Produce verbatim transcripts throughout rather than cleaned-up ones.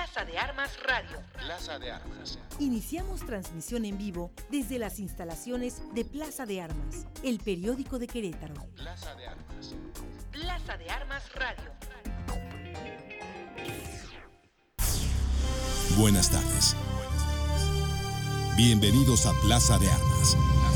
Plaza de Armas Radio. Plaza de Armas. Iniciamos transmisión en vivo desde las instalaciones de Plaza de Armas, el periódico de Querétaro. Plaza de Armas. Plaza de Armas Radio. Buenas tardes. Bienvenidos a Plaza de Armas,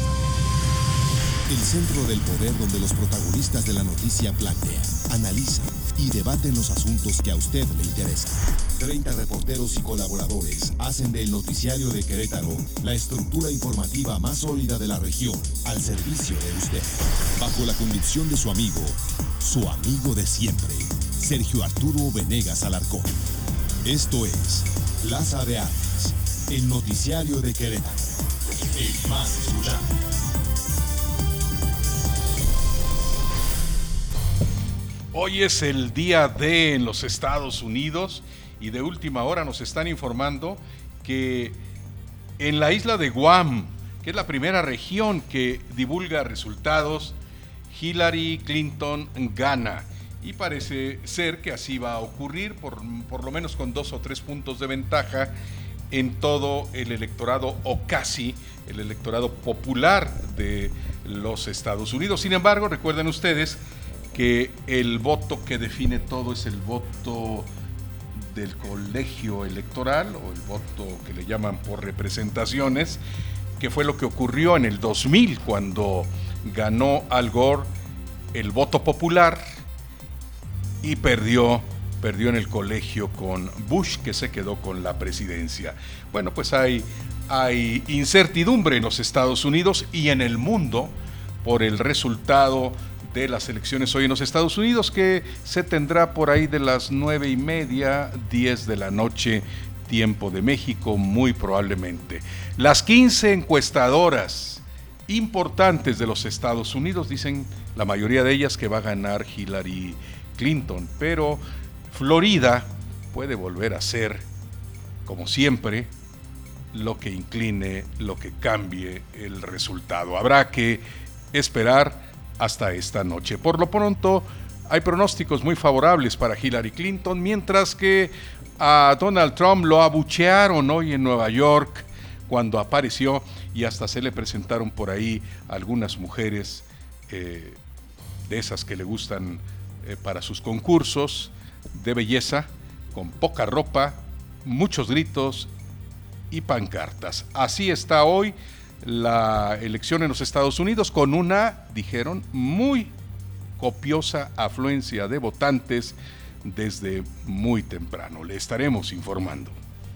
el centro del poder donde los protagonistas de la noticia plantean, analizan y debaten los asuntos que a usted le interesan. treinta reporteros y colaboradores hacen del noticiario de Querétaro la estructura informativa más sólida de la región, al servicio de usted. Bajo la conducción de su amigo, su amigo de siempre, Sergio Arturo Venegas Alarcón. Esto es Plaza de Armas, el noticiario de Querétaro, el más escuchado. Hoy es el día D en los Estados Unidos y de última hora nos están informando que en la isla de Guam, que es la primera región que divulga resultados, Hillary Clinton gana. Y parece ser que así va a ocurrir, por, por lo menos con dos o tres puntos de ventaja en todo el electorado, o casi el electorado popular de los Estados Unidos. Sin embargo, recuerden ustedes que el voto que define todo es el voto del colegio electoral, o el voto que le llaman por representaciones, que fue lo que ocurrió en el dos mil, cuando ganó Al Gore el voto popular y perdió, perdió en el colegio con Bush, que se quedó con la presidencia. Bueno, pues hay, hay incertidumbre en los Estados Unidos y en el mundo por el resultado de las elecciones hoy en los Estados Unidos, que se tendrá por ahí de las nueve y media, diez de la noche, tiempo de México, muy probablemente. Las quince encuestadoras importantes de los Estados Unidos dicen, la mayoría de ellas, que va a ganar Hillary Clinton, pero Florida puede volver a ser, como siempre, lo que incline, lo que cambie el resultado. Habrá que esperar hasta esta noche. Por lo pronto, hay pronósticos muy favorables para Hillary Clinton, mientras que a Donald Trump lo abuchearon hoy en Nueva York cuando apareció, y hasta se le presentaron por ahí algunas mujeres eh, de esas que le gustan eh, para sus concursos de belleza, con poca ropa, muchos gritos y pancartas. Así está hoy la elección en los Estados Unidos, con una, dijeron, muy copiosa afluencia de votantes desde muy temprano. Le estaremos informando.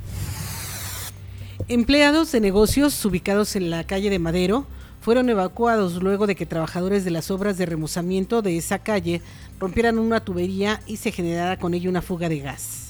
Empleados de negocios ubicados en la calle de Madero fueron evacuados luego de que trabajadores de las obras de remozamiento de esa calle rompieran una tubería y se generara con ello una fuga de gas.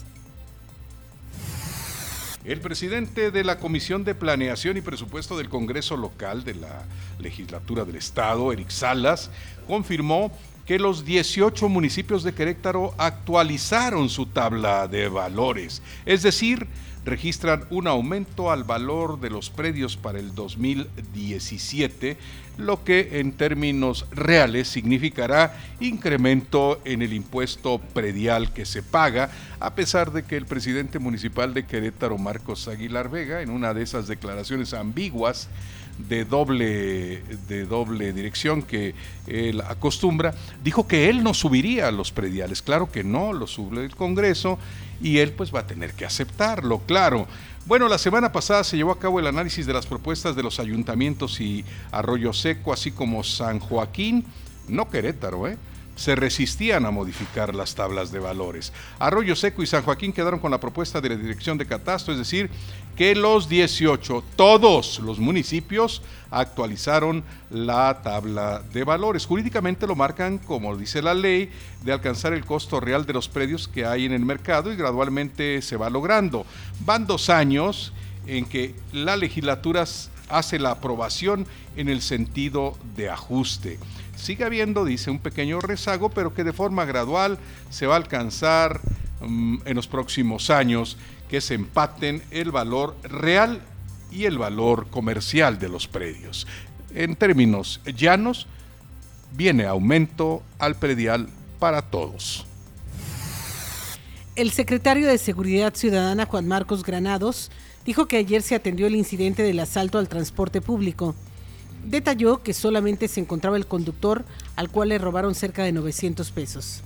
El presidente de la Comisión de Planeación y Presupuesto del Congreso Local de la Legislatura del Estado, Eric Salas, confirmó que los dieciocho municipios de Querétaro actualizaron su tabla de valores, es decir, registran un aumento al valor de los predios para el dos mil diecisiete, lo que en términos reales significará incremento en el impuesto predial que se paga, a pesar de que el presidente municipal de Querétaro, Marcos Aguilar Vega, en una de esas declaraciones ambiguas de doble, de doble dirección que él acostumbra, dijo que él no subiría los prediales. Claro que no, lo sube el Congreso y él pues va a tener que aceptarlo, claro. Bueno, la semana pasada se llevó a cabo el análisis de las propuestas de los ayuntamientos y Arroyo Seco, así como San Joaquín, no Querétaro, ¿eh? se resistían a modificar las tablas de valores. Arroyo Seco y San Joaquín quedaron con la propuesta de la Dirección de Catastro, es decir, que los dieciocho, todos los municipios, actualizaron la tabla de valores. Jurídicamente lo marcan, como dice la ley, de alcanzar el costo real de los predios que hay en el mercado, y gradualmente se va logrando. Van dos años en que la legislatura hace la aprobación en el sentido de ajuste. Sigue habiendo, dice, un pequeño rezago, pero que de forma gradual se va a alcanzar um, en los próximos años, que se empaten el valor real y el valor comercial de los predios. En términos llanos, viene aumento al predial para todos. El secretario de Seguridad Ciudadana, Juan Marcos Granados, dijo que ayer se atendió el incidente del asalto al transporte público. Detalló que solamente se encontraba el conductor, al cual le robaron cerca de novecientos pesos.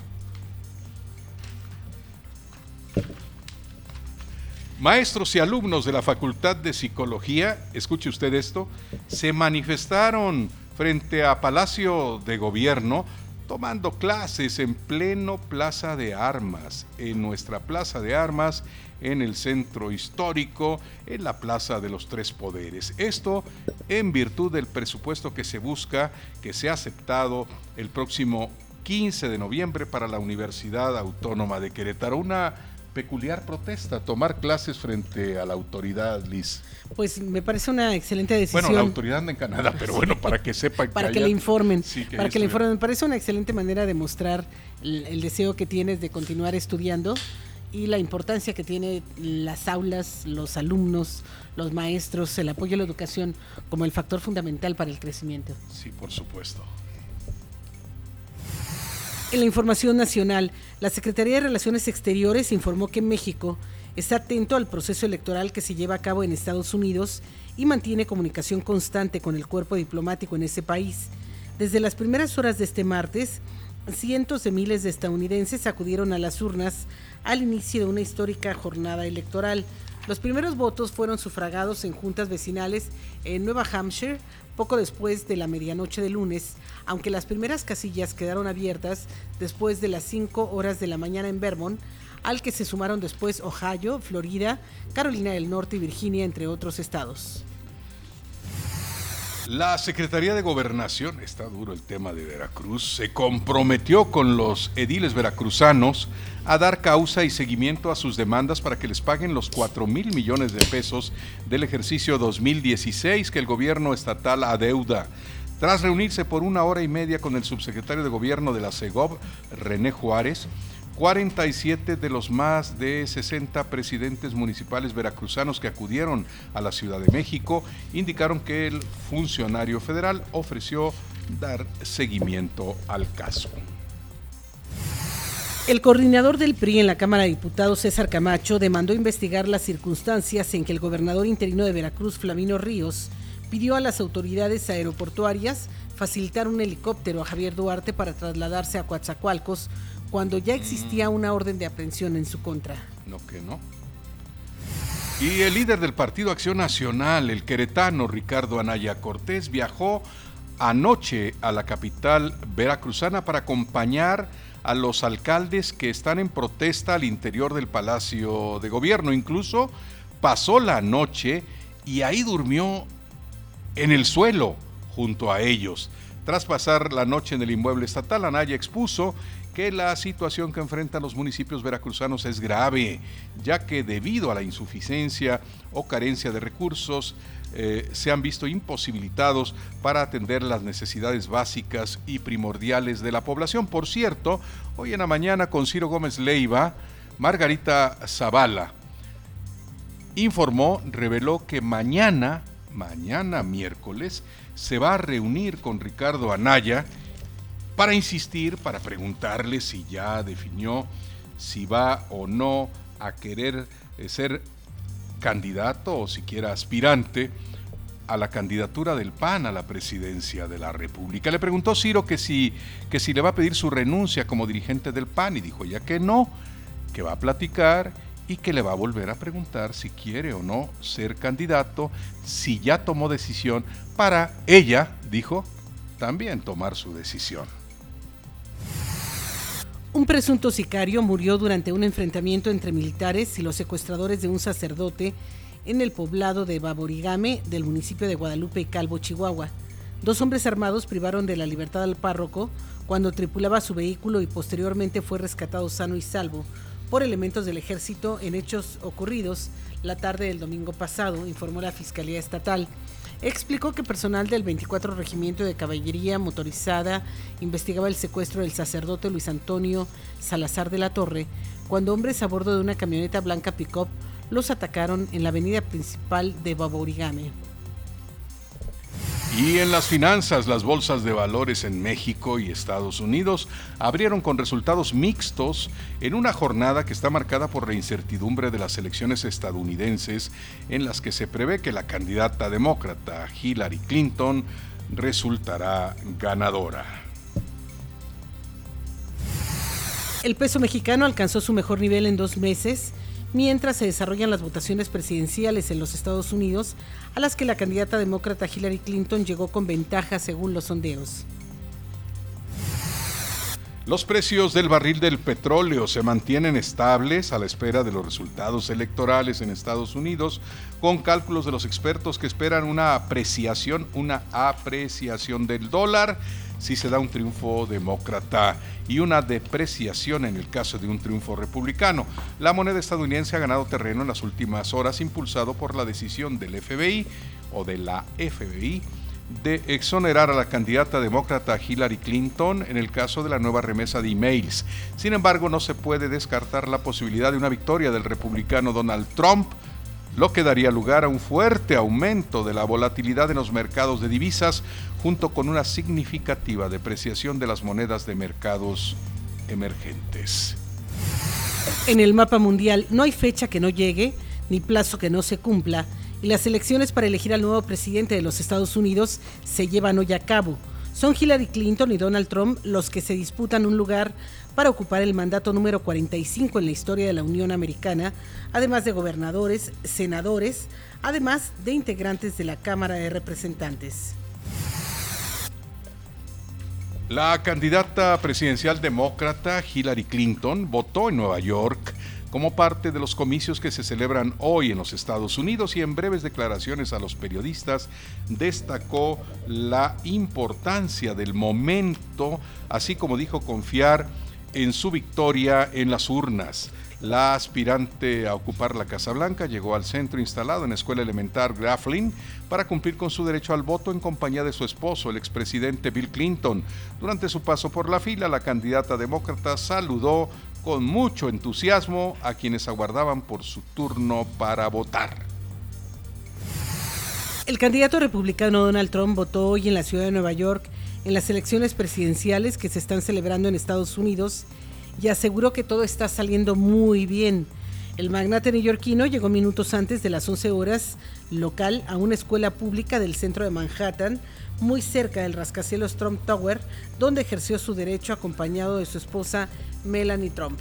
Maestros y alumnos de la Facultad de Psicología, escuche usted esto, se manifestaron frente a Palacio de Gobierno tomando clases en pleno Plaza de Armas, en nuestra Plaza de Armas, en el centro histórico, en la Plaza de los Tres Poderes. Esto en virtud del presupuesto que se busca, que sea aceptado el próximo quince de noviembre para la Universidad Autónoma de Querétaro. Una peculiar protesta, tomar clases frente a la autoridad, Liz. Pues me parece una excelente decisión. Bueno, la autoridad anda en Canadá, pero bueno, para que sepan. Para que, que le informen, sí, que para que le informen. Me parece una excelente manera de mostrar el, el deseo que tienes de continuar estudiando y la importancia que tiene las aulas, los alumnos, los maestros, el apoyo a la educación como el factor fundamental para el crecimiento. Sí, por supuesto. En la información nacional, la Secretaría de Relaciones Exteriores informó que México está atento al proceso electoral que se lleva a cabo en Estados Unidos y mantiene comunicación constante con el cuerpo diplomático en ese país. Desde las primeras horas de este martes, cientos de miles de estadounidenses acudieron a las urnas al inicio de una histórica jornada electoral. Los primeros votos fueron sufragados en juntas vecinales en Nueva Hampshire, poco después de la medianoche de lunes, aunque las primeras casillas quedaron abiertas después de las cinco horas de la mañana en Vermont, al que se sumaron después Ohio, Florida, Carolina del Norte y Virginia, entre otros estados. La Secretaría de Gobernación, está duro el tema de Veracruz, se comprometió con los ediles veracruzanos a dar causa y seguimiento a sus demandas para que les paguen los cuatro mil millones de pesos del ejercicio dos mil dieciséis que el gobierno estatal adeuda. Tras reunirse por una hora y media con el subsecretario de Gobierno de la Segov, René Juárez, cuarenta y siete de los más de sesenta presidentes municipales veracruzanos que acudieron a la Ciudad de México indicaron que el funcionario federal ofreció dar seguimiento al caso. El coordinador del P R I en la Cámara de Diputados, César Camacho, demandó investigar las circunstancias en que el gobernador interino de Veracruz, Flavino Ríos, pidió a las autoridades aeroportuarias facilitar un helicóptero a Javier Duarte para trasladarse a Coatzacoalcos, cuando ya existía una orden de aprehensión en su contra. No que no. Y el líder del Partido Acción Nacional, el queretano Ricardo Anaya Cortés, viajó anoche a la capital veracruzana para acompañar a los alcaldes que están en protesta al interior del Palacio de Gobierno. Incluso pasó la noche y ahí durmió en el suelo junto a ellos. Tras pasar la noche en el inmueble estatal, Anaya expuso que la situación que enfrentan los municipios veracruzanos es grave, ya que debido a la insuficiencia o carencia de recursos, eh, se han visto imposibilitados para atender las necesidades básicas y primordiales de la población. Por cierto, hoy en la mañana con Ciro Gómez Leiva, Margarita Zavala informó, reveló que mañana, mañana miércoles, se va a reunir con Ricardo Anaya para insistir, para preguntarle si ya definió si va o no a querer eh, ser candidato o siquiera aspirante a la candidatura del P A N a la presidencia de la República. Le preguntó Ciro que si, que si le va a pedir su renuncia como dirigente del P A N y dijo ya que no, que va a platicar y que le va a volver a preguntar si quiere o no ser candidato, si ya tomó decisión para ella, dijo, también tomar su decisión. Un presunto sicario murió durante un enfrentamiento entre militares y los secuestradores de un sacerdote en el poblado de Baborigame del municipio de Guadalupe y Calvo, Chihuahua. Dos hombres armados privaron de la libertad al párroco cuando tripulaba su vehículo y posteriormente fue rescatado sano y salvo por elementos del ejército en hechos ocurridos la tarde del domingo pasado, informó la Fiscalía Estatal. Explicó que personal del veinticuatro Regimiento de Caballería Motorizada investigaba el secuestro del sacerdote Luis Antonio Salazar de la Torre, cuando hombres a bordo de una camioneta blanca pick-up los atacaron en la avenida principal de Baborigame. Y en las finanzas, las bolsas de valores en México y Estados Unidos abrieron con resultados mixtos en una jornada que está marcada por la incertidumbre de las elecciones estadounidenses, en las que se prevé que la candidata demócrata Hillary Clinton resultará ganadora. El peso mexicano alcanzó su mejor nivel en dos meses, mientras se desarrollan las votaciones presidenciales en los Estados Unidos, a las que la candidata demócrata Hillary Clinton llegó con ventaja según los sondeos. Los precios del barril del petróleo se mantienen estables a la espera de los resultados electorales en Estados Unidos, con cálculos de los expertos que esperan una apreciación, una apreciación del dólar si se da un triunfo demócrata y una depreciación en el caso de un triunfo republicano. La moneda estadounidense ha ganado terreno en las últimas horas, impulsado por la decisión del F B I o de la F B I de exonerar a la candidata demócrata Hillary Clinton en el caso de la nueva remesa de emails. Sin embargo, no se puede descartar la posibilidad de una victoria del republicano Donald Trump, lo que daría lugar a un fuerte aumento de la volatilidad en los mercados de divisas, junto con una significativa depreciación de las monedas de mercados emergentes. En el mapa mundial no hay fecha que no llegue, ni plazo que no se cumpla, y las elecciones para elegir al nuevo presidente de los Estados Unidos se llevan hoy a cabo. Son Hillary Clinton y Donald Trump los que se disputan un lugar para ocupar el mandato número cuarenta y cinco en la historia de la Unión Americana, además de gobernadores, senadores, además de integrantes de la Cámara de Representantes. La candidata presidencial demócrata Hillary Clinton votó en Nueva York como parte de los comicios que se celebran hoy en los Estados Unidos, y en breves declaraciones a los periodistas destacó la importancia del momento, así como dijo confiar en su victoria en las urnas. La aspirante a ocupar la Casa Blanca llegó al centro instalado en la Escuela Elemental Grafflin para cumplir con su derecho al voto en compañía de su esposo, el expresidente Bill Clinton. Durante su paso por la fila, la candidata demócrata saludó con mucho entusiasmo a quienes aguardaban por su turno para votar. El candidato republicano Donald Trump votó hoy en la ciudad de Nueva York en las elecciones presidenciales que se están celebrando en Estados Unidos y aseguró que todo está saliendo muy bien. El magnate neoyorquino llegó minutos antes de las once horas local a una escuela pública del centro de Manhattan, muy cerca del rascacielos Trump Tower, donde ejerció su derecho acompañado de su esposa Melania Trump.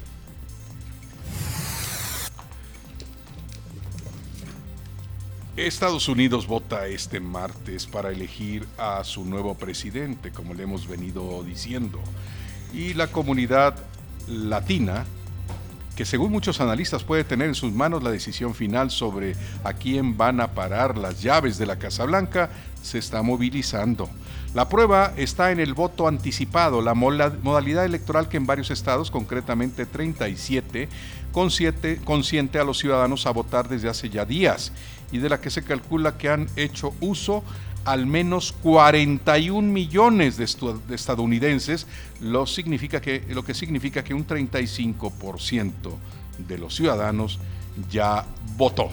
Estados Unidos vota este martes para elegir a su nuevo presidente, como le hemos venido diciendo, y la comunidad latina, que según muchos analistas puede tener en sus manos la decisión final sobre a quién van a parar las llaves de la Casa Blanca, se está movilizando. La prueba está en el voto anticipado, la modalidad electoral que en varios estados, concretamente treinta y siete, consiente, consiente a los ciudadanos a votar desde hace ya días, y de la que se calcula que han hecho uso al menos cuarenta y un millones de, estu- de estadounidenses, lo, significa que, lo que significa que un treinta y cinco por ciento de los ciudadanos ya votó.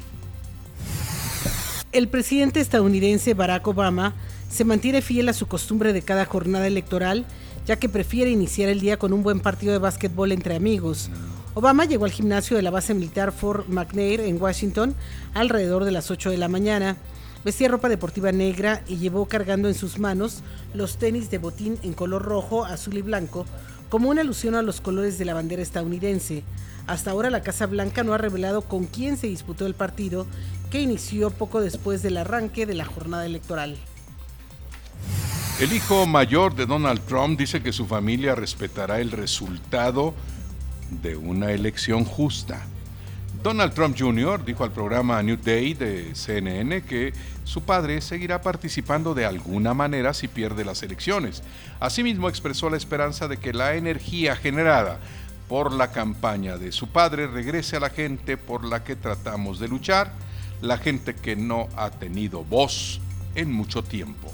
El presidente estadounidense Barack Obama se mantiene fiel a su costumbre de cada jornada electoral, ya que prefiere iniciar el día con un buen partido de básquetbol entre amigos. Obama llegó al gimnasio de la base militar Fort McNair en Washington alrededor de las ocho de la mañana. Vestía ropa deportiva negra y llevó cargando en sus manos los tenis de botín en color rojo, azul y blanco, como una alusión a los colores de la bandera estadounidense. Hasta ahora la Casa Blanca no ha revelado con quién se disputó el partido, que inició poco después del arranque de la jornada electoral. El hijo mayor de Donald Trump dice que su familia respetará el resultado de una elección justa. Donald Trump junior dijo al programa New Day de C N N que su padre seguirá participando de alguna manera si pierde las elecciones. Asimismo, expresó la esperanza de que la energía generada por la campaña de su padre regrese a la gente por la que tratamos de luchar, la gente que no ha tenido voz en mucho tiempo.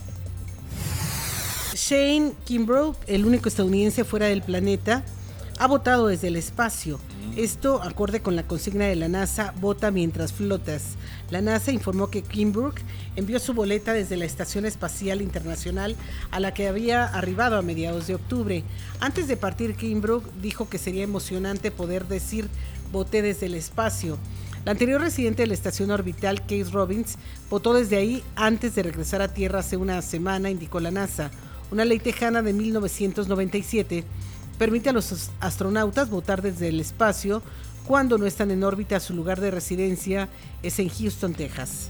Shane Kimbrough, el único estadounidense fuera del planeta, ha votado desde el espacio. Esto acorde con la consigna de la NASA, vota mientras flotas. La NASA informó que Kingbrook envió su boleta desde la Estación Espacial Internacional a la que había arribado a mediados de octubre. Antes de partir, Kingbrook dijo que sería emocionante poder decir voté desde el espacio. La anterior residente de la estación orbital, Case Robbins, votó desde ahí antes de regresar a Tierra hace una semana, indicó la NASA. Una ley tejana de mil novecientos noventa y siete permite a los astronautas votar desde el espacio cuando no están en órbita. Su lugar de residencia es en Houston, Texas.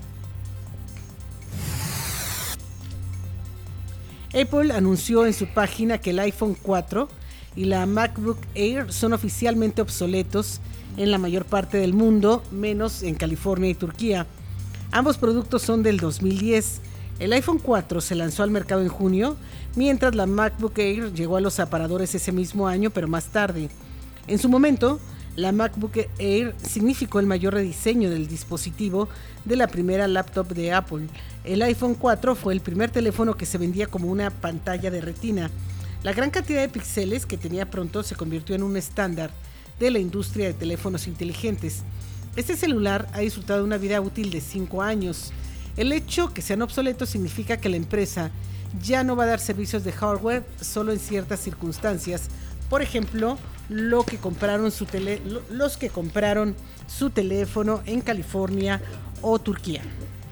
Apple anunció en su página que el iPhone cuatro y la MacBook Air son oficialmente obsoletos en la mayor parte del mundo, menos en California y Turquía. Ambos productos son del dos mil diez. El iPhone cuatro se lanzó al mercado en junio, mientras la MacBook Air llegó a los aparadores ese mismo año, pero más tarde. En su momento, la MacBook Air significó el mayor rediseño del dispositivo de la primera laptop de Apple. El iPhone cuatro fue el primer teléfono que se vendía como una pantalla de retina. La gran cantidad de píxeles que tenía pronto se convirtió en un estándar de la industria de teléfonos inteligentes. Este celular ha disfrutado una vida útil de cinco años. El hecho que sean obsoletos significa que la empresa ya no va a dar servicios de hardware solo en ciertas circunstancias. Por ejemplo, lo que compraron su tele, los que compraron su teléfono en California o Turquía.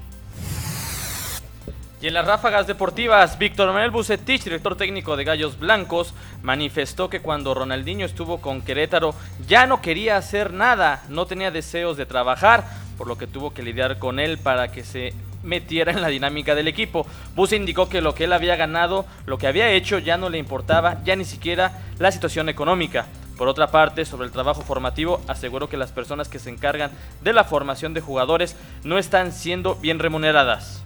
Y en las ráfagas deportivas, Víctor Manuel Vucetich, director técnico de Gallos Blancos, manifestó que cuando Ronaldinho estuvo con Querétaro ya no quería hacer nada, no tenía deseos de trabajar, por lo que tuvo que lidiar con él para que se metiera en la dinámica del equipo. Buse indicó que lo que él había ganado, lo que había hecho, ya no le importaba, ya ni siquiera la situación económica. Por otra parte, sobre el trabajo formativo, aseguró que las personas que se encargan de la formación de jugadores no están siendo bien remuneradas.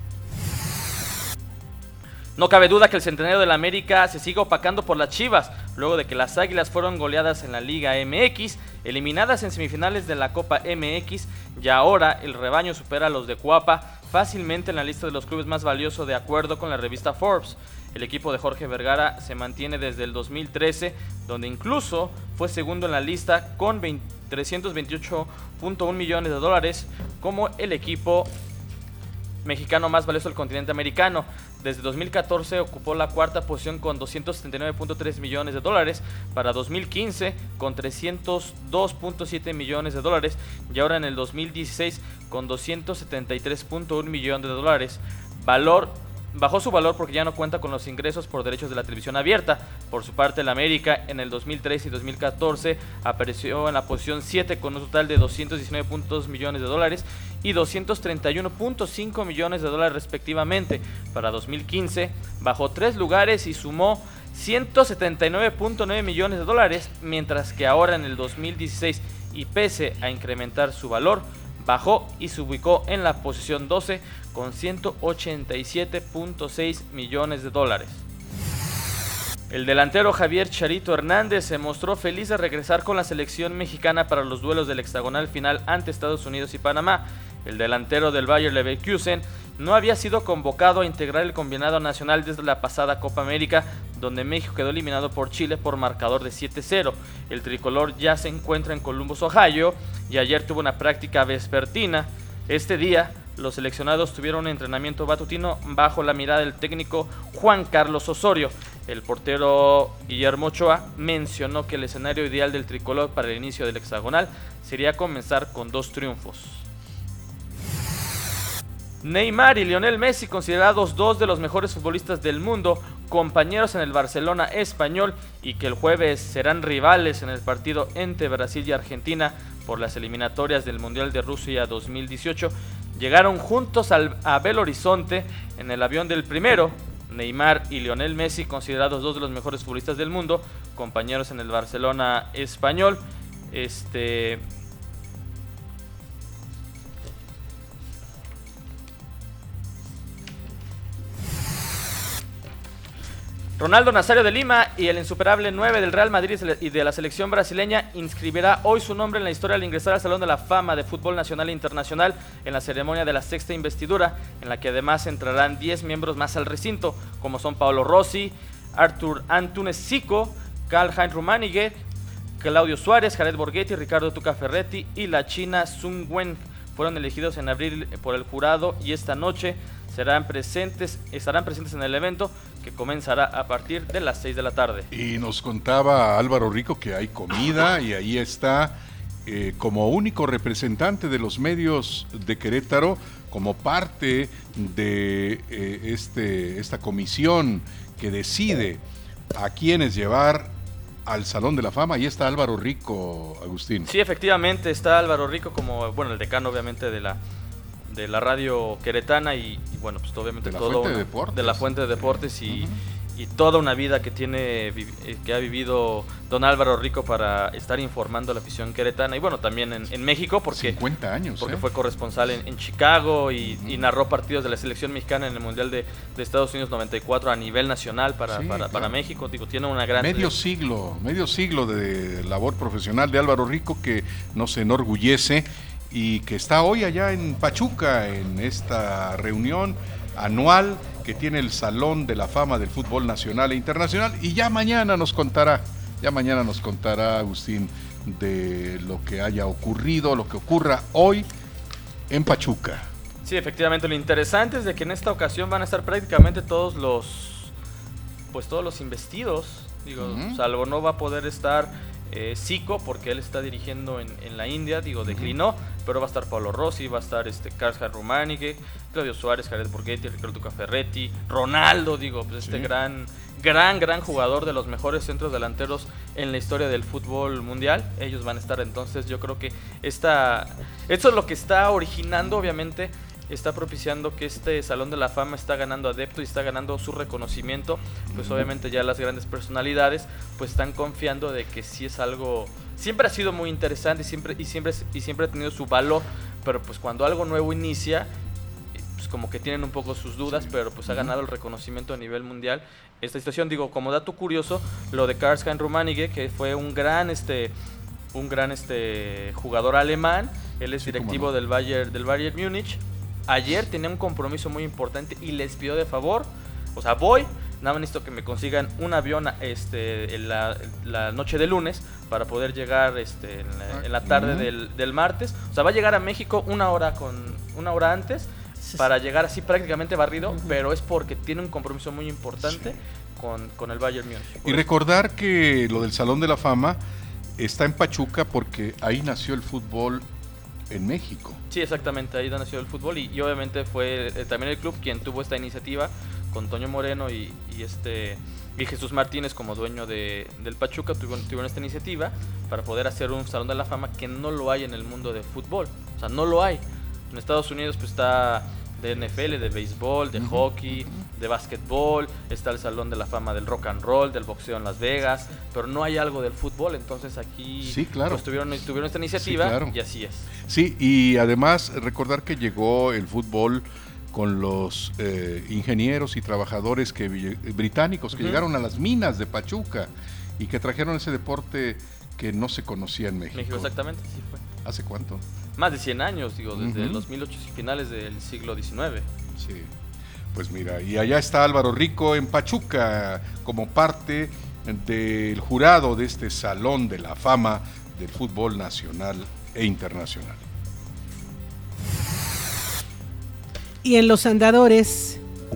No cabe duda que el centenario de la América se sigue opacando por las Chivas, luego de que las Águilas fueron goleadas en la Liga M X, eliminadas en semifinales de la Copa M X, y ahora el rebaño supera a los de Cuapa fácilmente en la lista de los clubes más valiosos de acuerdo con la revista Forbes. El equipo de Jorge Vergara se mantiene desde el dos mil trece, donde incluso fue segundo en la lista con trescientos veintiocho punto uno millones de dólares como el equipo mexicano más valioso del continente americano. Desde dos mil catorce ocupó la cuarta posición con doscientos setenta y nueve punto tres millones de dólares, para dos mil quince con trescientos dos punto siete millones de dólares y ahora en el dos mil dieciséis con doscientos setenta y tres punto uno millones de dólares. Valor Bajó su valor porque ya no cuenta con los ingresos por derechos de la televisión abierta. Por su parte, el América en el dos mil trece y dos mil catorce apareció en la posición siete con un total de doscientos diecinueve punto dos millones de dólares y doscientos treinta y uno punto cinco millones de dólares respectivamente. Para dos mil quince bajó tres lugares y sumó ciento setenta y nueve punto nueve millones de dólares, mientras que ahora en el dos mil dieciséis, y pese a incrementar su valor, bajó y se ubicó en la posición doce con ciento ochenta y siete punto seis millones de dólares. El delantero Javier Charito Hernández se mostró feliz de regresar con la selección mexicana para los duelos del hexagonal final ante Estados Unidos y Panamá. El delantero del Bayer Leverkusen no había sido convocado a integrar el combinado nacional desde la pasada Copa América, donde México quedó eliminado por Chile por marcador de siete cero. El tricolor ya se encuentra en Columbus, Ohio, y ayer tuvo una práctica vespertina. Este día, los seleccionados tuvieron un entrenamiento matutino bajo la mirada del técnico Juan Carlos Osorio. El portero Guillermo Ochoa mencionó que el escenario ideal del tricolor para el inicio del hexagonal sería comenzar con dos triunfos. Neymar y Lionel Messi, considerados dos de los mejores futbolistas del mundo, compañeros en el Barcelona español, y que el jueves serán rivales en el partido entre Brasil y Argentina por las eliminatorias del Mundial de Rusia dos mil dieciocho, llegaron juntos al, a Belo Horizonte en el avión del primero. Neymar y Lionel Messi, considerados dos de los mejores futbolistas del mundo, compañeros en el Barcelona español, este... Ronaldo Nazario de Lima y el insuperable nueve del Real Madrid y de la selección brasileña inscribirá hoy su nombre en la historia al ingresar al Salón de la Fama de Fútbol Nacional e Internacional en la ceremonia de la sexta investidura, en la que además entrarán diez miembros más al recinto, como son Paolo Rossi, Arthur Antunes Zico, Karl-Heinz Rummenigge, Claudio Suárez, Jared Borghetti, Ricardo Tuca Ferretti y la china Sun Wen fueron elegidos en abril por el jurado y esta noche serán presentes, estarán presentes en el evento que comenzará a partir de las seis de la tarde. Y nos contaba Álvaro Rico que hay comida y ahí está eh, como único representante de los medios de Querétaro, como parte de eh, este, esta comisión que decide a quiénes llevar al Salón de la Fama. Ahí está Álvaro Rico, Agustín. Sí, efectivamente está Álvaro Rico como, bueno, el decano obviamente de la de la radio queretana y, y bueno, pues obviamente de la todo fuente una, de deportes. de la fuente de deportes y, uh-huh. y toda una vida que tiene que ha vivido don Álvaro Rico para estar informando a la afición queretana y bueno, también en, en México porque cincuenta años, porque ¿eh? fue corresponsal en, en Chicago y, uh-huh. y narró partidos de la selección mexicana en el Mundial de, de Estados Unidos noventa y cuatro a nivel nacional para, sí, para, claro. para México. Digo, tiene una gran medio siglo, medio siglo de labor profesional de Álvaro Rico que nos enorgullece y que está hoy allá en Pachuca en esta reunión anual que tiene el Salón de la Fama del Fútbol Nacional e Internacional y ya mañana nos contará, ya mañana nos contará Agustín de lo que haya ocurrido, lo que ocurra hoy en Pachuca. Sí, efectivamente, lo interesante es de que en esta ocasión van a estar prácticamente todos los pues todos los investidos, digo, uh-huh. salvo no va a poder estar Eh, Zico, porque él está dirigiendo en, en la India, digo, declinó, uh-huh. pero va a estar Paolo Rossi, va a estar este Karl-Heinz Rummenigge, Claudio Suárez, Jared Borghetti, Ricardo Tuca Ferretti, Ronaldo, digo, pues este sí. gran, gran, gran jugador de los mejores centros delanteros en la historia del fútbol mundial. Ellos van a estar, entonces yo creo que esta, esto es lo que está originando, obviamente, está propiciando que este Salón de la Fama está ganando adeptos y está ganando su reconocimiento, pues obviamente ya las grandes personalidades pues están confiando de que sí es algo, siempre ha sido muy interesante y siempre, y siempre, y siempre ha tenido su valor, pero pues cuando algo nuevo inicia, pues como que tienen un poco sus dudas, pero pues ha ganado el reconocimiento a nivel mundial esta situación. Digo, como dato curioso, lo de Karl-Heinz Rummenigge, que fue un gran este un gran este jugador alemán, él es sí, directivo no. del Bayern, del Bayern Múnich. Ayer tenía un compromiso muy importante y les pidió de favor, o sea, voy, nada más necesito que me consigan un avión este, en la, la noche de lunes para poder llegar este, en, la, en la tarde uh-huh. del, del martes. O sea, va a llegar a México una hora, con, una hora antes para llegar así prácticamente barrido, uh-huh. pero es porque tiene un compromiso muy importante sí. con, con el Bayern Múnich. Y recordar que lo del Salón de la Fama está en Pachuca porque ahí nació el fútbol en México. Sí, exactamente, ahí nació el fútbol y, y obviamente fue eh, también el club quien tuvo esta iniciativa con Toño Moreno y, y este y Jesús Martínez como dueño de, del Pachuca, tuvieron, tuvieron esta iniciativa para poder hacer un Salón de la Fama que no lo hay en el mundo del fútbol, o sea, no lo hay. En Estados Unidos pues está de N F L, de béisbol, de uh-huh. hockey, de básquetbol, está el Salón de la Fama del rock and roll, del boxeo en Las Vegas, pero no hay algo del fútbol, entonces aquí sí, claro. pues tuvieron, tuvieron esta iniciativa sí, claro. y así es. Sí, y además recordar que llegó el fútbol con los eh, ingenieros y trabajadores que, británicos que uh-huh. llegaron a las minas de Pachuca y que trajeron ese deporte que no se conocía en México. México, exactamente, sí fue. ¿Hace cuánto? Más de cien años, digo, desde uh-huh. los mil ochocientos finales del siglo diecinueve. Sí, pues mira, y allá está Álvaro Rico en Pachuca como parte del jurado de este Salón de la Fama del fútbol nacional e internacional. Y en los andadores,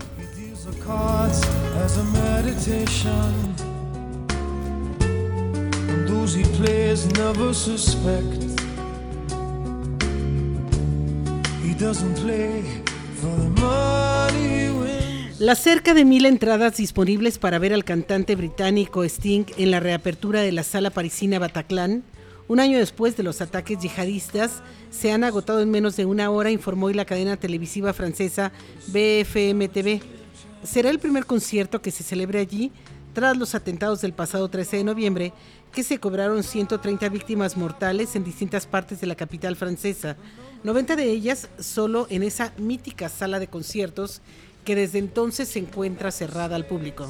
las cerca de mil entradas disponibles para ver al cantante británico Sting en la reapertura de la sala parisina Bataclan, un año después de los ataques yihadistas, se han agotado en menos de una hora, informó hoy la cadena televisiva francesa B F M T V. Será el primer concierto que se celebre allí tras los atentados del pasado trece de noviembre, que se cobraron ciento treinta víctimas mortales en distintas partes de la capital francesa, noventa de ellas solo en esa mítica sala de conciertos que desde entonces se encuentra cerrada al público.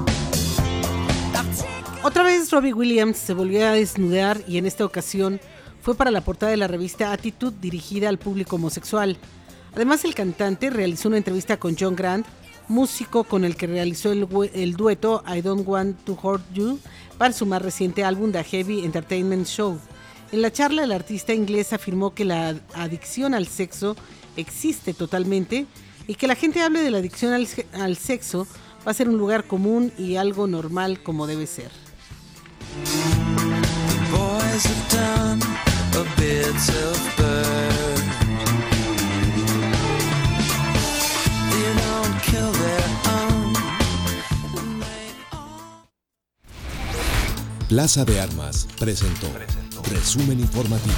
Otra vez Robbie Williams se volvió a desnudar y en esta ocasión fue para la portada de la revista Attitude, dirigida al público homosexual. Además, el cantante realizó una entrevista con John Grant, músico con el que realizó el, el dueto I Don't Want to Hurt You para su más reciente álbum The Heavy Entertainment Show. En la charla, el artista inglés afirmó que la adicción al sexo existe totalmente y que la gente hable de la adicción al, al sexo va a ser un lugar común y algo normal como debe ser. Plaza de Armas presentó Resumen Informativo.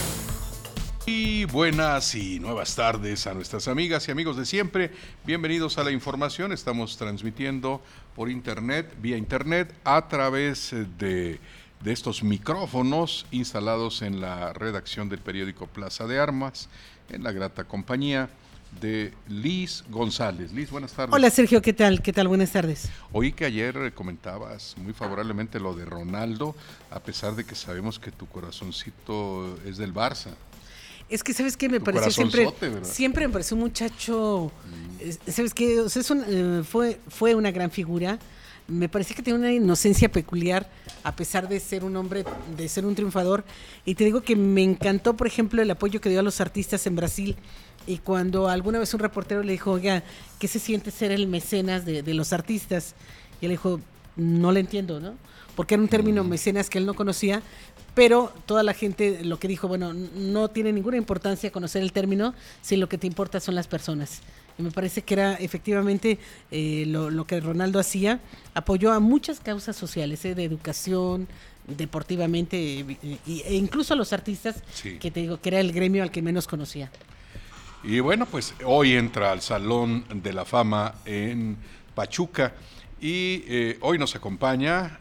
Y buenas y nuevas tardes a nuestras amigas y amigos de siempre. Bienvenidos a la información. Estamos transmitiendo por internet, vía internet, a través de, de estos micrófonos instalados en la redacción del periódico Plaza de Armas, en la grata compañía de Liz González. Liz, buenas tardes. Hola Sergio, ¿qué tal? ¿Qué tal? Buenas tardes. Oí que ayer comentabas muy favorablemente lo de Ronaldo, a pesar de que sabemos que tu corazoncito es del Barça. Es que, ¿sabes qué? Me Tu pareció siempre, corazonzote, ¿verdad? siempre me pareció un muchacho, mm. ¿sabes qué? O sea, es un, eh, fue, fue una gran figura. Me parecía que tenía una inocencia peculiar, a pesar de ser un hombre, de ser un triunfador. Y te digo que me encantó, por ejemplo, el apoyo que dio a los artistas en Brasil. Y cuando alguna vez un reportero le dijo, oiga, ¿qué se siente ser el mecenas de, de los artistas? Y él dijo, no le entiendo, ¿no? Porque era un término mecenas que él no conocía, pero toda la gente lo que dijo, bueno, no tiene ninguna importancia conocer el término, si lo que te importa son las personas. Y me parece que era efectivamente eh, lo, lo que Ronaldo hacía, apoyó a muchas causas sociales, eh, de educación, deportivamente, e, e incluso a los artistas, sí. Que te digo que era el gremio al que menos conocía. Y bueno, pues hoy entra al Salón de la Fama en Pachuca y eh, hoy nos acompaña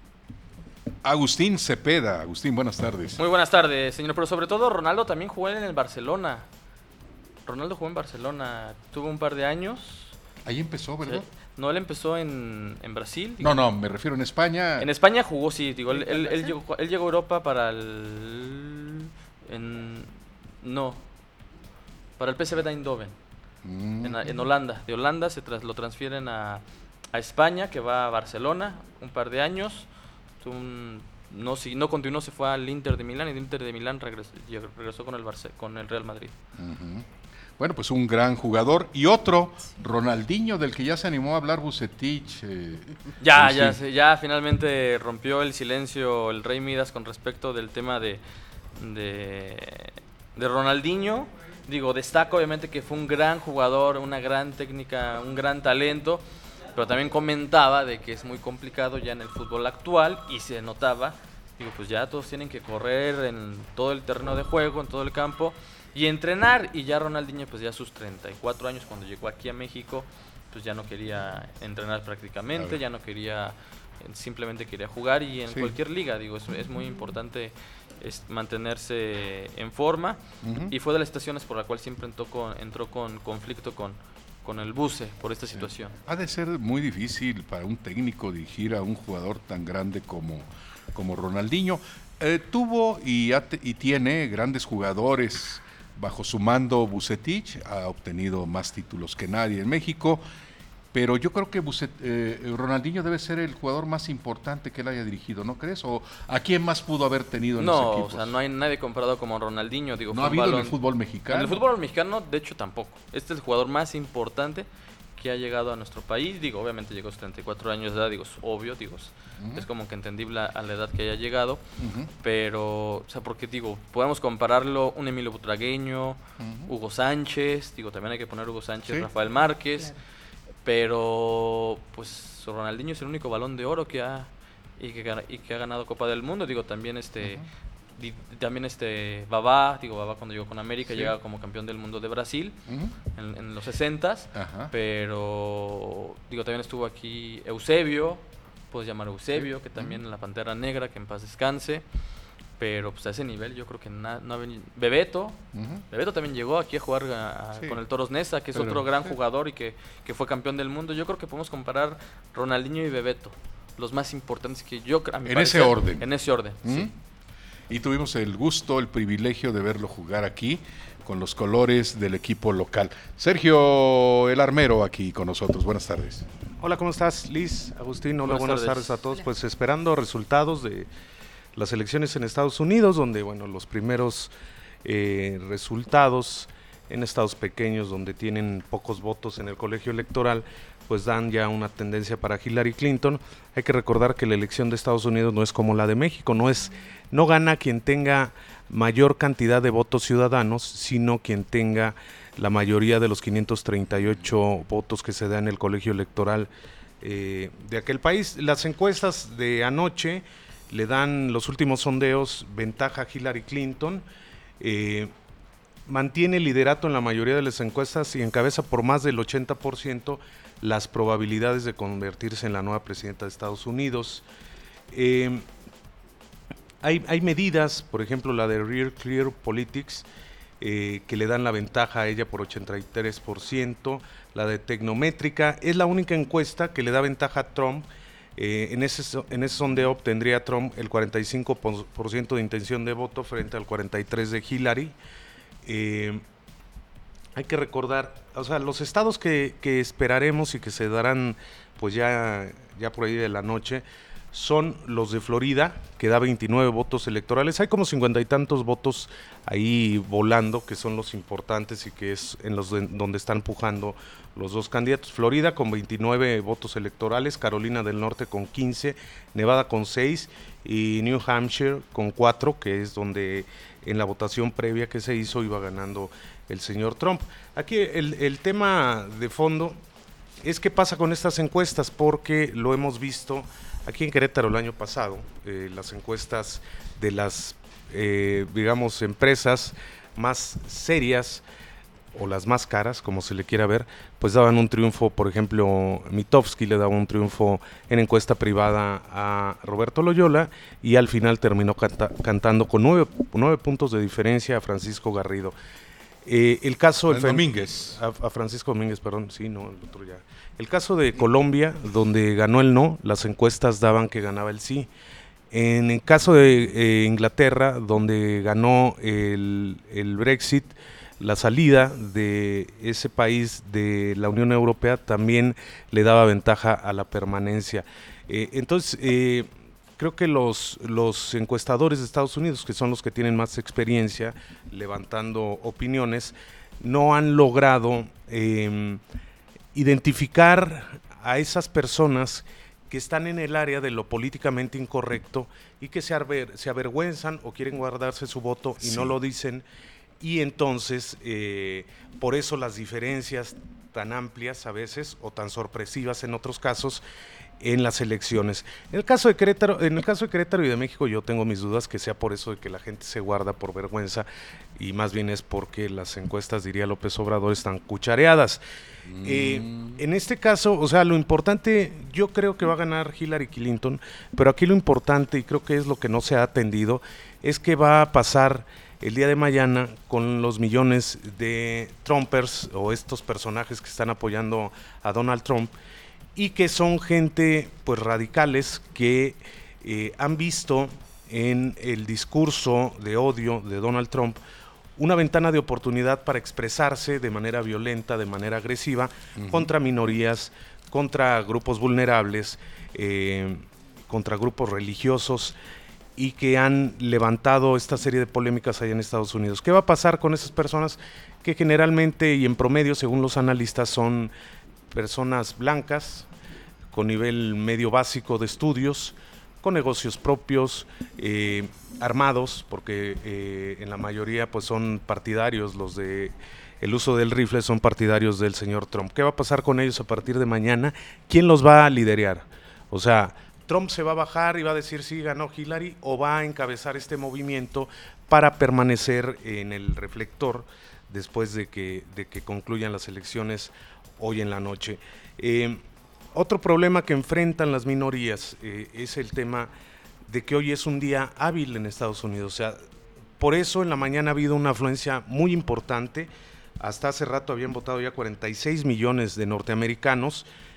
Agustín Cepeda. Agustín, buenas tardes. Muy buenas tardes, señor, pero sobre todo Ronaldo también jugó en el Barcelona. Ronaldo jugó en Barcelona, tuvo un par de años. Ahí empezó, ¿verdad? Sí. No, él empezó en, en Brasil. Digo. No, no, me refiero en España. En España jugó, sí, digo, él, él, él, llegó, él llegó a Europa para el... En, no, para el P S V Eindhoven, mm. en, en Holanda. De Holanda se tras, lo transfieren a, a España, que va a Barcelona, un par de años. Un, no, si, no continuó, se fue al Inter de Milán y del Inter de Milán regresó, regresó con, el Barce, con el Real Madrid. Uh-huh. Bueno, pues un gran jugador. Y otro, Ronaldinho, del que ya se animó a hablar Vucetich. Eh, ya, ya, sí. ya finalmente rompió el silencio el Rey Midas con respecto del tema de, de, de Ronaldinho. Digo, destaco obviamente que fue un gran jugador, una gran técnica, un gran talento, pero también comentaba de que es muy complicado ya en el fútbol actual y se notaba, digo, pues ya todos tienen que correr en todo el terreno de juego, en todo el campo y entrenar, y ya Ronaldinho pues ya a sus treinta y cuatro años cuando llegó aquí a México, pues ya no quería entrenar prácticamente, ya no quería, simplemente quería jugar y en sí. cualquier liga, digo, es, es muy importante es mantenerse en forma, uh-huh. y fue de las situaciones por la cual siempre entró con, entró con conflicto con con el Buce por esta sí. situación. Ha de ser muy difícil para un técnico dirigir a un jugador tan grande como, como Ronaldinho. Eh, tuvo y, ha, y tiene grandes jugadores bajo su mando. Vucetich ha obtenido más títulos que nadie en México, pero yo creo que Bucet, eh, Ronaldinho debe ser el jugador más importante que él haya dirigido, ¿no crees? ¿O a quién más pudo haber tenido en no, los equipos? No, o sea, no hay nadie comparado como Ronaldinho. Digo, no ha habido balón, en el fútbol mexicano. En el fútbol mexicano, de hecho, tampoco. Este es el jugador más importante que ha llegado a nuestro país. Digo, obviamente llegó a treinta y cuatro años de edad, digo, es obvio, digo, uh-huh. es como que entendible a la edad que haya llegado, uh-huh. pero, o sea, porque digo, podemos compararlo un Emilio Butragueño, uh-huh. Hugo Sánchez, digo, también hay que poner Hugo Sánchez, ¿sí? Rafael Márquez, claro. Pero pues Ronaldinho es el único Balón de Oro que ha y que, y que ha ganado Copa del Mundo. Digo, también este uh-huh. di, también este Babá, digo, Babá cuando llegó con América, sí. llegaba como campeón del mundo de Brasil, uh-huh. en, en los sesentas, uh-huh. pero digo, también estuvo aquí Eusebio, puedes llamar Eusebio, sí. que también uh-huh. la Pantera Negra, que en paz descanse. Pero pues a ese nivel yo creo que na, no ha venido. Bebeto, uh-huh. Bebeto también llegó aquí a jugar a, a, sí. con el Toros Neza, que es Pero, otro gran sí. jugador y que, que fue campeón del mundo. Yo creo que podemos comparar Ronaldinho y Bebeto, los más importantes que yo a mi En parecer, ese orden. En ese orden, uh-huh. sí. y tuvimos el gusto, el privilegio de verlo jugar aquí con los colores del equipo local. Sergio El Armero aquí con nosotros, buenas tardes. Hola, ¿cómo estás, Liz, Agustín? Hola, buenas, buenas tardes. tardes a todos. Pues esperando resultados de las elecciones en Estados Unidos, donde, bueno, los primeros eh, resultados en estados pequeños, donde tienen pocos votos en el colegio electoral, pues dan ya una tendencia para Hillary Clinton. Hay que recordar que la elección de Estados Unidos no es como la de México, no es, no gana quien tenga mayor cantidad de votos ciudadanos, sino quien tenga la mayoría de los quinientos treinta y ocho votos que se da en el colegio electoral eh, de aquel país. Las encuestas de anoche le dan los últimos sondeos ventaja a Hillary Clinton, eh, mantiene el liderato en la mayoría de las encuestas y encabeza por más del ochenta por ciento las probabilidades de convertirse en la nueva presidenta de Estados Unidos. Eh, hay, hay medidas, por ejemplo la de Real Clear Politics, Eh, que le dan la ventaja a ella por ochenta y tres por ciento, la de Tecnométrica, es la única encuesta que le da ventaja a Trump, eh, en, ese, en ese sondeo obtendría Trump el cuarenta y cinco por ciento de intención de voto frente al cuarenta y tres por ciento de Hillary. Eh, hay que recordar, o sea, los estados que, que esperaremos y que se darán pues ya, ya por ahí de la noche, son los de Florida, que da veintinueve votos electorales. Hay como cincuenta y tantos votos ahí volando, que son los importantes y que es en los de, donde están pujando los dos candidatos. Florida con veintinueve votos electorales, Carolina del Norte con quince, Nevada con seis y New Hampshire con cuatro, que es donde en la votación previa que se hizo iba ganando el señor Trump. Aquí el, el tema de fondo es qué pasa con estas encuestas, porque lo hemos visto aquí en Querétaro el año pasado, eh, las encuestas de las, eh, digamos, empresas más serias o las más caras, como se le quiera ver, pues daban un triunfo. Por ejemplo, Mitofsky le daba un triunfo en encuesta privada a Roberto Loyola y al final terminó canta, cantando con nueve, nueve puntos de diferencia a Francisco Garrido. Eh, el caso el Domínguez. A, a Francisco Domínguez, perdón, sí, no, el otro ya. El caso de Colombia, donde ganó el no, las encuestas daban que ganaba el sí. En el caso de eh, Inglaterra, donde ganó el, el Brexit, la salida de ese país de la Unión Europea también le daba ventaja a la permanencia. Eh, entonces, eh, creo que los, los encuestadores de Estados Unidos, que son los que tienen más experiencia levantando opiniones, no han logrado eh, identificar a esas personas que están en el área de lo políticamente incorrecto y que se, aver, se avergüenzan o quieren guardarse su voto y sí. no lo dicen, y entonces eh, por eso las diferencias tan amplias a veces o tan sorpresivas en otros casos en las elecciones. En el caso de Querétaro, en el caso de Querétaro y de México, yo tengo mis dudas que sea por eso de que la gente se guarda por vergüenza, y más bien es porque las encuestas, diría López Obrador, están cuchareadas. Mm. Eh, en este caso, o sea, lo importante, yo creo que va a ganar Hillary Clinton, pero aquí lo importante, y creo que es lo que no se ha atendido, es que va a pasar el día de mañana con los millones de Trumpers o estos personajes que están apoyando a Donald Trump, y que son gente pues radicales que eh, han visto en el discurso de odio de Donald Trump una ventana de oportunidad para expresarse de manera violenta, de manera agresiva, uh-huh. contra minorías, contra grupos vulnerables, eh, contra grupos religiosos, y que han levantado esta serie de polémicas allá en Estados Unidos. ¿Qué va a pasar con esas personas que generalmente y en promedio, según los analistas, son personas blancas, con nivel medio básico de estudios, con negocios propios, eh, armados, porque eh, en la mayoría pues son partidarios, los de el uso del rifle son partidarios del señor Trump? ¿Qué va a pasar con ellos a partir de mañana? ¿Quién los va a liderar? O sea, ¿Trump se va a bajar y va a decir sí, ganó Hillary, o va a encabezar este movimiento para permanecer en el reflector después de que, de que concluyan las elecciones hoy en la noche? Eh, otro problema que enfrentan las minorías eh, es el tema de que hoy es un día hábil en Estados Unidos. O sea, por eso en la mañana ha habido una afluencia muy importante. Hasta hace rato habían votado ya cuarenta y seis millones de norteamericanos,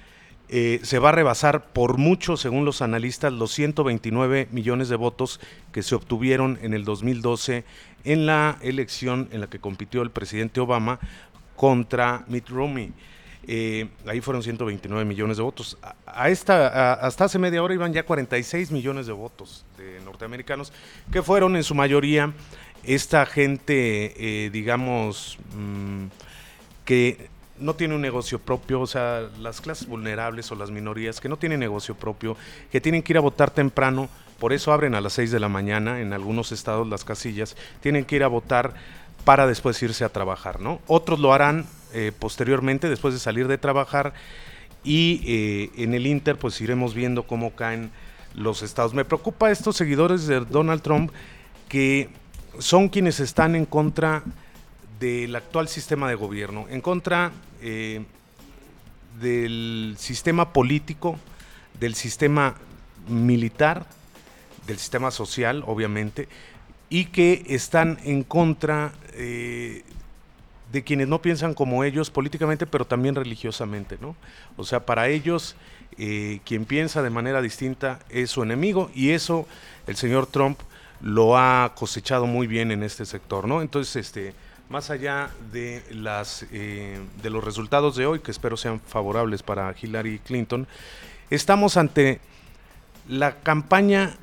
eh, se va a rebasar por mucho, según los analistas, los ciento veintinueve millones de votos que se obtuvieron en el dos mil doce en la elección en la que compitió el presidente Obama contra Mitt Romney. Eh, ahí fueron ciento veintinueve millones de votos. A, a esta, a, hasta hace media hora iban ya cuarenta y seis millones de votos de norteamericanos, que fueron en su mayoría esta gente, eh, digamos, mmm, que no tiene un negocio propio, o sea, las clases vulnerables o las minorías que no tienen negocio propio, que tienen que ir a votar temprano, por eso abren a las seis de la mañana, en algunos estados las casillas, tienen que ir a votar para después irse a trabajar, ¿no? Otros lo harán eh, posteriormente, después de salir de trabajar, y eh, en el Inter pues iremos viendo cómo caen los estados. Me preocupa estos seguidores de Donald Trump, que son quienes están en contra del actual sistema de gobierno, en contra eh, del sistema político, del sistema militar, del sistema social, obviamente, y que están en contra eh, de quienes no piensan como ellos políticamente, pero también religiosamente, ¿no? O sea, para ellos, eh, quien piensa de manera distinta es su enemigo, y eso el señor Trump lo ha cosechado muy bien en este sector, ¿no? Entonces, este, más allá de las eh, de los resultados de hoy, que espero sean favorables para Hillary Clinton, estamos ante la campaña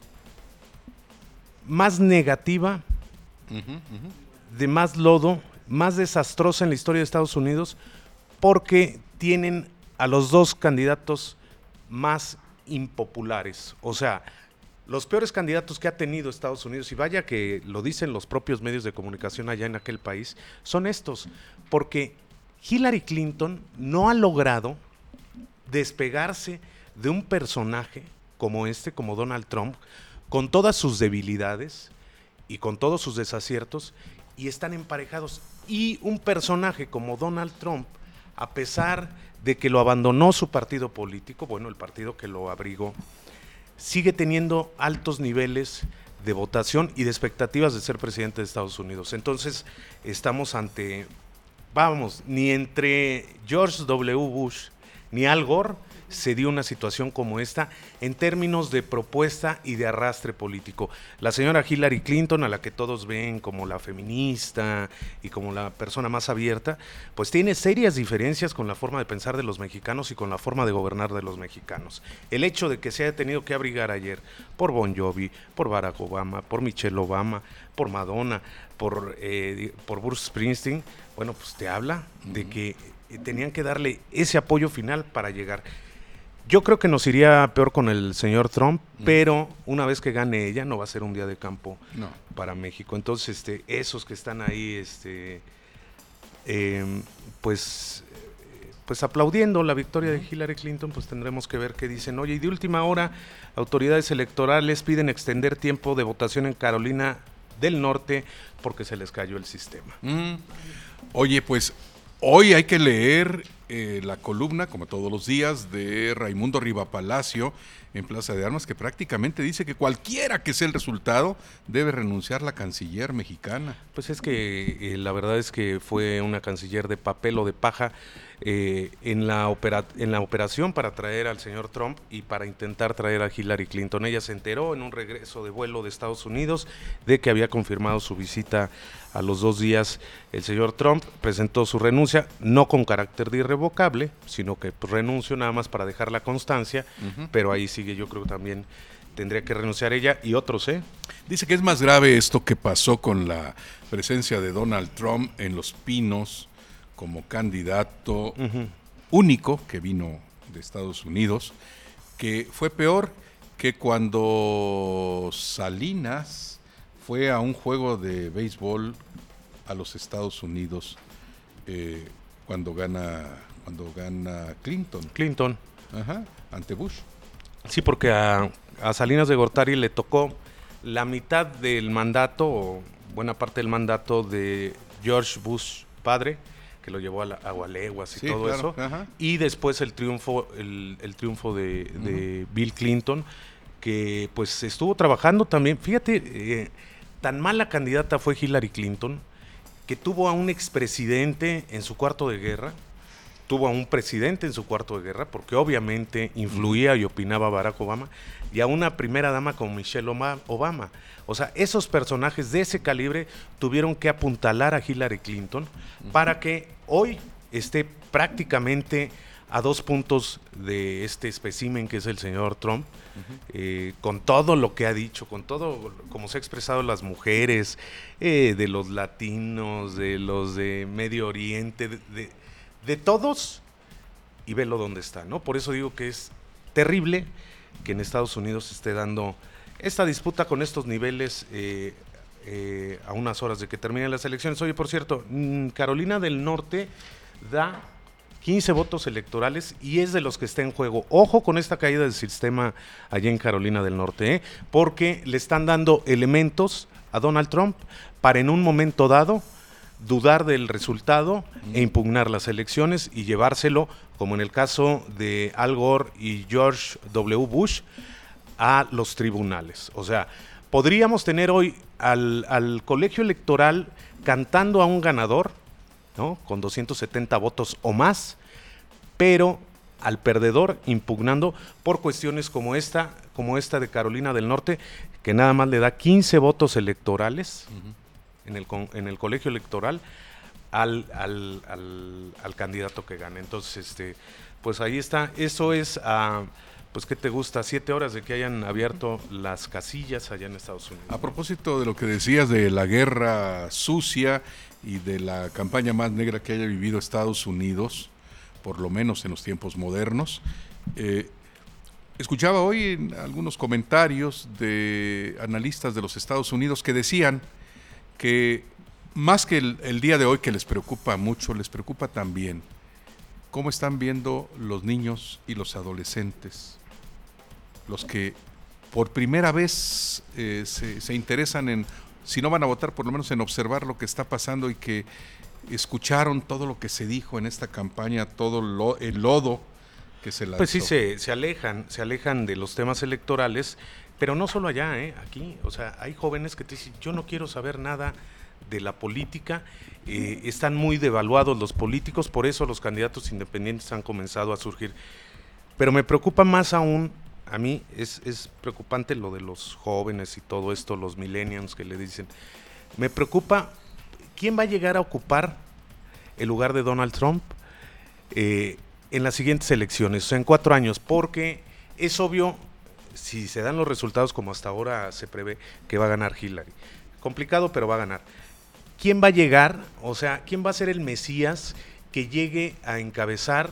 más negativa, uh-huh, uh-huh. de más lodo, más desastrosa en la historia de Estados Unidos, porque tienen a los dos candidatos más impopulares, o sea, los peores candidatos que ha tenido Estados Unidos, y vaya que lo dicen los propios medios de comunicación allá en aquel país, son estos, porque Hillary Clinton no ha logrado despegarse de un personaje como este, como Donald Trump, con todas sus debilidades y con todos sus desaciertos, y están emparejados. Y un personaje como Donald Trump, a pesar de que lo abandonó su partido político, bueno, el partido que lo abrigó, sigue teniendo altos niveles de votación y de expectativas de ser presidente de Estados Unidos. Entonces, estamos ante, vamos, ni entre George doble u Bush ni Al Gore se dio una situación como esta en términos de propuesta y de arrastre político. La señora Hillary Clinton, a la que todos ven como la feminista y como la persona más abierta, pues tiene serias diferencias con la forma de pensar de los mexicanos y con la forma de gobernar de los mexicanos. El hecho de que se haya tenido que abrigar ayer por Bon Jovi, por Barack Obama, por Michelle Obama, por Madonna, por, eh, por Bruce Springsteen, bueno, pues te habla uh-huh. de que tenían que darle ese apoyo final para llegar. Yo creo que nos iría peor con el señor Trump, mm. pero una vez que gane ella no va a ser un día de campo no. para México. Entonces, este, esos que están ahí, este, eh, pues, pues aplaudiendo la victoria de Hillary Clinton, pues tendremos que ver qué dicen. Oye, y de última hora, autoridades electorales piden extender tiempo de votación en Carolina del Norte porque se les cayó el sistema. Mm. Oye, pues hoy hay que leer eh, la columna, como todos los días, de Raimundo Rivapalacio en Plaza de Armas, que prácticamente dice que cualquiera que sea el resultado debe renunciar la canciller mexicana. Pues es que eh, la verdad es que fue una canciller de papel o de paja eh, en, la opera, en la operación para traer al señor Trump y para intentar traer a Hillary Clinton. Ella se enteró en un regreso de vuelo de Estados Unidos de que había confirmado su visita. A los dos días el señor Trump presentó su renuncia, no con carácter de irrevocable, sino que pues, renunció nada más para dejar la constancia, uh-huh. pero ahí sigue, yo creo que también tendría que renunciar ella y otros, ¿eh? Dice que es más grave esto que pasó con la presencia de Donald Trump en Los Pinos como candidato uh-huh. único que vino de Estados Unidos, que fue peor que cuando Salinas fue a un juego de béisbol a los Estados Unidos eh, cuando gana cuando gana Clinton. Clinton. Ajá, ante Bush. Sí, porque a, a Salinas de Gortari le tocó la mitad del mandato, o buena parte del mandato de George Bush padre, que lo llevó a, la, a Agualeguas y sí, todo claro. eso. Ajá. Y después el triunfo, el, el triunfo de, de uh-huh. Bill Clinton, que pues estuvo trabajando también. Fíjate, eh, tan mala candidata fue Hillary Clinton que tuvo a un expresidente en su cuarto de guerra tuvo a un presidente en su cuarto de guerra, porque obviamente influía y opinaba Barack Obama, y a una primera dama como Michelle Obama. O sea, esos personajes de ese calibre tuvieron que apuntalar a Hillary Clinton uh-huh. para que hoy esté prácticamente a dos puntos de este espécimen que es el señor Trump, uh-huh. eh, con todo lo que ha dicho, con todo como se ha expresado las mujeres, eh, de los latinos, de los de Medio Oriente, de, de, de todos, y velo dónde está, ¿no? Por eso digo que es terrible que en Estados Unidos se esté dando esta disputa con estos niveles eh, eh, a unas horas de que terminen las elecciones. Oye, por cierto, Carolina del Norte da quince votos electorales y es de los que está en juego. Ojo con esta caída del sistema allá en Carolina del Norte, ¿eh? Porque le están dando elementos a Donald Trump para en un momento dado dudar del resultado mm. e impugnar las elecciones y llevárselo, como en el caso de Al Gore y George W. Bush, a los tribunales. O sea, podríamos tener hoy al, al colegio electoral cantando a un ganador, ¿no? Con doscientos setenta votos o más, pero al perdedor impugnando por cuestiones como esta, como esta de Carolina del Norte, que nada más le da quince votos electorales uh-huh. en el en el colegio electoral al, al, al, al candidato que gane. Entonces, este, pues ahí está. Eso es, uh, pues, ¿qué te gusta? Siete horas de que hayan abierto las casillas allá en Estados Unidos. A propósito de lo que decías de la guerra sucia y de la campaña más negra que haya vivido Estados Unidos, por lo menos en los tiempos modernos, eh, escuchaba hoy en algunos comentarios de analistas de los Estados Unidos que decían que más que el, el día de hoy que les preocupa mucho, les preocupa también cómo están viendo los niños y los adolescentes, los que por primera vez eh, se, se interesan en, si no van a votar, por lo menos en observar lo que está pasando y que escucharon todo lo que se dijo en esta campaña, todo lo, el lodo que se lanzó. Pues sí, se, se alejan, se alejan de los temas electorales, pero no solo allá, ¿eh? Aquí, o sea, hay jóvenes que te dicen, yo no quiero saber nada de la política, eh, están muy devaluados los políticos, por eso los candidatos independientes han comenzado a surgir. Pero me preocupa más aún, a mí es, es preocupante lo de los jóvenes y todo esto, los millennials que le dicen, me preocupa quién va a llegar a ocupar el lugar de Donald Trump eh, en las siguientes elecciones, o sea, en cuatro años, porque es obvio, si se dan los resultados como hasta ahora se prevé, que va a ganar Hillary. Complicado, pero va a ganar. ¿Quién va a llegar? O sea, ¿quién va a ser el Mesías que llegue a encabezar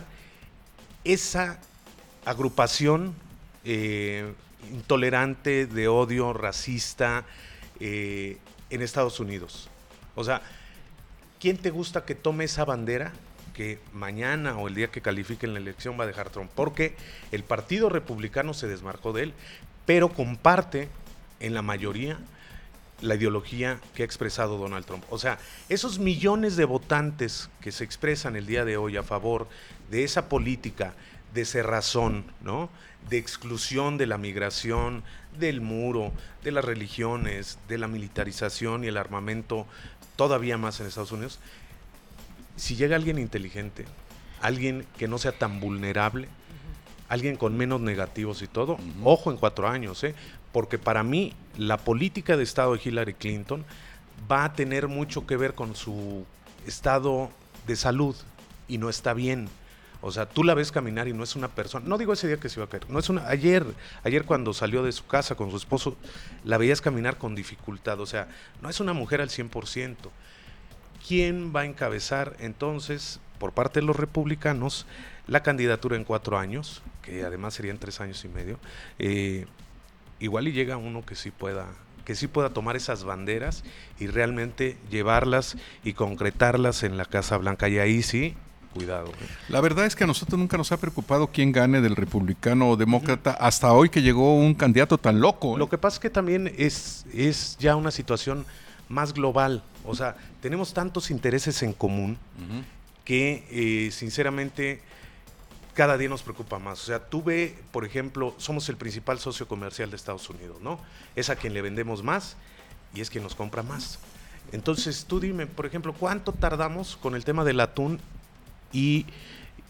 esa agrupación eh, intolerante, de odio, racista eh, en Estados Unidos? O sea, ¿quién te gusta que tome esa bandera que mañana o el día que califiquen la elección va a dejar Trump? Porque el Partido Republicano se desmarcó de él, pero comparte en la mayoría la ideología que ha expresado Donald Trump. O sea, esos millones de votantes que se expresan el día de hoy a favor de esa política de cerrazón, ¿no? De exclusión de la migración, del muro, de las religiones, de la militarización y el armamento todavía más en Estados Unidos. Si llega alguien inteligente, alguien que no sea tan vulnerable, uh-huh. alguien con menos negativos y todo, uh-huh. ojo en cuatro años, ¿eh? Porque para mí la política de Estado de Hillary Clinton va a tener mucho que ver con su estado de salud y no está bien. O sea, tú la ves caminar y no es una persona, no digo ese día que se iba a caer, no es una, ayer, ayer cuando salió de su casa con su esposo, la veías caminar con dificultad, o sea, no es una mujer al cien por ciento. ¿Quién va a encabezar entonces, por parte de los republicanos, la candidatura en cuatro años, que además serían tres años y medio? Eh, igual y llega uno que sí pueda, que sí pueda tomar esas banderas y realmente llevarlas y concretarlas en la Casa Blanca, y ahí sí, cuidado. ¿eh? La verdad es que a nosotros nunca nos ha preocupado quién gane del republicano o demócrata, uh-huh. hasta hoy que llegó un candidato tan loco. ¿eh? Lo que pasa es que también es, es ya una situación más global, o sea, tenemos tantos intereses en común uh-huh. que eh, sinceramente cada día nos preocupa más. O sea, tú ve, por ejemplo, somos el principal socio comercial de Estados Unidos, ¿no? Es a quien le vendemos más y es quien nos compra más. Entonces, tú dime, por ejemplo, ¿cuánto tardamos con el tema del atún y,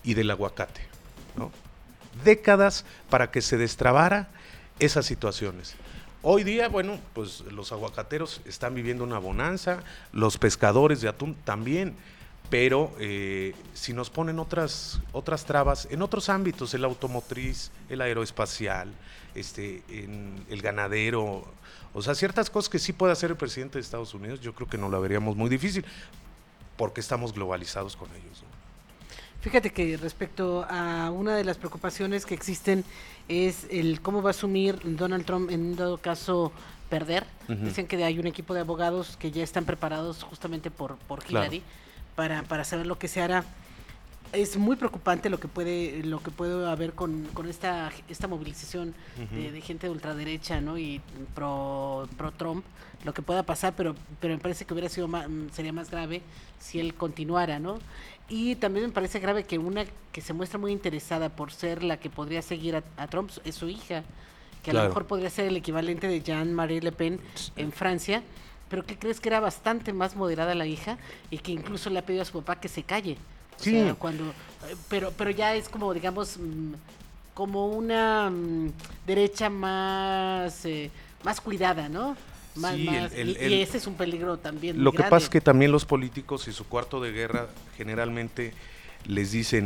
y del aguacate, ¿no? Décadas para que se destrabara esas situaciones. Hoy día, bueno, pues los aguacateros están viviendo una bonanza, los pescadores de atún también, pero eh, si nos ponen otras, otras trabas en otros ámbitos, el automotriz, el aeroespacial, este, en el ganadero, o sea, ciertas cosas que sí puede hacer el presidente de Estados Unidos, yo creo que no la veríamos muy difícil, porque estamos globalizados con ellos, ¿no? Fíjate que respecto a una de las preocupaciones que existen es el cómo va a asumir Donald Trump en un dado caso perder. Uh-huh. Dicen que hay un equipo de abogados que ya están preparados justamente por, por Hillary, claro, para, para saber lo que se hará. Es muy preocupante lo que puede lo que puede haber con, con esta esta movilización uh-huh. de, de gente de ultraderecha, ¿no? Y pro pro Trump, lo que pueda pasar, pero pero me parece que hubiera sido más, sería más grave si él continuara, ¿no? Y también me parece grave que una que se muestra muy interesada por ser la que podría seguir a, a Trump es su hija, que claro, a lo mejor podría ser el equivalente de Jean-Marie Le Pen en Francia, pero que crees que era bastante más moderada la hija y que incluso le ha pedido a su papá que se calle. O sí. sea, cuando, pero, pero ya es como, digamos, como una um, derecha más, eh, más cuidada, ¿no? Más, sí, más, el, el, y, el, y ese es un peligro también. Lo que grande. pasa es que también los políticos y su cuarto de guerra generalmente les dicen,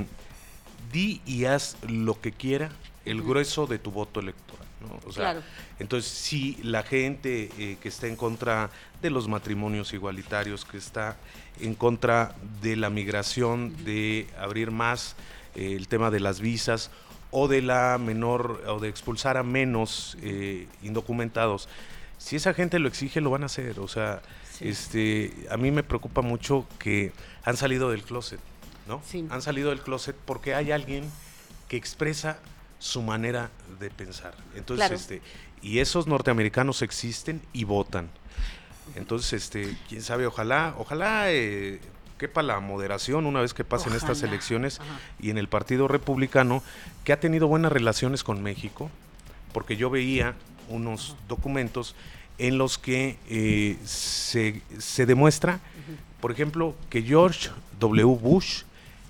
di y haz lo que quiera el uh-huh. grueso de tu voto electoral, ¿no? O sea, claro. Entonces, si la gente eh, que está en contra de los matrimonios igualitarios, que está en contra de la migración, uh-huh. de abrir más eh, el tema de las visas o de la menor o de expulsar a menos eh, indocumentados, si esa gente lo exige, lo van a hacer. O sea, sí. este, a mí me preocupa mucho que han salido del closet, ¿no? Sí. Han salido del closet porque hay alguien que expresa su manera de pensar. Entonces, claro. este, y esos norteamericanos existen y votan. Entonces, este, quién sabe, ojalá, ojalá eh, quepa la moderación una vez que pasen ojalá. estas elecciones. Ajá. Y en el Partido Republicano, que ha tenido buenas relaciones con México, porque yo veía unos Ajá. documentos en los que eh, se, se demuestra, uh-huh. por ejemplo, que George W. Bush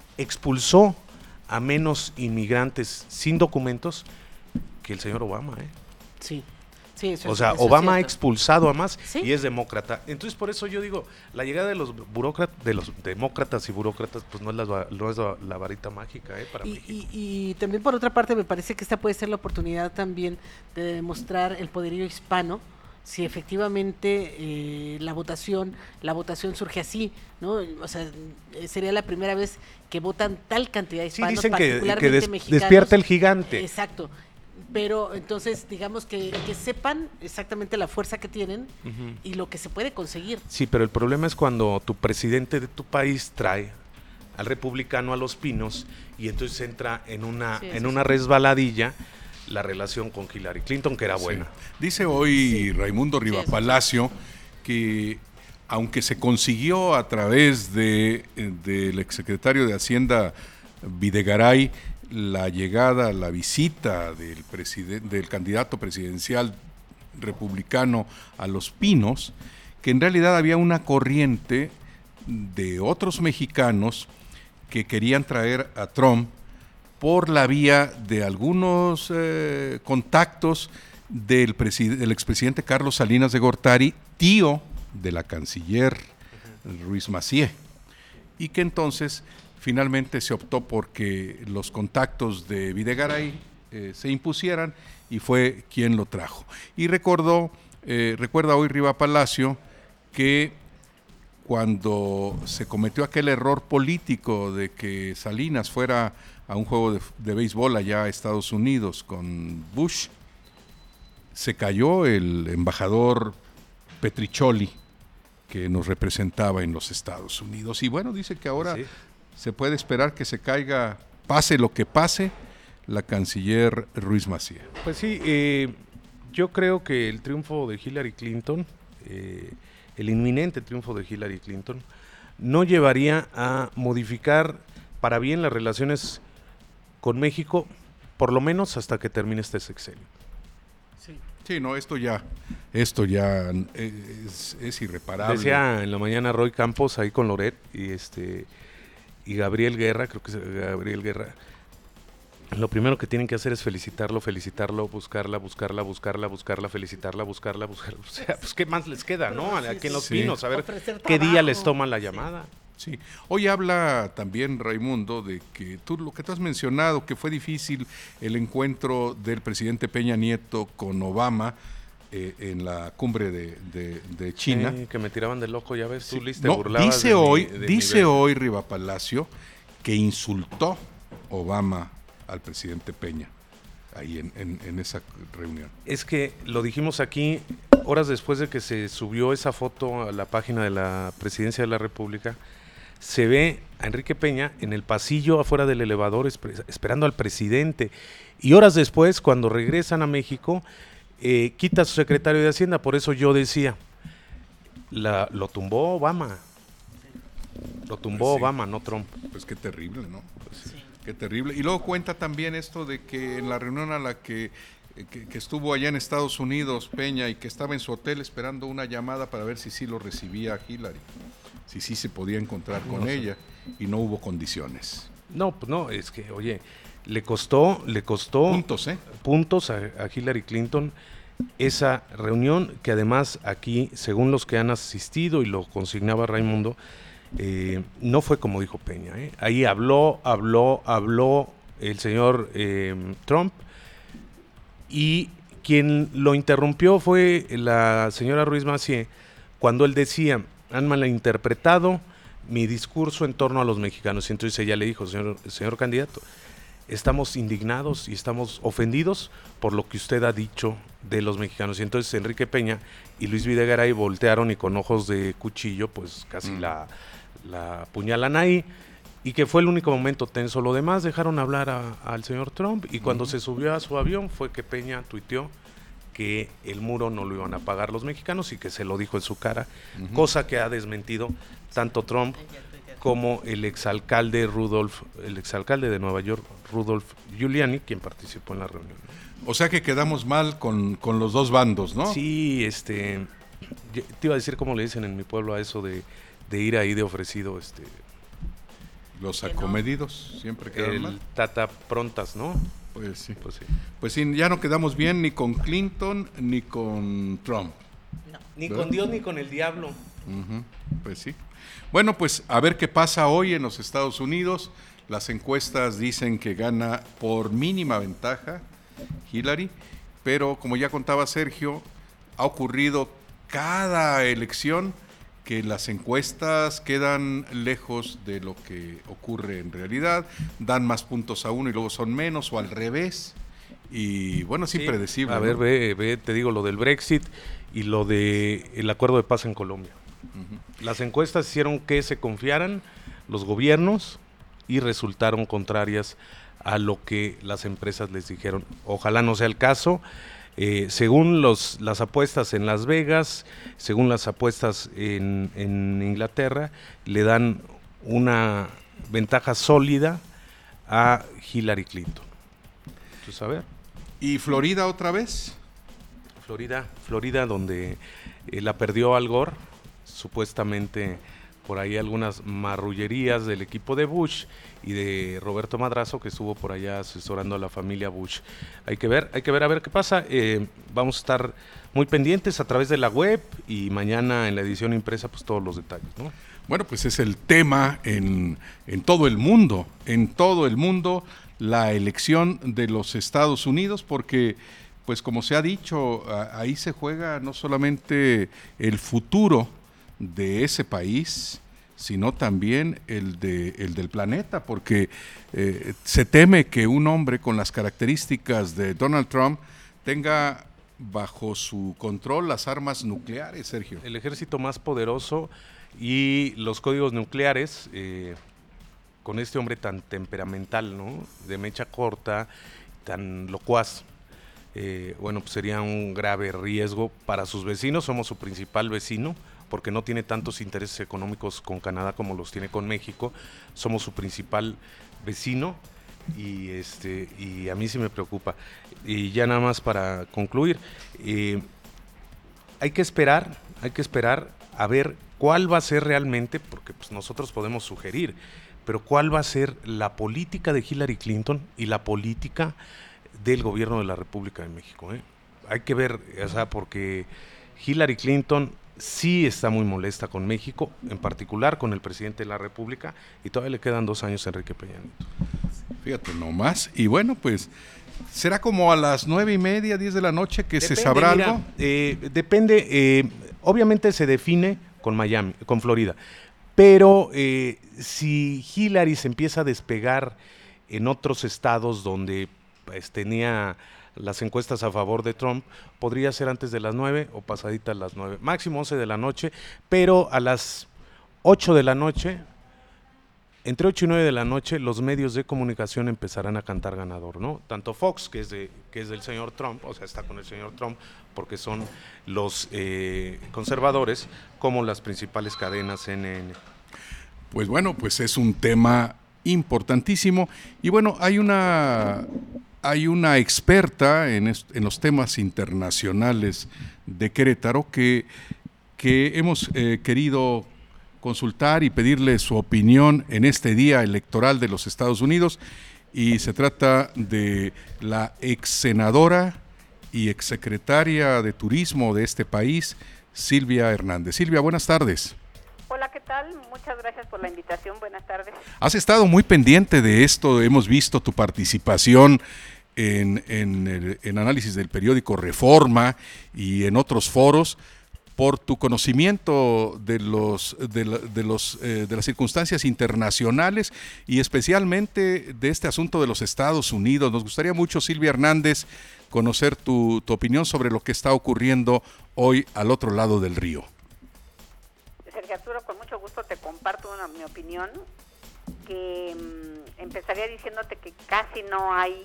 expulsó a menos inmigrantes sin documentos que el señor Obama, ¿eh? Sí. Sí, eso o es, sea, eso Obama ha es expulsado a más ¿Sí? y es demócrata. Entonces, por eso yo digo, la llegada de los burócratas, de los demócratas y burócratas, pues no es la, no es la, la varita mágica, ¿eh? Para y, México. Y, y también por otra parte me parece que esta puede ser la oportunidad también de demostrar el poderío hispano, si efectivamente eh, la votación, la votación surge así, ¿no? O sea, sería la primera vez que votan tal cantidad de hispanos, sí, dicen particularmente que, que des, mexicanos. Despierta el gigante. Exacto. Pero entonces, digamos que, que sepan exactamente la fuerza que tienen uh-huh. y lo que se puede conseguir. Sí, pero el problema es cuando tu presidente de tu país trae al republicano a los pinos y entonces entra en una, sí, en una sí. resbaladilla la relación con Hillary Clinton, que era buena. Sí. Dice hoy sí. Raimundo Rivapalacio sí, que aunque se consiguió a través de del exsecretario de Hacienda Videgaray la llegada, la visita del presidente, del candidato presidencial republicano a Los Pinos, que en realidad había una corriente de otros mexicanos que querían traer a Trump por la vía de algunos eh, contactos del, preside- del expresidente Carlos Salinas de Gortari, tío de la canciller Ruiz Massieu, y que entonces finalmente se optó porque los contactos de Videgaray eh, se impusieran y fue quien lo trajo. Y recordó, eh, recuerda hoy Rivapalacio que cuando se cometió aquel error político de que Salinas fuera a un juego de, de béisbol allá a Estados Unidos con Bush, se cayó el embajador Petricholi que nos representaba en los Estados Unidos. Y bueno, dice que ahora... ¿Sí? Se puede esperar que se caiga, pase lo que pase, la canciller Ruiz Massieu. Pues sí, eh, yo creo que el triunfo de Hillary Clinton, eh, el inminente triunfo de Hillary Clinton, no llevaría a modificar para bien las relaciones con México, por lo menos hasta que termine este sexenio. Sí, sí, no, esto ya, esto ya es, es irreparable. Decía en la mañana Roy Campos ahí con Loret, y este... y Gabriel Guerra, creo que es Gabriel Guerra, lo primero que tienen que hacer es felicitarlo, felicitarlo, buscarla, buscarla, buscarla, buscarla, felicitarla, buscarla, buscarla. O sea, pues qué más les queda, ¿no? Aquí en Los sí. Pinos, a ver Ofrecer qué día trabajo. les toman la llamada. Sí, hoy habla también Raimundo de que tú lo que tú has mencionado, que fue difícil el encuentro del presidente Peña Nieto con Obama eh, en la cumbre de, de, de China. Sí, que me tiraban de loco, ya ves, Sí. tú Liz, te No, burlabas dice de mi- hoy, de mi dice ver- hoy Riva Palacio que insultó Obama al presidente Peña ahí en, en, en esa reunión. Es que lo dijimos aquí horas después de que se subió esa foto a la página de la Presidencia de la República. Se ve a Enrique Peña en el pasillo afuera del elevador esper- esperando al presidente. Y horas después, cuando regresan a México, eh, quita a su secretario de Hacienda. Por eso yo decía, la, lo tumbó Obama. Lo tumbó Pues sí. Obama, no Trump. Pues qué terrible, ¿no? Pues, qué terrible. Y luego cuenta también esto de que en la reunión a la que, que, que estuvo allá en Estados Unidos, Peña, y que estaba en su hotel esperando una llamada para ver si sí lo recibía Hillary, si sí se podía encontrar con No sé. ella, y no hubo condiciones. No, pues no, es que, oye, le costó, le costó Puntos, ¿eh? puntos a, a Hillary Clinton esa reunión, que además aquí, según los que han asistido, y lo consignaba Raimundo, eh, no fue como dijo Peña, ¿eh? Ahí habló, habló, habló el señor eh, Trump, y quien lo interrumpió fue la señora Ruiz Massieu, cuando él decía, han malinterpretado mi discurso en torno a los mexicanos. Y entonces ella le dijo, señor, señor candidato, estamos indignados y estamos ofendidos por lo que usted ha dicho de los mexicanos. Y entonces Enrique Peña y Luis Videgaray voltearon y con ojos de cuchillo, pues casi Mm. la, la apuñalan ahí. Y que fue el único momento tenso. Lo demás dejaron hablar a- al señor Trump. Y cuando Ujú. se subió a su avión fue que Peña tuiteó que el muro no lo iban a pagar los mexicanos y que se lo dijo en su cara, Ujú. cosa que ha desmentido tanto Trump como el exalcalde Rudolph, el exalcalde de Nueva York, Rudolph Giuliani, quien participó en la reunión. O sea que quedamos mal con, con los dos bandos, ¿no? Sí, este, yo te iba a decir cómo le dicen en mi pueblo a eso de, de ir ahí de ofrecido, este, Los acomedidos siempre quedan mal. el tata prontas, ¿no? Pues sí. Pues sí. Pues sí, ya no quedamos bien ni con Clinton ni con Trump. Ni ¿verdad? con Dios ni con el diablo. Ujú, pues sí. Bueno, pues a ver qué pasa hoy en los Estados Unidos. Las encuestas dicen que gana por mínima ventaja Hillary, pero como ya contaba Sergio, ha ocurrido cada elección que las encuestas quedan lejos de lo que ocurre en realidad, dan más puntos a uno y luego son menos, o al revés, y bueno, es Sí. impredecible. A ver, ¿no? ve, ve, te digo lo del Brexit y lo de el acuerdo de paz en Colombia. Ujú. Las encuestas hicieron que se confiaran los gobiernos y resultaron contrarias a lo que las empresas les dijeron. Ojalá no sea el caso. Eh, según los, las apuestas en Las Vegas, según las apuestas en, en Inglaterra, le dan una ventaja sólida a Hillary Clinton. Entonces, a ver. ¿Y Florida otra vez? Florida, Florida, donde eh, la perdió Al Gore, supuestamente por ahí algunas marrullerías del equipo de Bush y de Roberto Madrazo, que estuvo por allá asesorando a la familia Bush. Hay que ver, hay que ver a ver qué pasa. Eh, vamos a estar muy pendientes a través de la web y mañana en la edición impresa, pues todos los detalles, ¿no? Bueno, pues es el tema en, en todo el mundo, en todo el mundo, la elección de los Estados Unidos, porque, pues como se ha dicho, a- ahí se juega no solamente el futuro de ese país, sino también el, de, el del planeta, porque eh, se teme que un hombre con las características de Donald Trump tenga bajo su control las armas nucleares, Sergio. El ejército más poderoso y los códigos nucleares, eh, con este hombre tan temperamental, ¿no? De mecha corta, tan locuaz, eh, bueno, pues sería un grave riesgo para sus vecinos. Somos su principal vecino, porque no tiene tantos intereses económicos con Canadá como los tiene con México. Somos su principal vecino y este y a mí sí me preocupa. Y ya nada más para concluir, eh, hay que esperar, hay que esperar a ver cuál va a ser realmente, porque pues nosotros podemos sugerir, pero ¿cuál va a ser la política de Hillary Clinton y la política del gobierno de la República de México? ¿eh? Hay que ver, o sea, porque Hillary Clinton sí está muy molesta con México, en particular con el presidente de la República, y todavía le quedan dos años a Enrique Peña Nieto. Fíjate nomás, y bueno, pues será como a las nueve y media, diez de la noche que Depende, se sabrá mira, algo. Eh, depende, eh, obviamente se define con Miami, con Florida, pero eh, si Hillary se empieza a despegar en otros estados donde pues, tenía las encuestas a favor de Trump, podría ser antes de las nueve o pasaditas las nueve, máximo once de la noche, pero a las ocho de la noche, entre ocho y nueve de la noche, los medios de comunicación empezarán a cantar ganador, ¿no? Tanto Fox, que es, de, que es del señor Trump, o sea, está con el señor Trump, porque son los eh, conservadores, como las principales cadenas C N N. Pues bueno, pues es un tema importantísimo, y bueno, hay una... Hay una experta en, est- en los temas internacionales de Querétaro que, que hemos eh, querido consultar y pedirle su opinión en este día electoral de los Estados Unidos, y se trata de la ex senadora y ex secretaria de Turismo de este país, Silvia Hernández. Silvia, buenas tardes. Hola, ¿qué tal? Muchas gracias por la invitación. Buenas tardes. Has estado muy pendiente de esto, hemos visto tu participación en, en, el, en análisis del periódico Reforma y en otros foros, por tu conocimiento de los de, la, de los eh, de las circunstancias internacionales y especialmente de este asunto de los Estados Unidos. Nos gustaría mucho, Silvia Hernández, conocer tu, tu opinión sobre lo que está ocurriendo hoy al otro lado del río. Sergio Arturo, con mucho gusto te comparto una, mi opinión, que mmm, empezaría diciéndote que casi no hay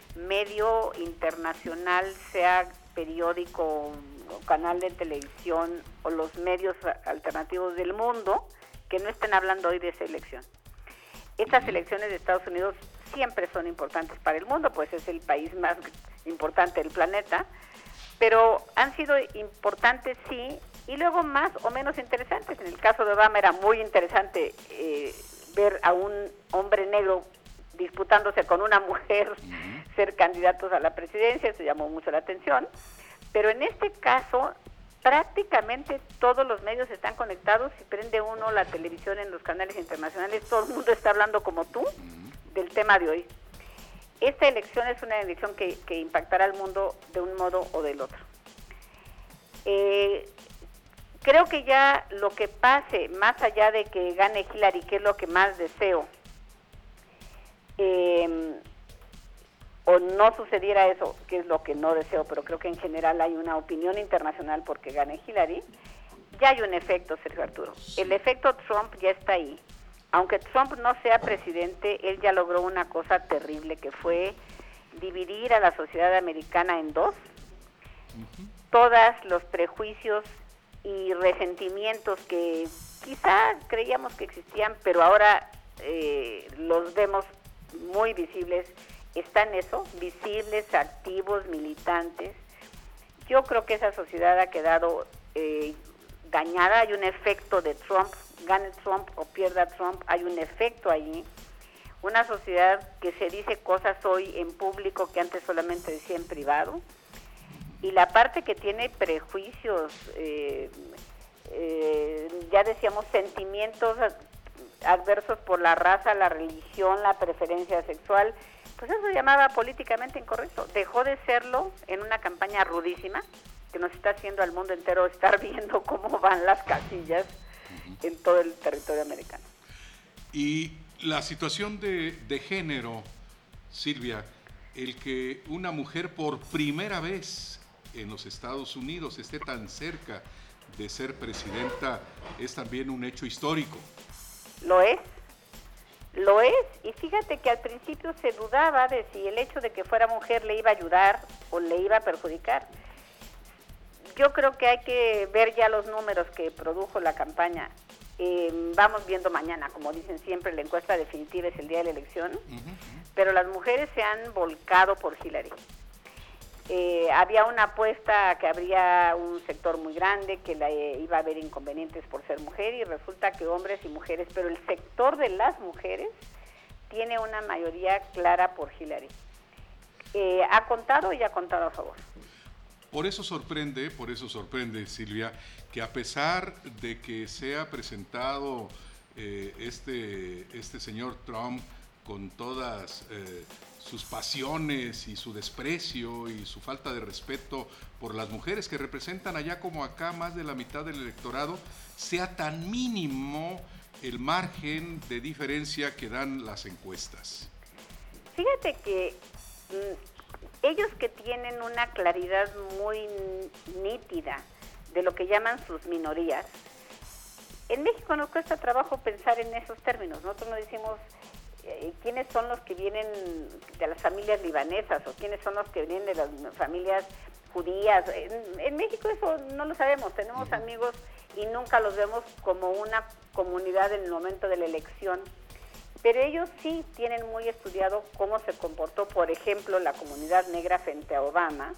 medio internacional, sea periódico o canal de televisión o los medios alternativos del mundo, que no estén hablando hoy de esa elección. Estas elecciones de Estados Unidos siempre son importantes para el mundo, pues es el país más importante del planeta, pero han sido importantes, sí, y luego más o menos interesantes. En el caso de Obama era muy interesante eh, ver a un hombre negro disputándose con una mujer, uh-huh. ser candidatos a la presidencia, eso llamó mucho la atención, pero en este caso prácticamente todos los medios están conectados. Si prende uno la televisión en los canales internacionales, todo el mundo está hablando como tú uh-huh. del tema de hoy. Esta elección es una elección que, que impactará al mundo de un modo o del otro. Eh, creo que ya lo que pase, más allá de que gane Hillary, que es lo que más deseo, eh, o no sucediera eso, que es lo que no deseo, pero creo que en general hay una opinión internacional porque gane Hillary, ya hay un efecto, Sergio Arturo. El efecto Trump ya está ahí. Aunque Trump no sea presidente, él ya logró una cosa terrible, que fue dividir a la sociedad americana en dos. Uh-huh. Todos los prejuicios y resentimientos que quizá creíamos que existían, pero ahora eh, los vemos muy visibles, están eso, visibles, activos, militantes. Yo creo que esa sociedad ha quedado eh, dañada. Hay un efecto de Trump, gane Trump o pierda Trump, hay un efecto allí. Una sociedad que se dice cosas hoy en público que antes solamente decía en privado. Y la parte que tiene prejuicios, eh, eh, ya decíamos, sentimientos adversos por la raza, la religión, la preferencia sexual, pues eso se llamaba políticamente incorrecto. Dejó de serlo en una campaña rudísima que nos está haciendo al mundo entero estar viendo cómo van las casillas uh-huh. en todo el territorio americano. Y la situación de, de género, Silvia, el que una mujer por primera vez en los Estados Unidos esté tan cerca de ser presidenta, es también un hecho histórico. Lo es, lo es, y fíjate que al principio se dudaba de si el hecho de que fuera mujer le iba a ayudar o le iba a perjudicar. Yo creo que hay que ver ya los números que produjo la campaña. Eh, vamos viendo mañana, como dicen siempre, la encuesta definitiva es el día de la elección, uh-huh. pero las mujeres se han volcado por Hillary. Eh, había una apuesta que habría un sector muy grande, que la, eh, iba a haber inconvenientes por ser mujer, y resulta que hombres y mujeres, pero el sector de las mujeres tiene una mayoría clara por Hillary. Eh, ha contado y ha contado a favor. Por eso sorprende, por eso sorprende, Silvia, que a pesar de que se ha presentado eh, este, este señor Trump con todas eh, sus pasiones y su desprecio y su falta de respeto por las mujeres que representan allá como acá más de la mitad del electorado, sea tan mínimo el margen de diferencia que dan las encuestas. Fíjate que mmm, ellos que tienen una claridad muy nítida de lo que llaman sus minorías, en México nos cuesta trabajo pensar en esos términos. Nosotros no decimos eh, quiénes son los que vienen de las familias libanesas o quiénes son los que vienen de las familias judías. En, en México eso no lo sabemos. Tenemos uh-huh. amigos y nunca los vemos como una comunidad en el momento de la elección. Pero ellos sí tienen muy estudiado cómo se comportó, por ejemplo, la comunidad negra frente a Obama.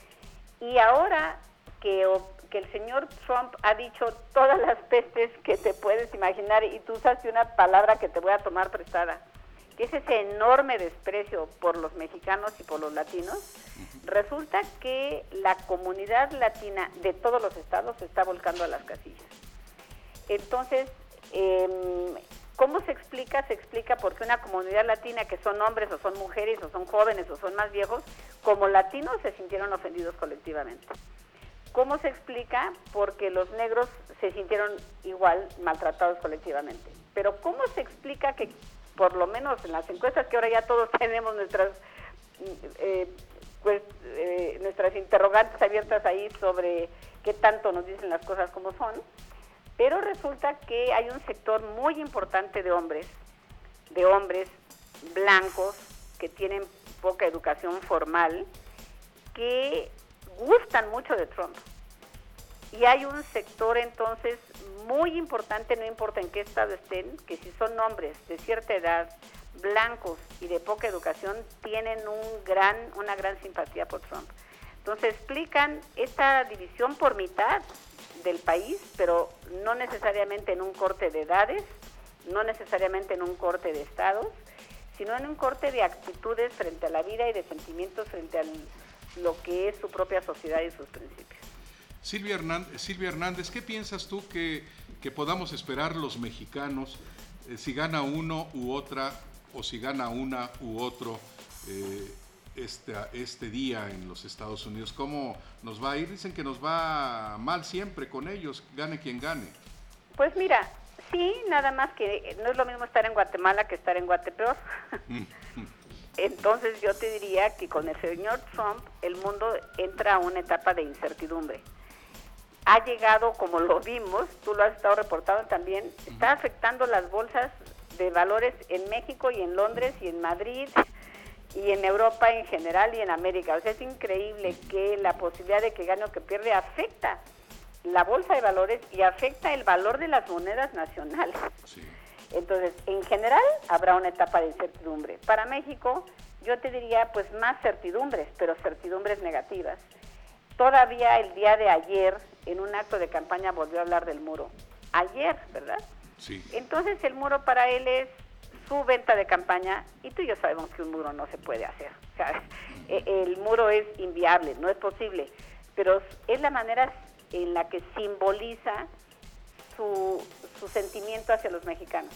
Y ahora que, que el señor Trump ha dicho todas las pestes que te puedes imaginar, y tú usaste una palabra que te voy a tomar prestada, que es ese enorme desprecio por los mexicanos y por los latinos, resulta que la comunidad latina de todos los estados se está volcando a las casillas. Entonces, eh, ¿cómo se explica? Se explica porque una comunidad latina, que son hombres o son mujeres o son jóvenes o son más viejos, como latinos se sintieron ofendidos colectivamente. ¿Cómo se explica? Porque los negros se sintieron igual maltratados colectivamente. Pero ¿cómo se explica que, por lo menos en las encuestas, que ahora ya todos tenemos nuestras, eh, pues, eh, nuestras interrogantes abiertas ahí sobre qué tanto nos dicen las cosas como son, pero resulta que hay un sector muy importante de hombres, de hombres blancos que tienen poca educación formal, que gustan mucho de Trump. Y hay un sector entonces muy importante, no importa en qué estado estén, que si son hombres de cierta edad, blancos y de poca educación, tienen un gran, una gran simpatía por Trump. Entonces explican esta división por mitad del país, pero no necesariamente en un corte de edades, no necesariamente en un corte de estados, sino en un corte de actitudes frente a la vida y de sentimientos frente a lo que es su propia sociedad y sus principios. Silvia Hernández, Silvia Hernández, ¿qué piensas tú que, que podamos esperar los mexicanos eh, si gana uno u otra o si gana una u otro eh, este, este día en los Estados Unidos? ¿Cómo nos va a ir? Dicen que nos va mal siempre con ellos, gane quien gane. Pues mira, sí, nada más que no es lo mismo estar en Guatemala que estar en Guatepeor. Entonces yo te diría que con el señor Trump el mundo entra a una etapa de incertidumbre. Ha llegado, como lo vimos, tú lo has estado reportando también, está afectando las bolsas de valores en México y en Londres y en Madrid y en Europa en general y en América. O sea, es increíble que la posibilidad de que gane o que pierde afecta la bolsa de valores y afecta el valor de las monedas nacionales. Sí. Entonces, en general, habrá una etapa de incertidumbre. Para México, yo te diría, pues, más certidumbres, pero certidumbres negativas. Todavía el día de ayer, en un acto de campaña, volvió a hablar del muro. Ayer, ¿verdad? Sí. Entonces, el muro para él es su venta de campaña, y tú y yo sabemos que un muro no se puede hacer. O sea, el muro es inviable, no es posible, pero es la manera en la que simboliza su, su sentimiento hacia los mexicanos.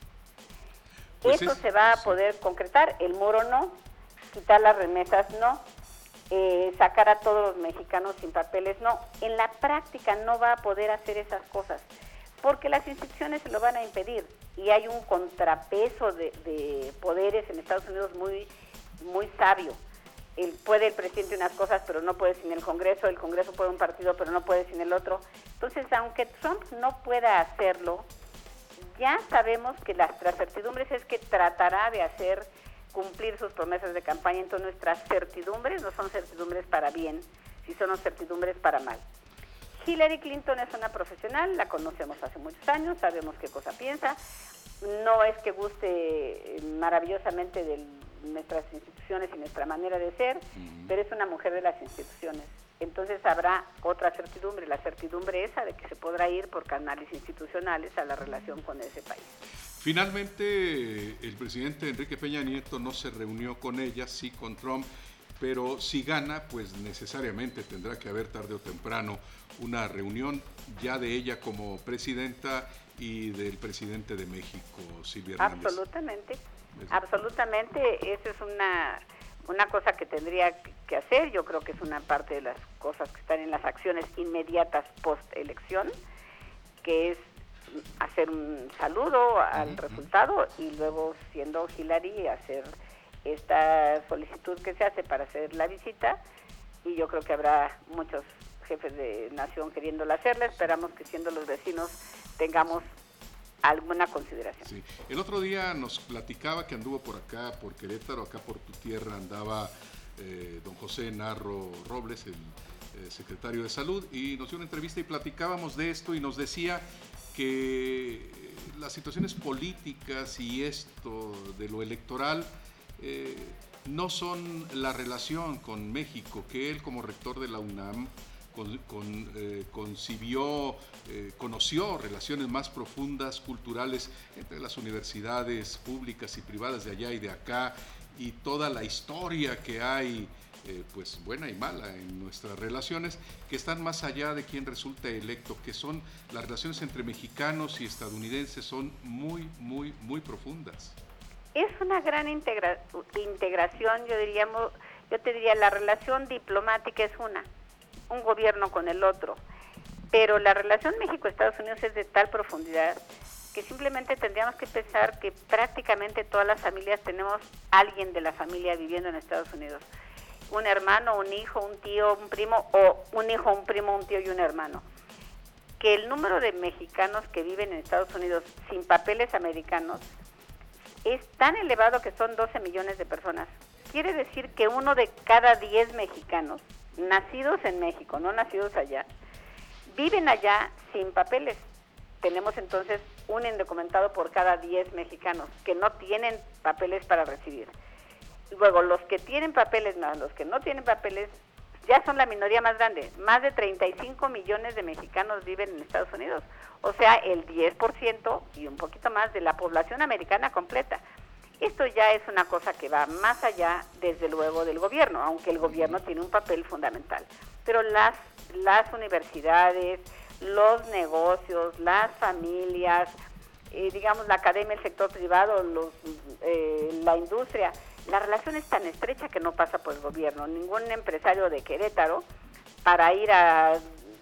Pues Eso es, se va a sí. poder concretar, el muro no, quitar las remesas no, eh, sacar a todos los mexicanos sin papeles no. En la práctica no va a poder hacer esas cosas, porque las instituciones se lo van a impedir, y hay un contrapeso de, de poderes en Estados Unidos muy, muy sabio. El, puede el presidente unas cosas, pero no puede sin el Congreso, el Congreso puede un partido, pero no puede sin el otro. Entonces, aunque Trump no pueda hacerlo, ya sabemos que las, las certidumbres es que tratará de hacer cumplir sus promesas de campaña. Entonces, nuestras certidumbres no son certidumbres para bien, si son certidumbres para mal. Hillary Clinton es una profesional, la conocemos hace muchos años, sabemos qué cosa piensa, no es que guste maravillosamente del nuestras instituciones y nuestra manera de ser, uh-huh. pero es una mujer de las instituciones. Entonces habrá otra certidumbre, la certidumbre esa de que se podrá ir por canales institucionales a la relación con ese país. Finalmente, el presidente Enrique Peña Nieto no se reunió con ella, sí con Trump, pero si gana, pues necesariamente tendrá que haber tarde o temprano una reunión ya de ella como presidenta y del presidente de México, Silvia Hernández. Absolutamente, absolutamente, esa es una... Una cosa que tendría que hacer, yo creo que es una parte de las cosas que están en las acciones inmediatas post-elección, que es hacer un saludo al uh-huh. resultado y luego, siendo Hillary, hacer esta solicitud que se hace para hacer la visita, y yo creo que habrá muchos jefes de nación queriéndola hacerla. Esperamos que, siendo los vecinos, tengamos alguna consideración. Sí. El otro día nos platicaba que anduvo por acá, por Querétaro, acá por tu tierra, andaba eh, don José Narro Robles, el eh, secretario de Salud, y nos dio una entrevista y platicábamos de esto y nos decía que las situaciones políticas y esto de lo electoral eh, no son la relación con México, que él como rector de la UNAM Con, con, eh, concibió, eh, conoció relaciones más profundas, culturales, entre las universidades públicas y privadas de allá y de acá, y toda la historia que hay, eh, pues buena y mala en nuestras relaciones, que están más allá de quién resulta electo, que son las relaciones entre mexicanos y estadounidenses, son muy, muy, muy profundas. Es una gran integra- integración, yo diríamos, yo te diría, la relación diplomática es una, un gobierno con el otro, pero la relación México-Estados Unidos es de tal profundidad que simplemente tendríamos que pensar que prácticamente todas las familias tenemos alguien de la familia viviendo en Estados Unidos, un hermano, un hijo, un tío, un primo, o un hijo, un primo, un tío y un hermano. Que el número de mexicanos que viven en Estados Unidos sin papeles americanos es tan elevado que son doce millones de personas. Quiere decir que uno de cada diez mexicanos nacidos en México, no nacidos allá, viven allá sin papeles. Tenemos entonces un indocumentado por cada diez mexicanos que no tienen papeles para residir. Luego, los que tienen papeles más los que no tienen papeles ya son la minoría más grande. Más de treinta y cinco millones de mexicanos viven en Estados Unidos, o sea, el diez por ciento y un poquito más de la población americana completa. Esto ya es una cosa que va más allá, desde luego, del gobierno, aunque el gobierno tiene un papel fundamental. Pero las, las universidades, los negocios, las familias, eh, digamos la academia, el sector privado, los, eh, la industria, la relación es tan estrecha que no pasa por el gobierno. Ningún empresario de Querétaro, para ir a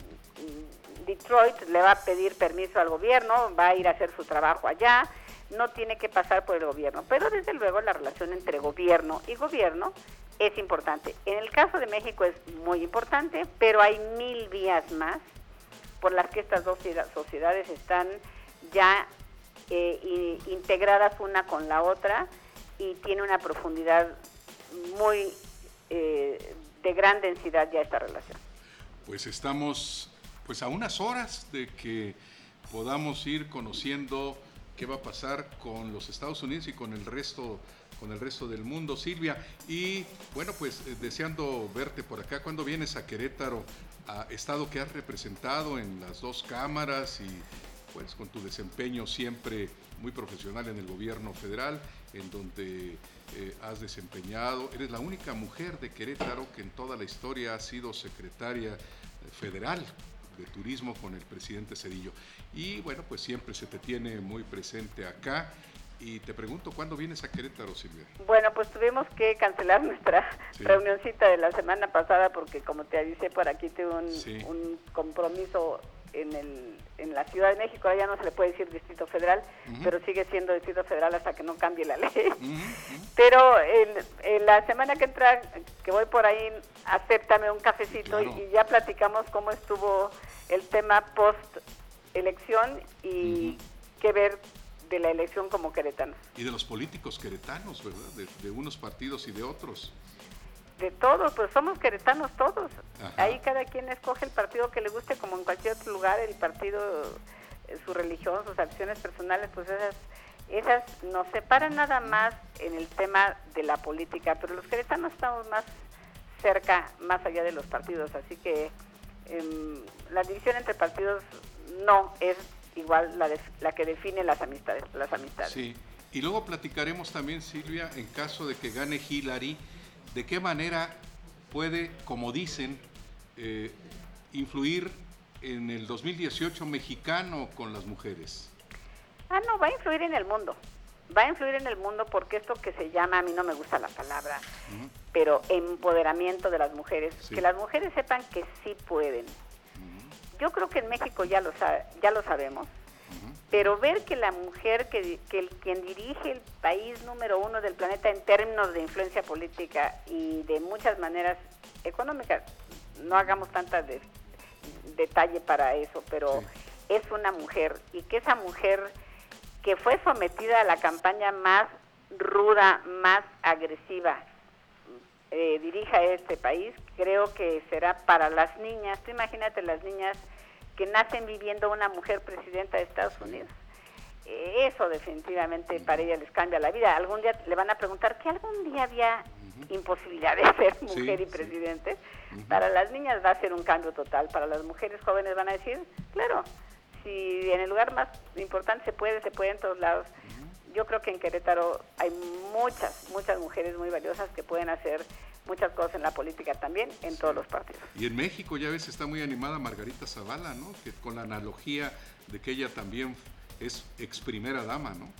Detroit, le va a pedir permiso al gobierno, va a ir a hacer su trabajo allá, no tiene que pasar por el gobierno, pero desde luego la relación entre gobierno y gobierno es importante. En el caso de México es muy importante, pero hay mil vías más por las que estas dos sociedades están ya eh, integradas una con la otra y tiene una profundidad muy eh, de gran densidad ya esta relación. Pues estamos pues a unas horas de que podamos ir conociendo qué va a pasar con los Estados Unidos y con el resto con el resto del mundo, Silvia. Y bueno, pues eh, deseando verte por acá. ¿Cuándo vienes a Querétaro? A estado que has representado en las dos cámaras y pues con tu desempeño siempre muy profesional en el gobierno federal, en donde eh, has desempeñado. Eres la única mujer de Querétaro que en toda la historia ha sido secretaria federal de turismo con el presidente Zedillo. Y bueno, pues siempre se te tiene muy presente acá. Y te pregunto, ¿cuándo vienes a Querétaro, Silvia? Bueno, pues tuvimos que cancelar nuestra sí. reunioncita de la semana pasada porque, como te avisé, por aquí tuve un, sí. un compromiso en el en la Ciudad de México. Ahora ya no se le puede decir Distrito Federal, uh-huh. pero sigue siendo Distrito Federal hasta que no cambie la ley. Uh-huh. Uh-huh. Pero el, en la semana que entra, que voy por ahí, acéptame un cafecito claro. y, y ya platicamos cómo estuvo el tema post-elección y uh-huh. qué ver de la elección como queretanos. Y de los políticos queretanos, ¿verdad? De, de unos partidos y de otros. De todos, pues somos queretanos todos. Ajá. Ahí cada quien escoge el partido que le guste, como en cualquier otro lugar, el partido, su religión, sus acciones personales, pues esas Esas nos separan nada más en el tema de la política, pero los queretanos estamos más cerca, más allá de los partidos, así que eh, la división entre partidos no es igual la, de, la que define las amistades, las amistades. Sí, y luego platicaremos también, Silvia, en caso de que gane Hillary, de qué manera puede, como dicen, eh, influir en el dos mil dieciocho mexicano con las mujeres. Ah, no, va a influir en el mundo. Va a influir en el mundo porque esto que se llama, a mí no me gusta la palabra, uh-huh. pero empoderamiento de las mujeres, sí. que las mujeres sepan que sí pueden. Uh-huh. Yo creo que en México ya lo, sabe, ya lo sabemos, uh-huh. pero ver que la mujer, que, que el, quien dirige el país número uno del planeta en términos de influencia política y de muchas maneras económicas, no hagamos tanta de, detalle para eso, pero sí. es una mujer, y que esa mujer que fue sometida a la campaña más ruda, más agresiva, eh, dirija este país, creo que será para las niñas. Tú imagínate las niñas que nacen viviendo una mujer presidenta de Estados Unidos. Eh, eso definitivamente para ella les cambia la vida. Algún día le van a preguntar que algún día había uh-huh. imposibilidad de ser mujer sí, y presidente. Sí. Uh-huh. Para las niñas va a ser un cambio total. Para las mujeres jóvenes van a decir, claro, si en el lugar más importante se puede, se puede en todos lados. Uh-huh. Yo creo que en Querétaro hay muchas, muchas mujeres muy valiosas que pueden hacer muchas cosas en la política también, en sí. todos los partidos. Y en México ya ves, está muy animada Margarita Zavala, ¿no? Que con la analogía de que ella también es ex primera dama, ¿no?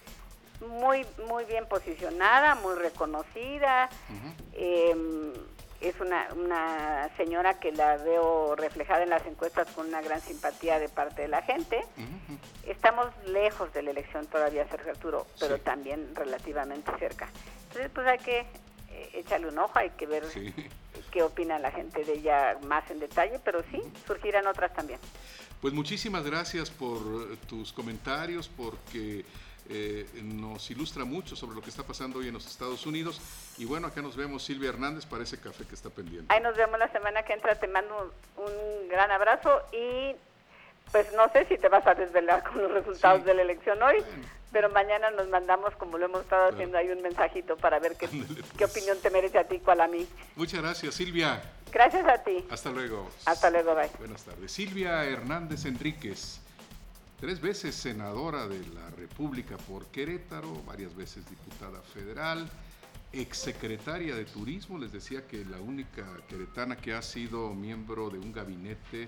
Muy, muy bien posicionada, muy reconocida. Uh-huh. eh, Es una, una señora que la veo reflejada en las encuestas con una gran simpatía de parte de la gente. Uh-huh. Estamos lejos de la elección todavía, Sergio Arturo, pero sí. también relativamente cerca. Entonces, pues hay que eh, echarle un ojo, hay que ver sí. qué opina la gente de ella más en detalle, pero sí, uh-huh. surgirán otras también. Pues muchísimas gracias por tus comentarios, porque Eh, nos ilustra mucho sobre lo que está pasando hoy en los Estados Unidos. Y bueno, acá nos vemos, Silvia Hernández, para ese café que está pendiente. Ahí nos vemos la semana que entra, te mando un, un gran abrazo y pues no sé si te vas a desvelar con los resultados sí. de la elección hoy, bueno. pero mañana nos mandamos, como lo hemos estado claro. haciendo, ahí un mensajito para ver qué, Ándale, pues. qué opinión te merece a ti, cuál a mí. Muchas gracias, Silvia. Gracias a ti. Hasta luego. Hasta luego, bye. Buenas tardes. Silvia Hernández Enríquez, tres veces senadora de la República por Querétaro, varias veces diputada federal, exsecretaria de Turismo. Les decía que la única queretana que ha sido miembro de un gabinete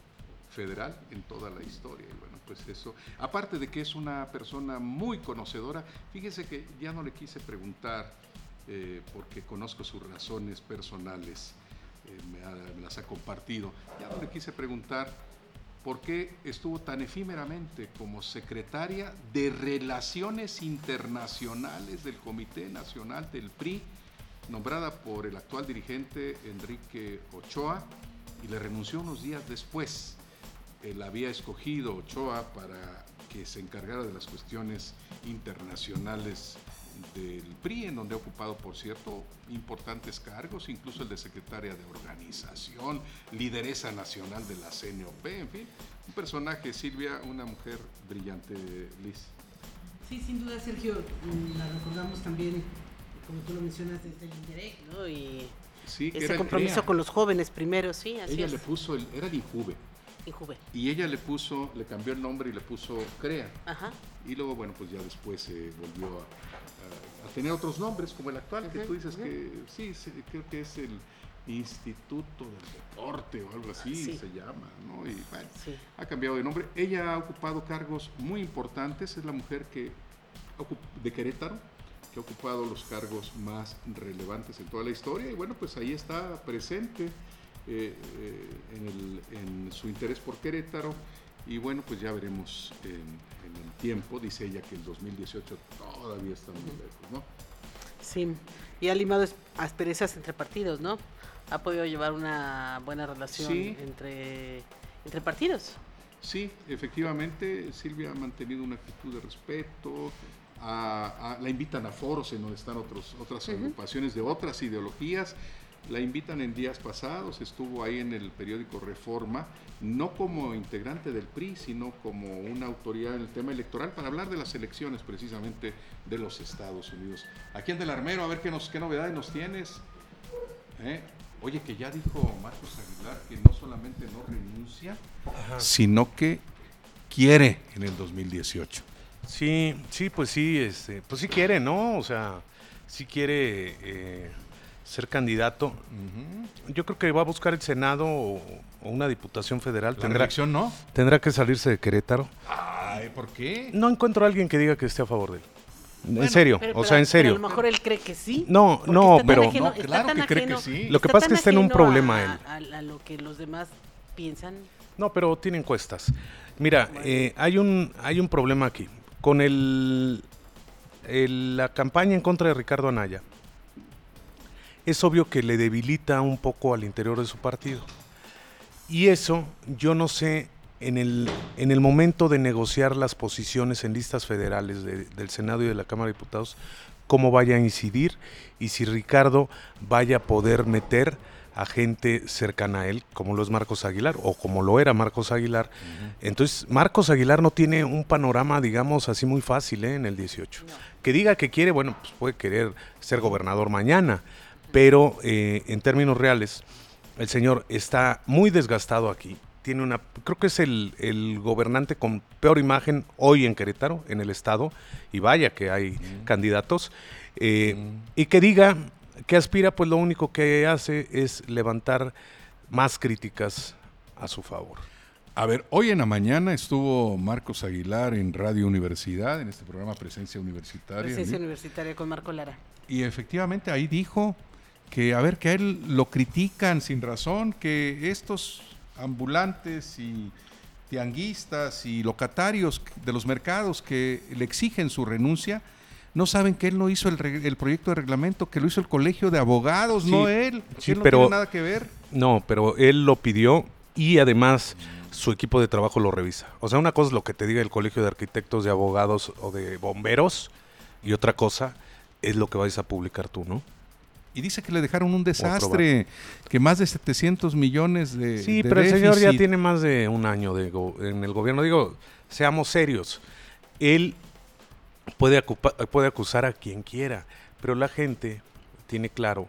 federal en toda la historia. Y bueno, pues eso, aparte de que es una persona muy conocedora, fíjese que ya no le quise preguntar, eh, porque conozco sus razones personales, eh, me, ha, me las ha compartido, ya no le quise preguntar por qué estuvo tan efímeramente como secretaria de Relaciones Internacionales del Comité Nacional del P R I, nombrada por el actual dirigente Enrique Ochoa, y le renunció unos días después. Él había escogido Ochoa para que se encargara de las cuestiones internacionales del P R I, en donde ha ocupado, por cierto, importantes cargos, incluso el de secretaria de Organización, lideresa nacional de la C N O P, en fin, un personaje, Silvia, una mujer brillante, Liz. Sí, sin duda, Sergio, la recordamos también, como tú lo mencionas, desde el INDEREC, ¿no? Y sí, que ese era compromiso CREA. Con los jóvenes primero, sí, así Ella es. le puso, el, era el INJUVE. INJUVE. Y ella le puso, le cambió el nombre y le puso CREA. Ajá. Y luego, bueno, pues ya después se eh, volvió a, a, a tener otros nombres, como el actual, uh-huh, que tú dices uh-huh. que sí, sí, creo que es el Instituto del Deporte o algo así sí. se llama, ¿no? Y bueno, sí. ha cambiado de nombre. Ella ha ocupado cargos muy importantes, es la mujer que de Querétaro, que ha ocupado los cargos más relevantes en toda la historia, y bueno, pues ahí está presente eh, eh, en, el, en su interés por Querétaro. Y bueno, pues ya veremos en, en el tiempo. Dice ella que el dos mil dieciocho todavía está muy lejos, ¿no? Sí, y ha limado asperezas entre partidos, ¿no? Ha podido llevar una buena relación sí. entre, entre partidos. Sí, efectivamente, Silvia ha mantenido una actitud de respeto, a, a, la invitan a foros en donde están otros, otras uh-huh. agrupaciones de otras ideologías. la invitan en días pasados, estuvo ahí en el periódico Reforma, no como integrante del P R I, sino como una autoridad en el tema electoral para hablar de las elecciones precisamente de los Estados Unidos. Aquí en Del Armero, a ver qué, nos, qué novedades nos tienes. ¿Eh? Oye, que ya dijo Marcos Aguilar que no solamente no renuncia, Ajá. sino que quiere en el dos mil dieciocho. Sí, sí, pues sí, este, pues sí quiere, ¿no? O sea, sí quiere eh, ser candidato. Uh-huh. Yo creo que va a buscar el Senado o, o una diputación federal. ¿La tendrá, reelección no? Tendrá que salirse de Querétaro. Ay, ¿por qué? No encuentro a alguien que diga que esté a favor de él. Bueno, en serio, pero, o pero, sea, en serio. Pero a lo mejor él cree que sí. No, no, pero... Ajeno, no, claro que cree que sí. Lo que pasa es que está en un problema él. A, a, a lo que los demás piensan. No, pero tiene encuestas. Mira, bueno. eh, hay un hay un problema aquí. Con el, el la campaña en contra de Ricardo Anaya, es obvio que le debilita un poco al interior de su partido. Y eso, yo no sé, en el, en el momento de negociar las posiciones en listas federales de, del Senado y de la Cámara de Diputados, cómo vaya a incidir y si Ricardo vaya a poder meter a gente cercana a él, como lo es Marcos Aguilar, o como lo era Marcos Aguilar. Uh-huh. Entonces, Marcos Aguilar no tiene un panorama, digamos, así muy fácil ¿eh? en el dieciocho. No. Que diga que quiere, bueno, pues puede querer ser gobernador mañana, pero eh, en términos reales, el señor está muy desgastado aquí. Tiene una, creo que es el, el gobernante con peor imagen hoy en Querétaro, en el estado, y vaya que hay uh-huh. candidatos, eh, uh-huh. y que diga que aspira, pues lo único que hace es levantar más críticas a su favor. A ver, hoy en la mañana estuvo Marcos Aguilar en Radio Universidad, en este programa Presencia Universitaria. Presencia ¿sí? Universitaria con Marco Lara. Y efectivamente ahí dijo que, a ver, que a él lo critican sin razón, que estos ambulantes y tianguistas y locatarios de los mercados que le exigen su renuncia, no saben que él no hizo el, re, el proyecto de reglamento, que lo hizo el Colegio de Abogados, sí, no él, sí, él no pero, tiene nada que ver. No, pero él lo pidió y además su equipo de trabajo lo revisa. O sea, una cosa es lo que te diga el Colegio de Arquitectos, de Abogados o de Bomberos, y otra cosa es lo que vais a publicar tú, ¿no? Y dice que le dejaron un desastre, que más de setecientos millones de Sí, de pero déficit. El señor ya tiene más de un año de go- en el gobierno. Digo, seamos serios. Él puede, acupa- puede acusar a quien quiera, pero la gente tiene claro,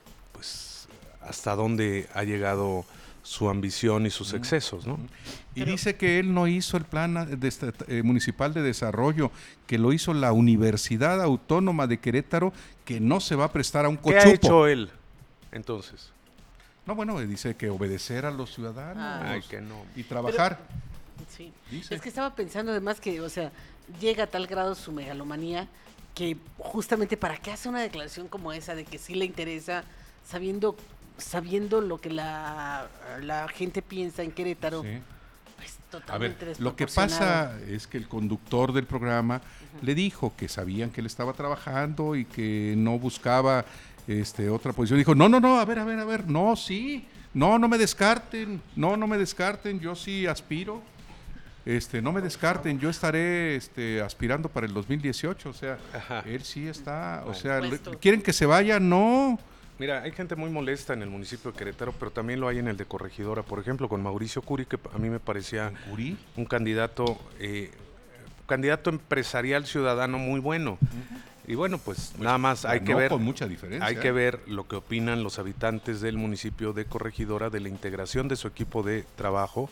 pues, hasta dónde ha llegado su ambición y sus excesos, ¿no? Y pero, dice que él no hizo el plan de este, eh, municipal de desarrollo, que lo hizo la Universidad Autónoma de Querétaro, que no se va a prestar a un cochupo. ¿Qué ha hecho él, entonces? No, bueno, dice que obedecer a los ciudadanos Ay, que no. y trabajar. Pero, sí, dice. Es que estaba pensando además que, o sea, llega a tal grado su megalomanía que justamente para qué hace una declaración como esa de que sí le interesa, sabiendo sabiendo lo que la, la gente piensa en Querétaro, sí. Pues totalmente a ver, lo que pasa es que el conductor del programa uh-huh. le dijo que sabían que él estaba trabajando y que no buscaba este otra posición. Dijo, no, no, no, a ver, a ver, a ver, no, sí, no, no me descarten, no, no me descarten, yo sí aspiro, este, no me descarten, yo estaré este, aspirando para el dos mil dieciocho, o sea, Ajá. él sí está, o sea, le, ¿quieren que se vaya? No. Mira, hay gente muy molesta en el municipio de Querétaro, pero también lo hay en el de Corregidora, por ejemplo, con Mauricio Curi, que a mí me parecía un candidato eh, candidato empresarial ciudadano muy bueno. Uh-huh. Y bueno, pues, pues nada más hay que ver con mucha diferencia, hay que ver lo que opinan los habitantes del municipio de Corregidora de la integración de su equipo de trabajo,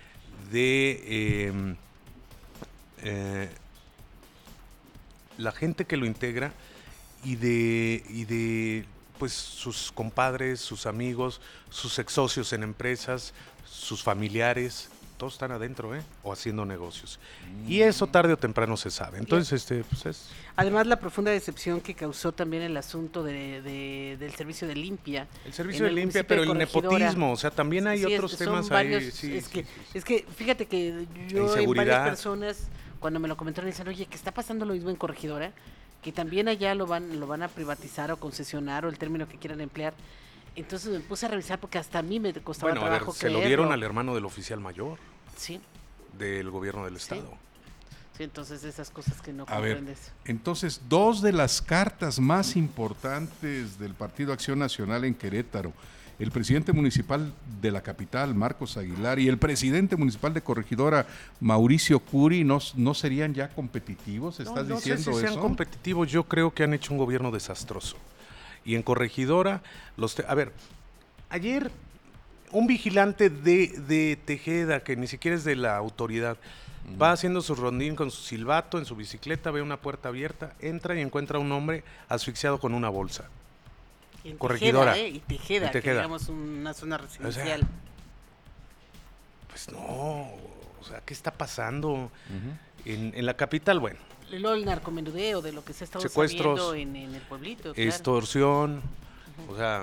de eh, eh, la gente que lo integra y de y de pues sus compadres, sus amigos, sus ex socios en empresas, sus familiares, todos están adentro, ¿eh? O haciendo negocios. Mm. Y eso tarde o temprano se sabe. Entonces, este, pues es... Además, la profunda decepción que causó también el asunto de, de, del servicio de limpia. El servicio de limpia, pero el nepotismo, o sea, también hay sí, otros es, temas varios, ahí. Sí, es, sí, que, sí, sí. es que, fíjate que yo en varias personas, cuando me lo comentaron, dicen, oye, ¿qué está pasando lo mismo en Corregidora? Que también allá lo van lo van a privatizar o concesionar o el término que quieran emplear. Entonces me puse a revisar porque hasta a mí me costaba bueno, trabajo a ver, se lo dieron al hermano del oficial mayor. Sí. Del gobierno del estado. Sí. Sí, entonces esas cosas que no A ver, comprendes. entonces, dos de las cartas más importantes del Partido Acción Nacional en Querétaro, el presidente municipal de la capital, Marcos Aguilar, y el presidente municipal de Corregidora, Mauricio Curi, ¿no, no serían ya competitivos? ¿Estás no, no diciendo sé si sean eso? competitivos, yo creo que han hecho un gobierno desastroso. Y en Corregidora, los te- a ver, ayer un vigilante de, de Tejeda, que ni siquiera es de la autoridad, uh-huh. va haciendo su rondín con su silbato en su bicicleta, ve una puerta abierta, entra y encuentra a un hombre asfixiado con una bolsa. Y en Corregidora. Tejeda, ¿eh? Y Tejeda, Y Tejeda. que digamos una zona residencial. O sea, pues no, o sea, ¿qué está pasando? Uh-huh. En, en la capital, bueno. Y luego el narcomenudeo, de lo que se ha estado Secuestros, sabiendo en, en el pueblito. Claro. Extorsión, uh-huh. o sea...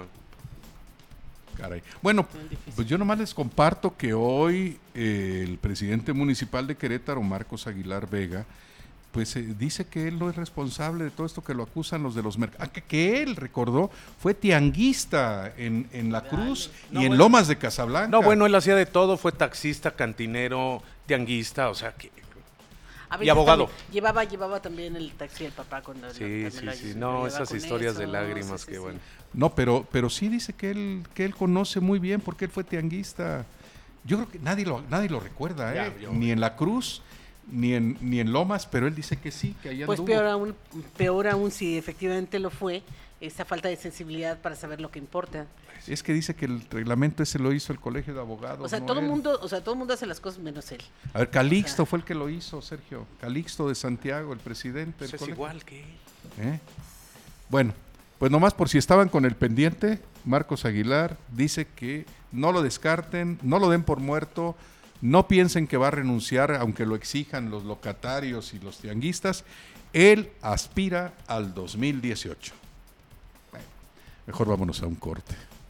Caray. Bueno, pues yo nomás les comparto que hoy eh, el presidente municipal de Querétaro, Marcos Aguilar Vega, pues eh, dice que él no es responsable de todo esto que lo acusan los de los mercados. Que, que él, recordó, fue tianguista en, en La Cruz no, y en bueno, Lomas de Casablanca. No, bueno, él hacía de todo, fue taxista, cantinero, tianguista, o sea que... Y abogado. Llevaba, llevaba también el taxi del papá cuando... Sí, sí, sí, no, esas historias eso, de lágrimas, sí, sí, que bueno. Sí. No, pero, pero sí dice que él, que él conoce muy bien porque él fue tianguista. Yo creo que nadie lo, nadie lo recuerda, ¿eh? Ya, yo, ni en La Cruz, ni en, ni en Lomas, pero él dice que sí, que allá Pues anduvo. peor aún, peor aún si efectivamente lo fue, esa falta de sensibilidad para saber lo que importa. Es que dice que el reglamento ese lo hizo el Colegio de Abogados. O sea, no todo él. mundo, o sea, todo el mundo hace las cosas menos él. A ver, Calixto o sea, fue el que lo hizo, Sergio. Calixto de Santiago, el presidente del pues colegio. Es igual que él. ¿Eh? Bueno, pues nomás por si estaban con el pendiente, Marcos Aguilar dice que no lo descarten, no lo den por muerto, no piensen que va a renunciar, aunque lo exijan los locatarios y los tianguistas. Él aspira al dos mil dieciocho. Bueno, mejor vámonos a un corte.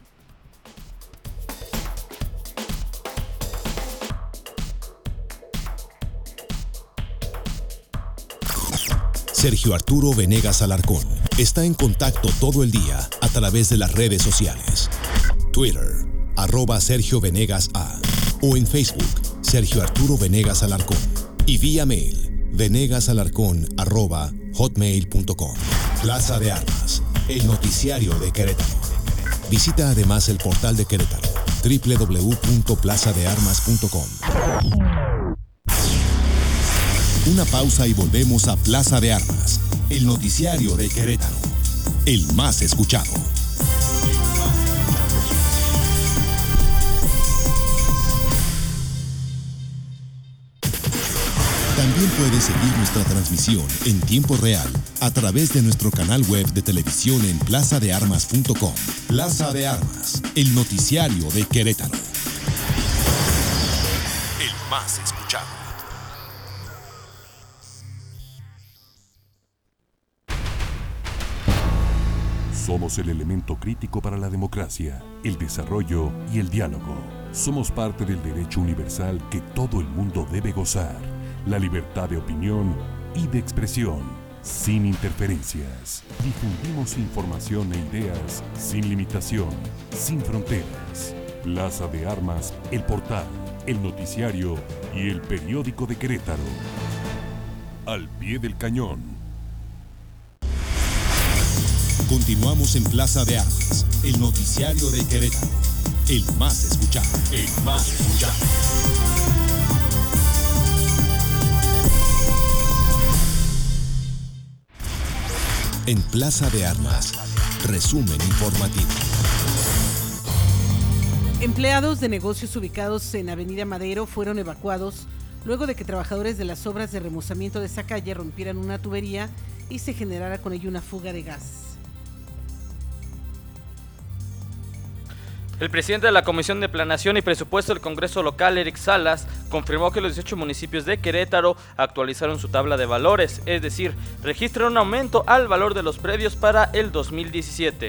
Sergio Arturo Venegas Alarcón está en contacto todo el día a través de las redes sociales. Twitter, arroba Sergio Venegas A, o en Facebook, Sergio Arturo Venegas Alarcón, y vía mail, venegasalarcón arroba hotmail punto com. Plaza de Armas, el noticiario de Querétaro. Visita además el portal de Querétaro, doble u doble u doble u punto plaza de armas punto com. Una pausa y volvemos a Plaza de Armas, el noticiario de Querétaro, el más escuchado. También puedes seguir nuestra transmisión en tiempo real a través de nuestro canal web de televisión en plaza de armas punto com. Plaza de Armas, el noticiario de Querétaro, el más escuchado. Somos el elemento crítico para la democracia, el desarrollo y el diálogo. Somos parte del derecho universal que todo el mundo debe gozar, la libertad de opinión y de expresión, sin interferencias. Difundimos información e ideas sin limitación, sin fronteras. Plaza de Armas, el portal, el noticiario y el periódico de Querétaro. Al pie del cañón. Continuamos en Plaza de Armas, el noticiario de Querétaro, el más escuchado, el más escuchado. En Plaza de Armas, resumen informativo. Empleados de negocios ubicados en Avenida Madero fueron evacuados luego de que trabajadores de las obras de remozamiento de esa calle rompieran una tubería y se generara con ello una fuga de gas. El presidente de la Comisión de Planeación y Presupuesto del Congreso Local, Eric Salas, confirmó que los dieciocho municipios de Querétaro actualizaron su tabla de valores, es decir, registran un aumento al valor de los predios para el dos mil diecisiete.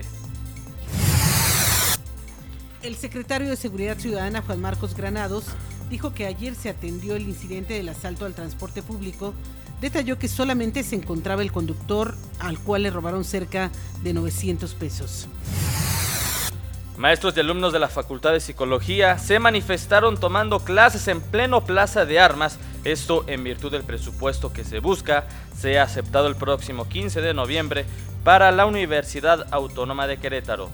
El secretario de Seguridad Ciudadana, Juan Marcos Granados, dijo que ayer se atendió el incidente del asalto al transporte público. Detalló que solamente se encontraba el conductor, al cual le robaron cerca de novecientos pesos. Maestros y alumnos de la Facultad de Psicología se manifestaron tomando clases en pleno Plaza de Armas Esto en virtud del presupuesto que se busca sea aceptado el próximo quince de noviembre para la Universidad Autónoma de Querétaro.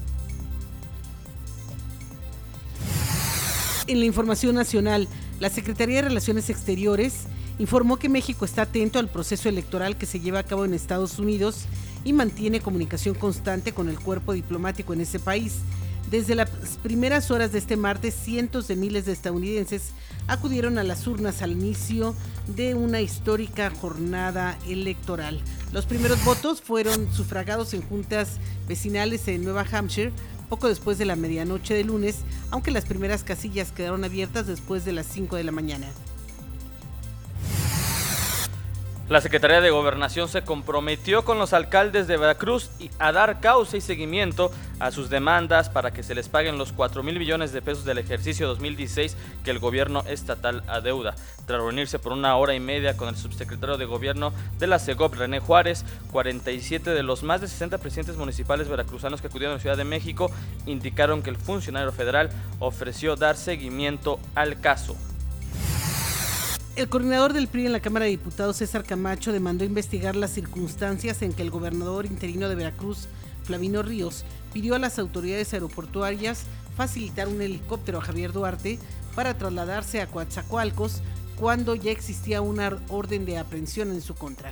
En la información nacional, la Secretaría de Relaciones Exteriores informó que México está atento al proceso electoral que se lleva a cabo en Estados Unidos y mantiene comunicación constante con el cuerpo diplomático en ese país. Desde las primeras horas de este martes, cientos de miles de estadounidenses acudieron a las urnas al inicio de una histórica jornada electoral. Los primeros votos fueron sufragados en juntas vecinales en Nueva Hampshire, poco después de la medianoche de lunes, aunque las primeras casillas quedaron abiertas después de las cinco de la mañana. La Secretaría de Gobernación se comprometió con los alcaldes de Veracruz a dar causa y seguimiento a sus demandas para que se les paguen los cuatro mil millones de pesos del ejercicio dos mil dieciséis que el gobierno estatal adeuda. Tras reunirse por una hora y media con el subsecretario de Gobierno de la SEGOP, René Juárez, cuarenta y siete de los más de sesenta presidentes municipales veracruzanos que acudieron a la Ciudad de México indicaron que el funcionario federal ofreció dar seguimiento al caso. El coordinador del P R I en la Cámara de Diputados, César Camacho, demandó investigar las circunstancias en que el gobernador interino de Veracruz, Flavino Ríos, pidió a las autoridades aeroportuarias facilitar un helicóptero a Javier Duarte para trasladarse a Coatzacoalcos cuando ya existía una orden de aprehensión en su contra.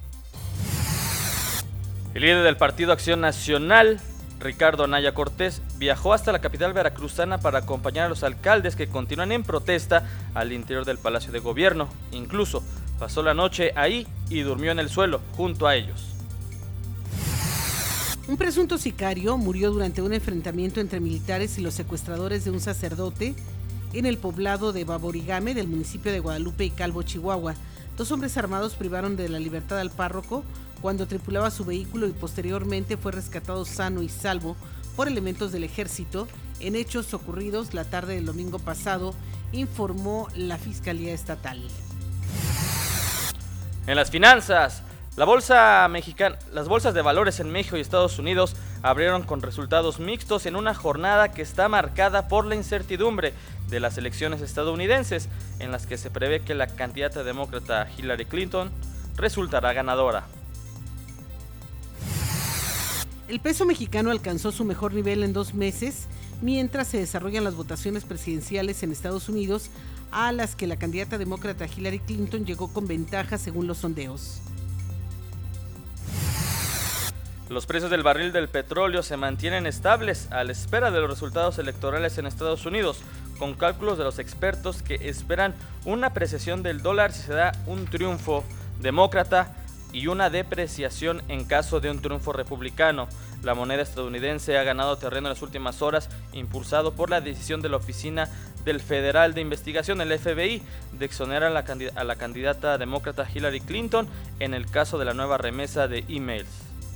El líder del Partido Acción Nacional, Ricardo Anaya Cortés, viajó hasta la capital veracruzana para acompañar a los alcaldes que continúan en protesta al interior del Palacio de Gobierno. Incluso pasó la noche ahí y durmió en el suelo junto a ellos. Un presunto sicario murió durante un enfrentamiento entre militares y los secuestradores de un sacerdote en el poblado de Baborigame del municipio de Guadalupe y Calvo, Chihuahua. Dos hombres armados privaron de la libertad al párroco cuando tripulaba su vehículo y posteriormente fue rescatado sano y salvo por elementos del ejército en hechos ocurridos la tarde del domingo pasado, informó la Fiscalía Estatal. En las finanzas, la bolsa mexicana, las bolsas de valores en México y Estados Unidos abrieron con resultados mixtos en una jornada que está marcada por la incertidumbre de las elecciones estadounidenses, en las que se prevé que la candidata demócrata Hillary Clinton resultará ganadora. El peso mexicano alcanzó su mejor nivel en dos meses, mientras se desarrollan las votaciones presidenciales en Estados Unidos, a las que la candidata demócrata Hillary Clinton llegó con ventaja según los sondeos. Los precios del barril del petróleo se mantienen estables a la espera de los resultados electorales en Estados Unidos, con cálculos de los expertos que esperan una apreciación del dólar si se da un triunfo demócrata y una depreciación en caso de un triunfo republicano. La moneda estadounidense ha ganado terreno en las últimas horas, impulsado por la decisión de la Oficina del Federal de Investigación, el F B I, de exonerar a la, candid- a la candidata demócrata Hillary Clinton en el caso de la nueva remesa de emails.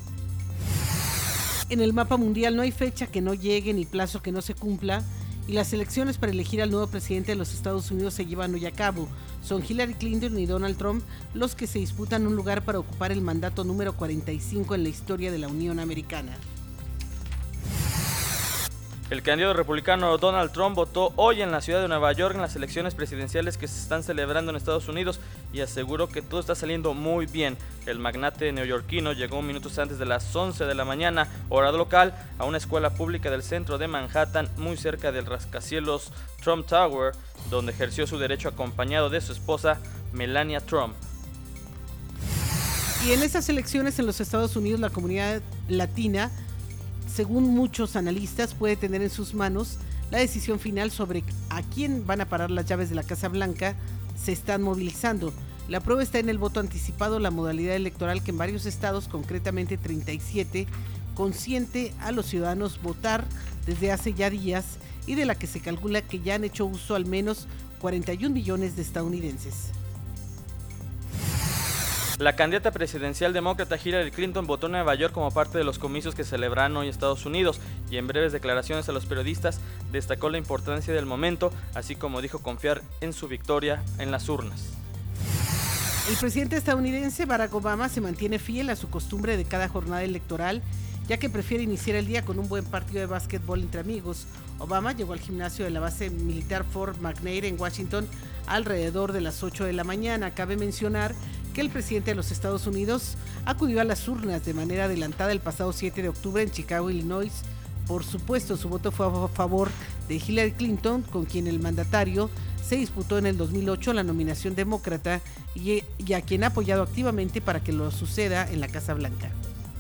En el mapa mundial no hay fecha que no llegue ni plazo que no se cumpla, y las elecciones para elegir al nuevo presidente de los Estados Unidos se llevan hoy a cabo. Son Hillary Clinton y Donald Trump los que se disputan un lugar para ocupar el mandato número cuarenta y cinco en la historia de la Unión Americana. El candidato republicano Donald Trump votó hoy en la ciudad de Nueva York en las elecciones presidenciales que se están celebrando en Estados Unidos y aseguró que todo está saliendo muy bien. El magnate neoyorquino llegó minutos antes de las once de la mañana, hora local, a una escuela pública del centro de Manhattan, muy cerca del rascacielos Trump Tower, donde ejerció su derecho acompañado de su esposa Melania Trump. Y en estas elecciones en los Estados Unidos, la comunidad latina, según muchos analistas, puede tener en sus manos la decisión final sobre a quién van a parar las llaves de la Casa Blanca. Se están movilizando. La prueba está en el voto anticipado, la modalidad electoral que en varios estados, concretamente treinta y siete, consiente a los ciudadanos votar desde hace ya días y de la que se calcula que ya han hecho uso al menos cuarenta y un millones de estadounidenses. La candidata presidencial demócrata Hillary Clinton votó en Nueva York como parte de los comicios que celebran hoy Estados Unidos y en breves declaraciones a los periodistas destacó la importancia del momento, así como dijo confiar en su victoria en las urnas. El presidente estadounidense Barack Obama se mantiene fiel a su costumbre de cada jornada electoral, ya que prefiere iniciar el día con un buen partido de básquetbol entre amigos. Obama llegó al gimnasio de la base militar Fort McNair en Washington alrededor de las ocho de la mañana. Cabe mencionar que el presidente de los Estados Unidos acudió a las urnas de manera adelantada el pasado siete de octubre en Chicago, Illinois. Por supuesto, su voto fue a favor de Hillary Clinton, con quien el mandatario se disputó en el dos mil ocho la nominación demócrata y, y a quien ha apoyado activamente para que lo suceda en la Casa Blanca.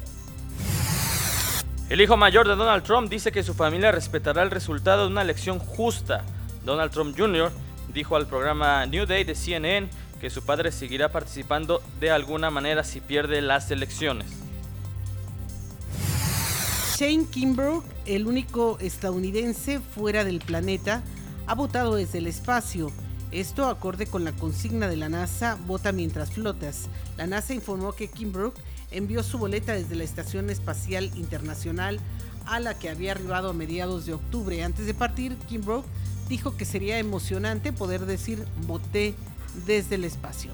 El hijo mayor de Donald Trump dice que su familia respetará el resultado de una elección justa. Donald Trump junior dijo al programa New Day de C N N que su padre seguirá participando de alguna manera si pierde las elecciones. Shane Kimbrough, el único estadounidense fuera del planeta, ha votado desde el espacio. Esto acorde con la consigna de la NASA, vota mientras flotas. La NASA informó que Kimbrough envió su boleta desde la Estación Espacial Internacional, a la que había arribado a mediados de octubre. Antes de partir, Kimbrough dijo que sería emocionante poder decir voté desde el espacio.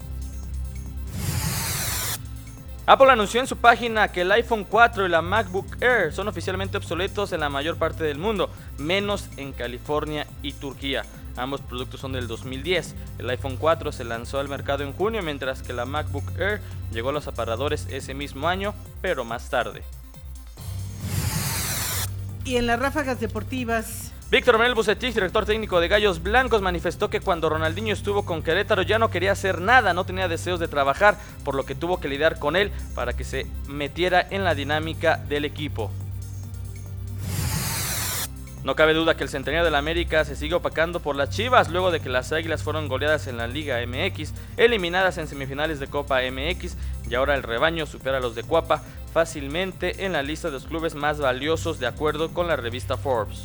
Apple anunció en su página que el iPhone cuatro y la MacBook Air son oficialmente obsoletos en la mayor parte del mundo, menos en California y Turquía. Ambos productos son del dos mil diez. El iPhone cuatro se lanzó al mercado en junio, mientras que la MacBook Air llegó a los aparadores ese mismo año, pero más tarde. Y en las ráfagas deportivas, Víctor Manuel Bucetich, director técnico de Gallos Blancos, manifestó que cuando Ronaldinho estuvo con Querétaro ya no quería hacer nada, no tenía deseos de trabajar, por lo que tuvo que lidiar con él para que se metiera en la dinámica del equipo. No cabe duda que el centenario de la América se sigue opacando por las Chivas, luego de que las Águilas fueron goleadas en la Liga M X, eliminadas en semifinales de Copa M X, y ahora el rebaño supera a los de Cuapa fácilmente en la lista de los clubes más valiosos de acuerdo con la revista Forbes.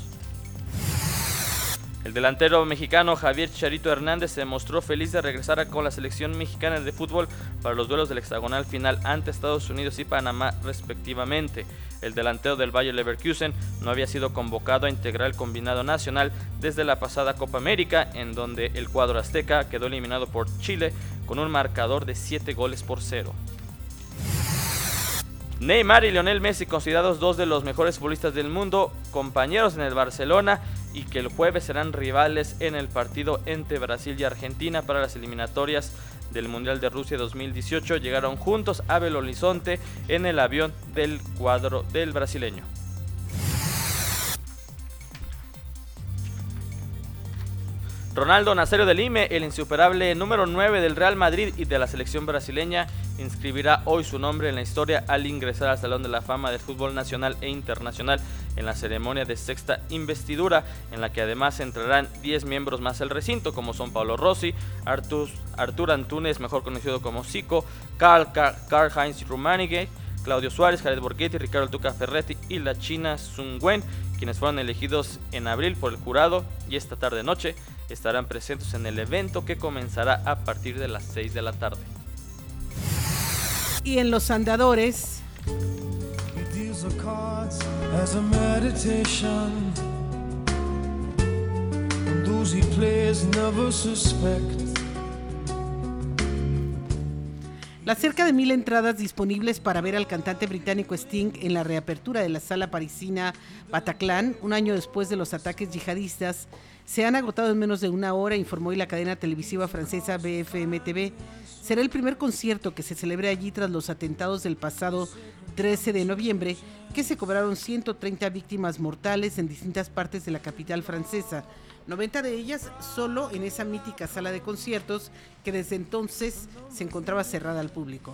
El delantero mexicano Javier Chicharito Hernández se mostró feliz de regresar con la selección mexicana de fútbol para los duelos del hexagonal final ante Estados Unidos y Panamá respectivamente. El delantero del Bayer Leverkusen no había sido convocado a integrar el combinado nacional desde la pasada Copa América, en donde el cuadro azteca quedó eliminado por Chile con un marcador de siete goles por cero. Neymar y Lionel Messi, considerados dos de los mejores futbolistas del mundo, compañeros en el Barcelona, y que el jueves serán rivales en el partido entre Brasil y Argentina para las eliminatorias del Mundial de Rusia dos mil dieciocho, llegaron juntos a Belo Horizonte en el avión del cuadro del brasileño. Ronaldo Nazario del Lime, el insuperable número nueve del Real Madrid y de la selección brasileña, inscribirá hoy su nombre en la historia al ingresar al Salón de la Fama del Fútbol Nacional e Internacional en la ceremonia de sexta investidura, en la que además entrarán diez miembros más al recinto, como son Paolo Rossi, Artur, Artur Antunes, mejor conocido como Zico, Karl, Karl-Heinz Rummenigge, Claudio Suárez, Jared Borghetti, Ricardo Tuca Ferretti y la china Sun Wen, quienes fueron elegidos en abril por el jurado, y esta tarde noche estarán presentes en el evento que comenzará a partir de las seis de la tarde. Y en los andadores, las cerca de mil entradas disponibles para ver al cantante británico Sting en la reapertura de la sala parisina Bataclan, un año después de los ataques yihadistas, se han agotado en menos de una hora, informó hoy la cadena televisiva francesa B F M T V. Será el primer concierto que se celebre allí tras los atentados del pasado trece de noviembre, que se cobraron ciento treinta víctimas mortales en distintas partes de la capital francesa, noventa de ellas solo en esa mítica sala de conciertos que desde entonces se encontraba cerrada al público.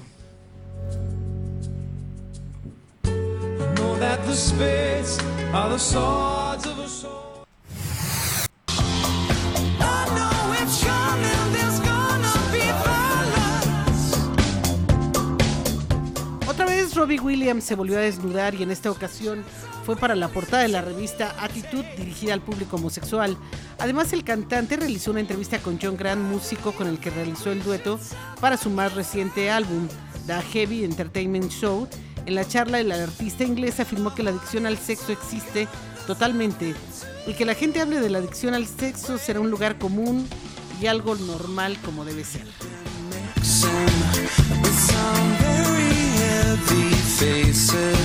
Otra vez Robbie Williams se volvió a desnudar, y en esta ocasión fue para la portada de la revista Attitude, dirigida al público homosexual. Además, el cantante realizó una entrevista con John Grant, músico con el que realizó el dueto para su más reciente álbum, The Heavy Entertainment Show. En la charla, el artista inglés afirmó que la adicción al sexo existe totalmente y que la gente hable de la adicción al sexo será un lugar común y algo normal como debe ser. dancing with some very heavy faces.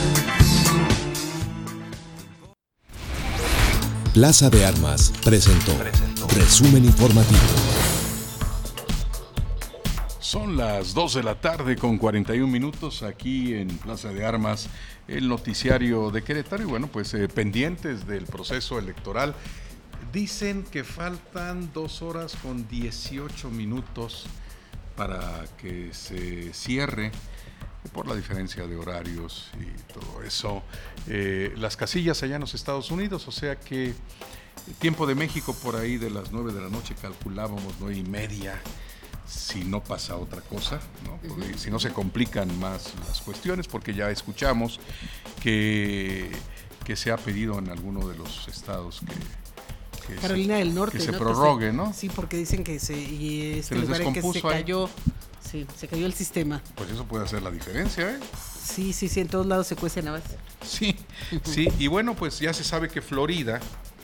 Plaza de Armas presentó, presentó. Resumen informativo. Son las dos de la tarde con cuarenta y un minutos aquí en Plaza de Armas, el noticiario de Querétaro. Y bueno, pues eh, pendientes del proceso electoral. Dicen que faltan dos horas con dieciocho minutos para que se cierre, por la diferencia de horarios y todo eso, eh, las casillas allá en los Estados Unidos, o sea que tiempo de México por ahí de las nueve de la noche, calculábamos nueve y media, si no pasa otra cosa, ¿no? Porque, uh-huh. Si no se complican más las cuestiones, porque ya escuchamos que, que se ha pedido en alguno de los estados que... que Carolina se, del Norte, que se ¿no? prorrogue, que se, ¿no? Sí, porque dicen que se, y este se lugar en que se cayó, ahí. Sí, se cayó el sistema. Pues eso puede hacer la diferencia, ¿eh? Sí, sí, sí, en todos lados se cuecen habas. Sí, sí, y bueno, pues ya se sabe que Florida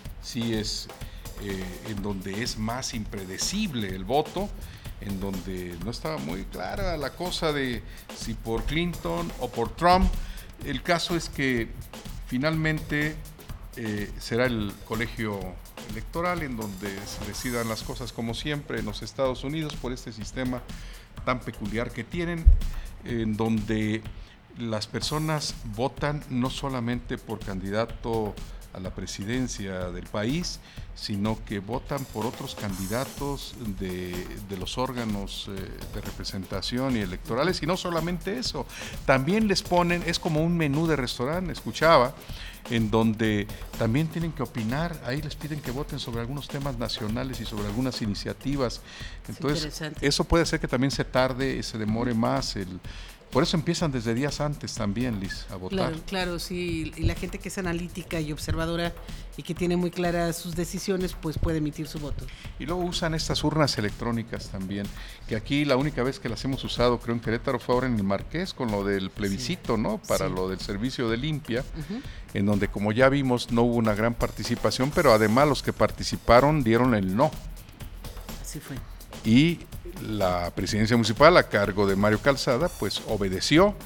sí es eh, en donde es más impredecible el voto, en donde no estaba muy clara la cosa de si por Clinton o por Trump. El caso es que finalmente eh, será el colegio electoral en donde se decidan las cosas, como siempre en los Estados Unidos, por este sistema tan peculiar que tienen, en donde las personas votan no solamente por candidato a la presidencia del país, sino que votan por otros candidatos de, de los órganos eh, de representación y electorales, y no solamente eso, también les ponen, es como un menú de restaurante, escuchaba, en donde también tienen que opinar, ahí les piden que voten sobre algunos temas nacionales y sobre algunas iniciativas, entonces eso puede hacer que también se tarde, se demore más el... Por eso empiezan desde días antes también, Liz, a votar. Claro, claro, sí, y la gente que es analítica y observadora y que tiene muy claras sus decisiones, pues puede emitir su voto. Y luego usan estas urnas electrónicas también, que aquí la única vez que las hemos usado, creo en Querétaro, fue ahora en el Marqués, con lo del plebiscito, sí. ¿no? Para sí. lo del servicio de limpia, uh-huh. en donde, como ya vimos, no hubo una gran participación, pero además los que participaron dieron el no. Así fue. Y la presidencia municipal a cargo de Mario Calzada pues obedeció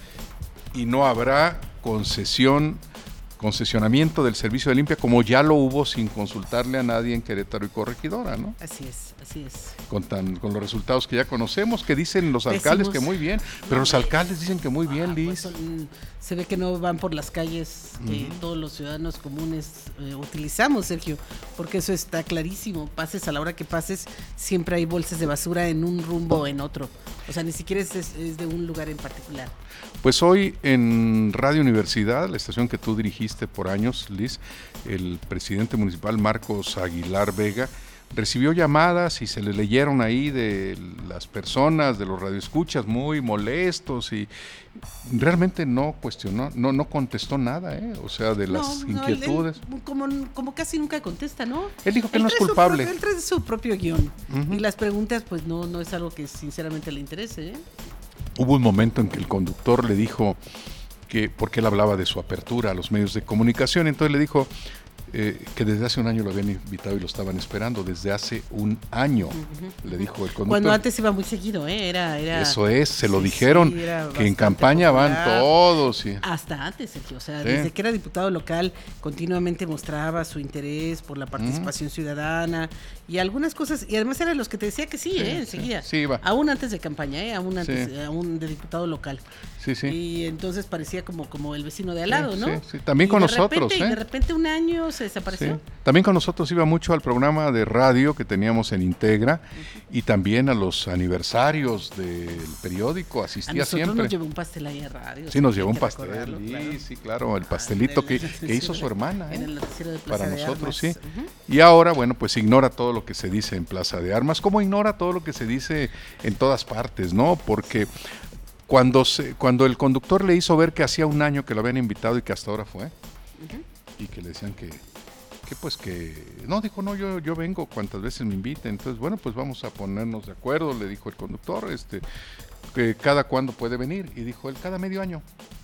y no habrá concesión concesionamiento del servicio de limpia como ya lo hubo sin consultarle a nadie en Querétaro y Corregidora, ¿no? Así es, así es. Con tan con los resultados que ya conocemos, que dicen los alcaldes Pésimos. que muy bien, pero no, los alcaldes dicen que muy bien, ah, Liz. Pues son, se ve que no van por las calles que uh-huh. todos los ciudadanos comunes eh, utilizamos, Sergio, porque eso está clarísimo. Pases a la hora que pases, siempre hay bolsas de basura en un rumbo o en otro. O sea, ni siquiera es, es de un lugar en particular. Pues hoy en Radio Universidad, la estación que tú dirigiste por años, Liz, el presidente municipal Marcos Aguilar Vega recibió llamadas y se le leyeron ahí de las personas, de los radioescuchas muy molestos y realmente no cuestionó, no no contestó nada, ¿eh? O sea, de las no, inquietudes. No, él, como, como casi nunca contesta, ¿no? Él dijo que él él no es culpable. Su, él trae su propio guión uh-huh. y las preguntas pues no, no es algo que sinceramente le interese, ¿eh? Hubo un momento en que el conductor le dijo que, porque él hablaba de su apertura a los medios de comunicación, entonces le dijo eh, que desde hace un año lo habían invitado y lo estaban esperando, desde hace un año, uh-huh. le dijo el conductor. Cuando antes iba muy seguido, ¿eh? Era, era, Eso es, se lo sí, dijeron, sí, que en campaña popular. Van todos. Y... Hasta antes, Sergio, o sea, ¿sí? Desde que era diputado local, continuamente mostraba su interés por la participación uh-huh. ciudadana y algunas cosas, y además eran los que te decía que sí, sí ¿eh? Enseguida. Sí, iba. Aún antes de campaña, ¿eh? Aún antes, sí. aún de diputado local. Sí, sí. Y entonces parecía como, como el vecino de al lado, sí, ¿no? Sí, sí. También y con nosotros, repente, ¿eh? Y de repente un año se desapareció. Sí. También con nosotros iba mucho al programa de radio que teníamos en Integra uh-huh. y también a los aniversarios del periódico, asistía a nosotros siempre. Nos llevó un pastel ahí a radio. Sí, nos llevó un pastel, sí, claro. sí, claro, el pastelito ah, que, que hizo su hermana, ¿eh? En el noticiero de Plaza Para de nosotros, Armas. sí. Uh-huh. Y ahora, bueno, pues ignora todo lo que se dice en Plaza de Armas, como ignora todo lo que se dice en todas partes, ¿no? Porque cuando se, cuando el conductor le hizo ver que hacía un año que lo habían invitado y que hasta ahora fue, uh-huh. y que le decían que, que pues que, no, dijo, no, yo, yo vengo cuantas veces me inviten, entonces, bueno, pues vamos a ponernos de acuerdo, le dijo el conductor, este, que cada cuándo puede venir, y dijo él, cada medio año.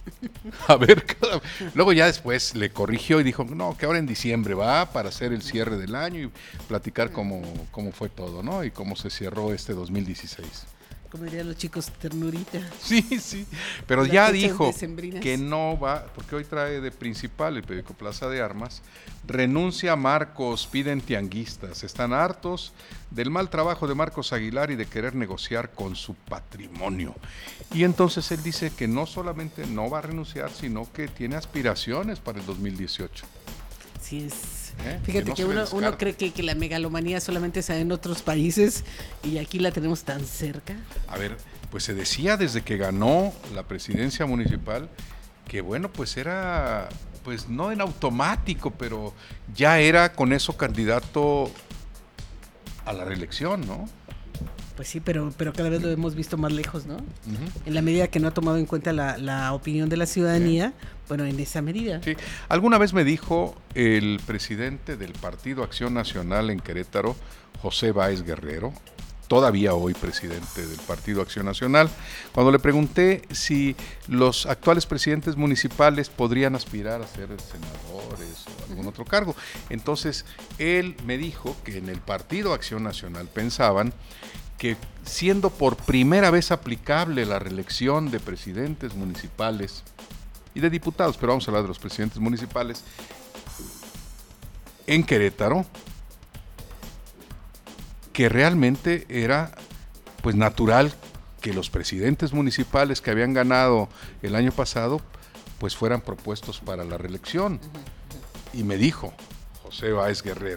A ver, cada... luego ya después le corrigió y dijo, no, que ahora en diciembre va para hacer el cierre del año y platicar cómo, cómo fue todo, ¿no? Y cómo se cerró este dos mil dieciséis. Como dirían los chicos, ternurita. Sí, sí, pero Las ya fechas dijo decembrinas. que no va, porque hoy trae de principal el periódico Plaza de Armas, renuncia Marcos, piden tianguistas, están hartos del mal trabajo de Marcos Aguilar y de querer negociar con su patrimonio. Y entonces él dice que no solamente no va a renunciar, sino que tiene aspiraciones para el dos mil dieciocho. Sí, es. ¿Eh? Fíjate no que, se le uno, descarta. uno cree que, que la megalomanía solamente se da en otros países y aquí la tenemos tan cerca. A ver, pues se decía desde que ganó la presidencia municipal que bueno, pues era, pues no en automático, pero ya era con eso candidato a la reelección, ¿no? Pues sí, pero, pero cada vez lo hemos visto más lejos, ¿no? Ujú. En la medida que no ha tomado en cuenta la, la opinión de la ciudadanía, bueno, en esa medida. Sí, alguna vez me dijo el presidente del Partido Acción Nacional en Querétaro, José Báez Guerrero, todavía hoy presidente del Partido Acción Nacional, cuando le pregunté si los actuales presidentes municipales podrían aspirar a ser senadores o algún otro cargo. Entonces, él me dijo que en el Partido Acción Nacional pensaban que siendo por primera vez aplicable la reelección de presidentes municipales y de diputados, pero vamos a hablar de los presidentes municipales, en Querétaro, que realmente era pues natural que los presidentes municipales que habían ganado el año pasado pues fueran propuestos para la reelección. Y me dijo José Báez Guerrero,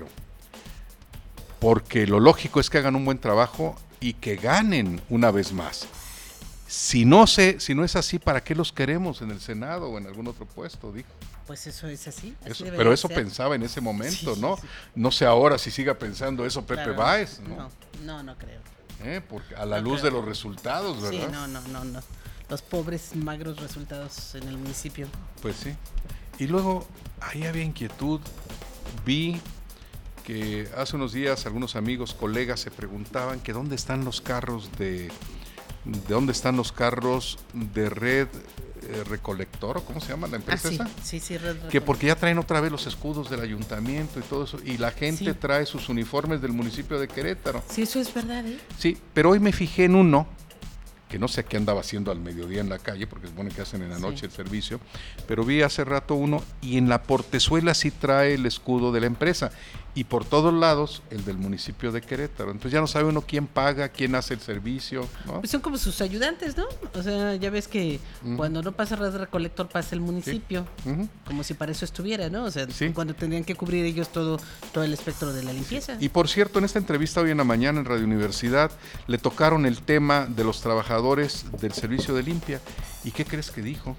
porque lo lógico es que hagan un buen trabajo y que ganen una vez más. Si no sé, si no es así, ¿para qué los queremos en el Senado o en algún otro puesto? Dijo. Pues eso es así. así Eso, debería pero eso ser. pensaba en ese momento, Sí, ¿no? sí. No sé ahora si siga pensando eso Pepe Claro, Báez, ¿no? No, no, no creo. ¿Eh? Porque a la No luz creo. de los resultados, ¿verdad? Sí, no, no, no, no. Los pobres, magros resultados en el municipio. Pues sí. Y luego, ahí había inquietud. Vi que hace unos días algunos amigos, colegas se preguntaban que dónde están los carros de... ¿De dónde están los carros de Red eh, Recolector? ¿O cómo se llama la Ah, empresa sí, esa? sí, sí. Red Que Recolector. porque ya traen otra vez los escudos del ayuntamiento y todo eso, y la gente Sí. trae sus uniformes del municipio de Querétaro. Sí, eso es verdad, ¿eh? Sí, pero hoy me fijé en uno, que no sé qué andaba haciendo al mediodía en la calle, porque es bueno que hacen en la Sí. noche el servicio, pero vi hace rato uno, y en la portezuela sí trae el escudo de la empresa, y por todos lados el del municipio de Querétaro. Entonces ya no sabe uno quién paga, quién hace el servicio, ¿no? Pues son como sus ayudantes, ¿no? O sea, ya ves que Ujú. cuando no pasa Red Recolector pasa el municipio, Ujú. como si para eso estuviera, ¿no? O sea, Sí. cuando tendrían que cubrir ellos todo, todo el espectro de la limpieza. Y por cierto, en esta entrevista hoy en la mañana en Radio Universidad le tocaron el tema de los trabajadores del servicio de limpia. ¿Y qué crees que dijo?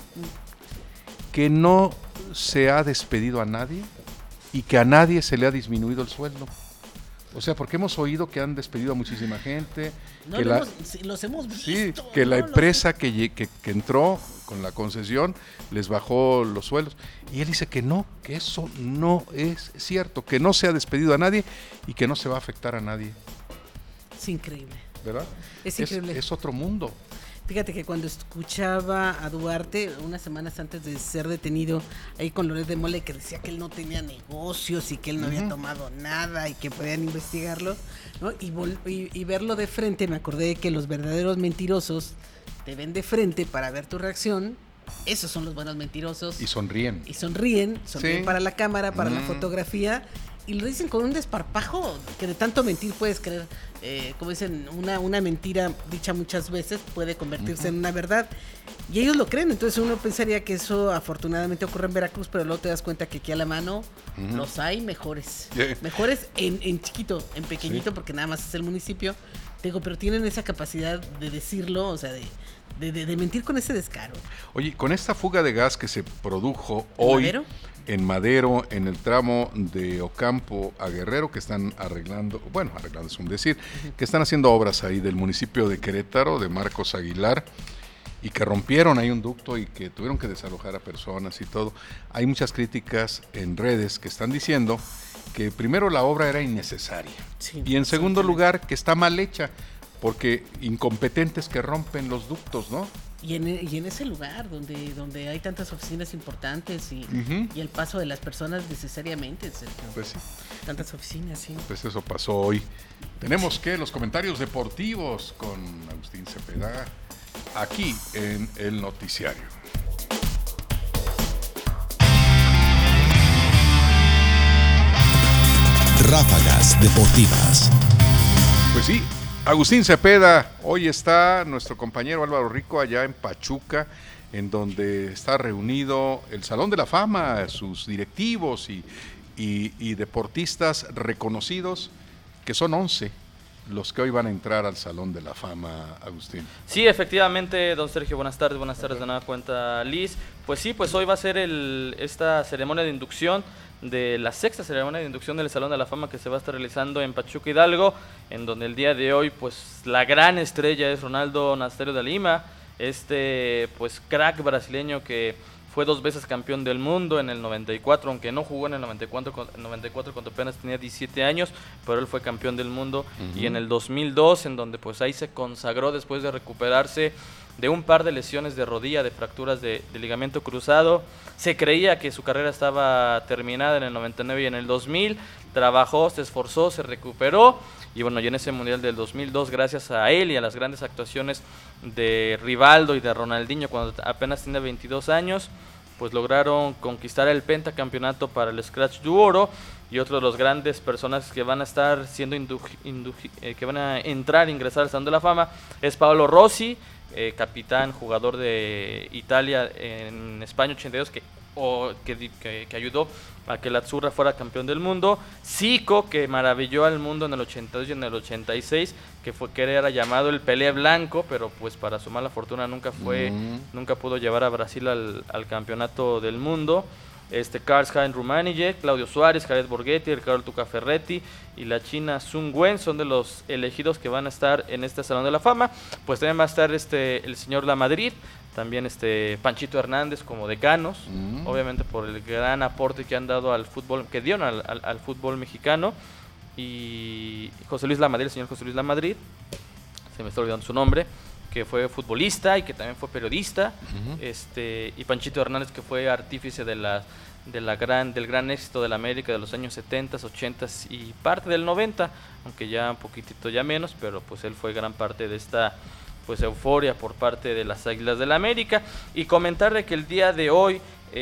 Que no se ha despedido a nadie y que a nadie se le ha disminuido el sueldo. O sea, porque hemos oído que han despedido a muchísima gente, No que lo la, hemos- sí, los hemos visto. sí, que la ¿no? Los- empresa que, lle- que, que entró con la concesión les bajó los sueldos. Y él dice que no, que eso no es cierto, que no se ha despedido a nadie y que no se va a afectar a nadie, Es increíble. ¿verdad? Es increíble. Es otro mundo. Fíjate que cuando escuchaba a Duarte unas semanas antes de ser detenido ahí con Loret de Mola, que decía que él no tenía negocios y que él no había Ujú. tomado nada y que podían investigarlo, ¿no? Y, vol- y, y verlo de frente, me acordé de que los verdaderos mentirosos te ven de frente para ver tu reacción. Esos son los buenos mentirosos. Y sonríen. Y sonríen, sonríen Sí. para la cámara, para la Mm. fotografía, y lo dicen con un desparpajo que de tanto mentir puedes creer, eh, como dicen, una, una mentira dicha muchas veces puede convertirse en una verdad. Y ellos lo creen, entonces uno pensaría que eso afortunadamente ocurre en Veracruz, pero luego te das cuenta que aquí a la mano Ujú. los hay mejores. Yeah. Mejores en, en chiquito, en pequeñito, Sí. porque nada más es el municipio. Te digo, pero tienen esa capacidad de decirlo, o sea, de, de, de- de mentir con ese descaro. Oye, con esta fuga de gas que se produjo ¿En hoy Madero? en Madero, en el tramo de Ocampo a Guerrero, que están arreglando, bueno, arreglando es un decir, que están haciendo obras ahí del municipio de Querétaro, de Marcos Aguilar, y que rompieron ahí un ducto y que tuvieron que desalojar a personas y todo. Hay muchas críticas en redes que están diciendo que primero la obra era innecesaria Sí, y en segundo absolutamente. lugar que está mal hecha porque incompetentes que rompen los ductos, ¿no? Y en, y en ese lugar donde donde hay tantas oficinas importantes y, Ujú. y el paso de las personas necesariamente, Sergio. Pues sí. Tantas oficinas, sí. Pues eso pasó hoy. Tenemos que los comentarios deportivos con Agustín Cepeda aquí en el noticiario. Ráfagas Deportivas. Pues sí, Agustín Cepeda, hoy está nuestro compañero Álvaro Rico allá en Pachuca, en donde está reunido el Salón de la Fama, sus directivos y, y, y deportistas reconocidos, que son once los que hoy van a entrar al Salón de la Fama, Agustín. Sí, efectivamente, don Sergio, buenas tardes, buenas tardes de nueva cuenta, Liz. Pues sí, pues hoy va a ser el, esta ceremonia de inducción de la sexta ceremonia de inducción del Salón de la Fama que se va a estar realizando en Pachuca Hidalgo, en donde el día de hoy pues la gran estrella es Ronaldo Nazario de Lima, este pues crack brasileño que fue dos veces campeón del mundo en el noventa y cuatro, aunque no jugó en el noventa y cuatro, noventa y cuatro cuando apenas tenía diecisiete años, pero él fue campeón del mundo. Uh-huh. Y en el dos mil dos, en donde pues ahí se consagró después de recuperarse de un par de lesiones de rodilla, de fracturas de, de ligamento cruzado. Se creía que su carrera estaba terminada en el noventa y nueve y en el dos mil. Trabajó, se esforzó, se recuperó. Y bueno, y en ese Mundial del dos mil dos, gracias a él y a las grandes actuaciones de Rivaldo y de Ronaldinho cuando apenas tenía veintidós años, pues lograron conquistar el pentacampeonato para el Scratch du Oro. Y otro de los grandes personajes que van a estar siendo indu- indu- eh, que van a entrar, ingresar al Salón de la Fama, es Paolo Rossi, eh, capitán, jugador de Italia en España ochenta y dos, que, o, que, que, que ayudó a que la Azzurra fuera campeón del mundo. Zico, que maravilló al mundo en el ochenta y dos y en el ochenta y seis, que fue que era llamado el Pelé Blanco, pero pues para su mala fortuna nunca fue, mm. nunca pudo llevar a Brasil al, al campeonato del mundo. Este Karl-Heinz Rummenigge, Claudio Suárez, Jared Borghetti, Ricardo Tuca Ferretti y la china Sun Wen son de los elegidos que van a estar en este Salón de la Fama. Pues también va a estar este el señor Lamadrid, también este Panchito Hernández como decanos, mm. obviamente por el gran aporte que han dado al fútbol, que dieron al, al, al fútbol mexicano, y José Luis Lamadrid, el señor José Luis Lamadrid, se me está olvidando su nombre, que fue futbolista y que también fue periodista, uh-huh. este y Panchito Hernández, que fue artífice de la de la gran del gran éxito de la América de los años setenta, ochenta y parte del noventa, aunque ya un poquitito ya menos, pero pues él fue gran parte de esta pues euforia por parte de las Águilas del la América. Y comentarle que el día de hoy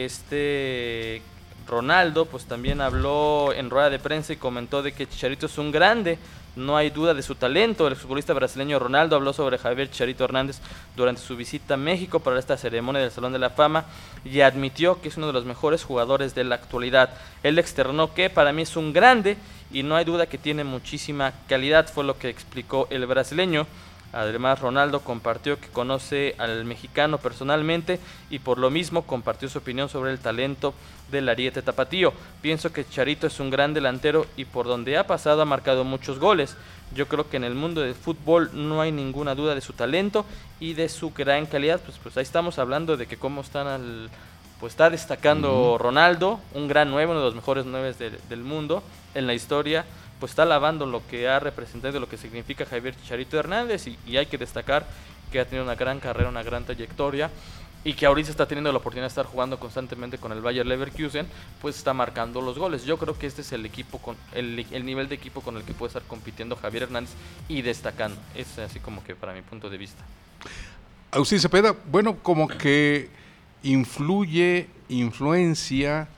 este Ronaldo pues también habló en rueda de prensa y comentó de que Chicharito es un grande. No hay duda de su talento. El futbolista brasileño Ronaldo habló sobre Javier Chicharito Hernández durante su visita a México para esta ceremonia del Salón de la Fama y admitió que es uno de los mejores jugadores de la actualidad. Él externó que para mí es un grande y no hay duda que tiene muchísima calidad, fue lo que explicó el brasileño. Además, Ronaldo compartió que conoce al mexicano personalmente y por lo mismo compartió su opinión sobre el talento del ariete tapatío. Pienso que Chicharito es un gran delantero y por donde ha pasado ha marcado muchos goles. Yo creo que en el mundo del fútbol no hay ninguna duda de su talento y de su gran calidad. Pues, pues ahí estamos hablando de que cómo están al, pues está destacando uh-huh. Ronaldo, un gran nueve, uno de los mejores nueves de, del mundo en la historia. Pues está alabando lo que ha representado, lo que significa Javier Chicharito Hernández y, y hay que destacar que ha tenido una gran carrera, una gran trayectoria y que ahorita está teniendo la oportunidad de estar jugando constantemente con el Bayer Leverkusen, pues está marcando los goles. Yo creo que este es el equipo con el, el nivel de equipo con el que puede estar compitiendo Javier Hernández y destacando. Es así como que para mi punto de vista. Agustín Cepeda, bueno, como que influye, influencia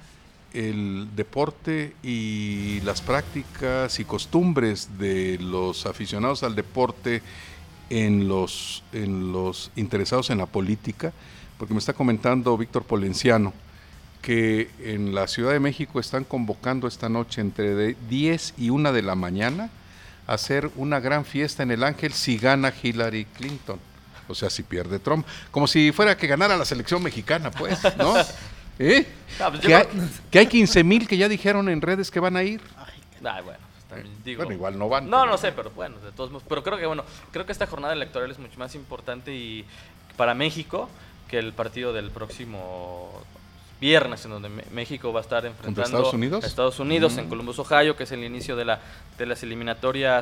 el deporte y las prácticas y costumbres de los aficionados al deporte en los, en los interesados en la política, porque me está comentando Víctor Polenciano que en la Ciudad de México están convocando esta noche entre diez y una de la mañana a hacer una gran fiesta en el Ángel si gana Hillary Clinton, o sea, si pierde Trump, como si fuera que ganara la selección mexicana, pues, ¿no? ¿Eh? No, pues que, hay, no... que hay quince mil que ya dijeron en redes que van a ir. Ay, bueno, también digo. Bueno, igual no van. No, pero... no sé, pero bueno, de todos modos. Pero creo que bueno, creo que esta jornada electoral es mucho más importante y para México que el partido del próximo viernes, en donde México va a estar enfrentando Estados Unidos, a Estados Unidos mm. en Columbus, Ohio, que es el inicio de la de las eliminatorias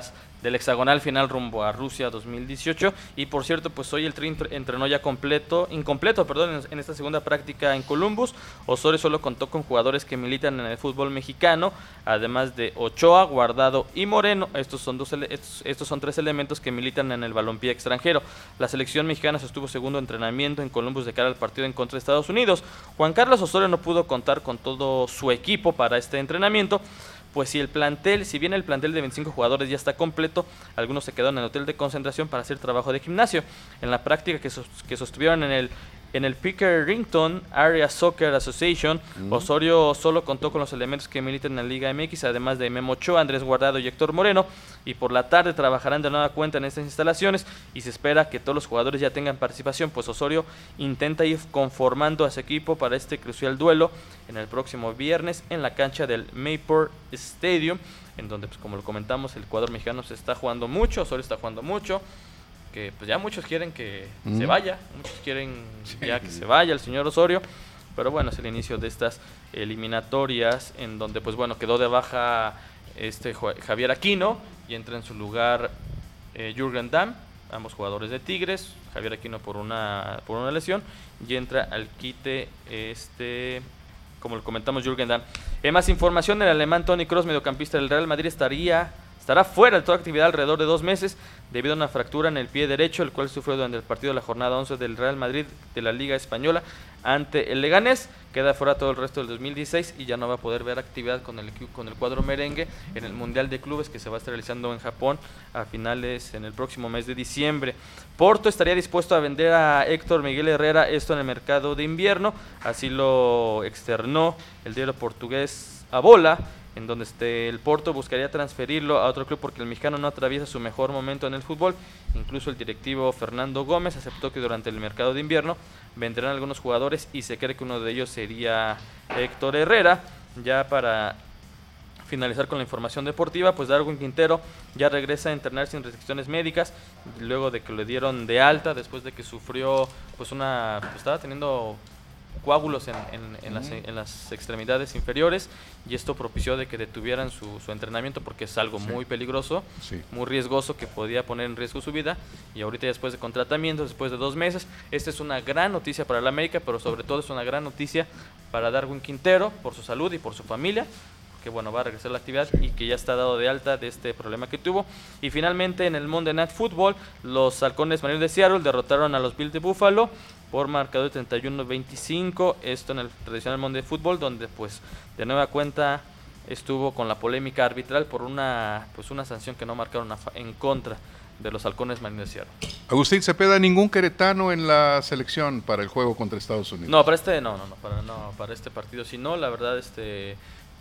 del hexagonal final rumbo a Rusia dos mil dieciocho. Y por cierto, pues hoy el Tri entrenó ya completo, incompleto, perdón, en, en esta segunda práctica en Columbus. Osorio solo contó con jugadores que militan en el fútbol mexicano, además de Ochoa, Guardado y Moreno. Estos son dos estos, estos son tres elementos que militan en el balompié extranjero. La selección mexicana sostuvo segundo entrenamiento en Columbus de cara al partido en contra de Estados Unidos. Juan Carlos Osorio no pudo contar con todo su equipo para este entrenamiento, pues si el plantel, si bien el plantel de veinticinco jugadores ya está completo, algunos se quedaron en el hotel de concentración para hacer trabajo de gimnasio. En la práctica que, sos, que sostuvieron en el en el Pickerington Area Soccer Association, mm. Osorio solo contó con los elementos que militan en la Liga M X, además de Memo Ochoa, Andrés Guardado y Héctor Moreno, y por la tarde trabajarán de nueva cuenta en estas instalaciones y se espera que todos los jugadores ya tengan participación, pues Osorio intenta ir conformando a su equipo para este crucial duelo en el próximo viernes en la cancha del Mayport Stadium, en donde, pues, como lo comentamos, el cuadro mexicano se está jugando mucho, Osorio está jugando mucho, que pues ya muchos quieren que mm. se vaya, muchos quieren sí. ya que se vaya el señor Osorio, pero bueno, es el inicio de estas eliminatorias en donde pues bueno, quedó de baja este Javier Aquino y entra en su lugar eh, Jürgen Damm, ambos jugadores de Tigres, Javier Aquino por una por una lesión y entra al quite este como lo comentamos Jürgen Damm. En más información, el alemán Toni Kroos, mediocampista del Real Madrid, estaría Estará fuera de toda actividad alrededor de dos meses debido a una fractura en el pie derecho, el cual sufrió durante el partido de la jornada once del Real Madrid de la Liga Española ante el Leganés. Queda fuera todo el resto del dos mil dieciséis y ya no va a poder ver actividad con el, con el cuadro merengue en el Mundial de Clubes que se va a estar realizando en Japón a finales en el próximo mes de diciembre. Porto estaría dispuesto a vender a Héctor Miguel Herrera, esto en el mercado de invierno, así lo externó el diario portugués A Bola, en donde este, el Porto buscaría transferirlo a otro club porque el mexicano no atraviesa su mejor momento en el fútbol. Incluso el directivo Fernando Gómez aceptó que durante el mercado de invierno vendrán algunos jugadores y se cree que uno de ellos sería Héctor Herrera. Ya para finalizar con la información deportiva, pues Darwin Quintero ya regresa a entrenar sin restricciones médicas luego de que le dieron de alta después de que sufrió pues una pues estaba teniendo coágulos en, en, en, las, en las extremidades inferiores y esto propició de que detuvieran su, su entrenamiento porque es algo sí. muy peligroso, sí. muy riesgoso que podía poner en riesgo su vida y ahorita después de con tratamiento, después de dos meses, esta es una gran noticia para la América, pero sobre todo es una gran noticia para Darwin Quintero por su salud y por su familia, que bueno, va a regresar a la actividad y que ya está dado de alta de este problema que tuvo. Y finalmente en el Monday Night Football, los halcones marinos de Seattle derrotaron a los Bills de Buffalo por marcador de treinta y uno a veinticinco, esto en el tradicional Monday Night Football, donde pues de nueva cuenta estuvo con la polémica arbitral por una pues una sanción que no marcaron a, en contra de los halcones marinos de Seattle. Agustín Cepeda, ningún queretano en la selección para el juego contra Estados Unidos. No, para este no, no, no, para no, para este partido sí no, la verdad este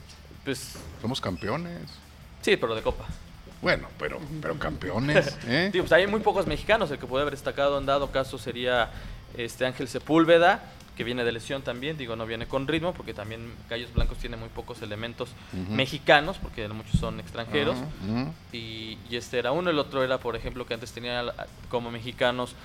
pues somos campeones. Sí, pero de Copa. Bueno, pero pero campeones, ¿eh? Sí, pues hay muy pocos mexicanos, el que puede haber destacado en dado caso sería este Ángel Sepúlveda, que viene de lesión también, digo, no viene con ritmo, porque también Gallos Blancos tiene muy pocos elementos uh-huh. mexicanos, porque muchos son extranjeros, uh-huh. y, y este era uno, el otro era, por ejemplo, que antes tenía como mexicanos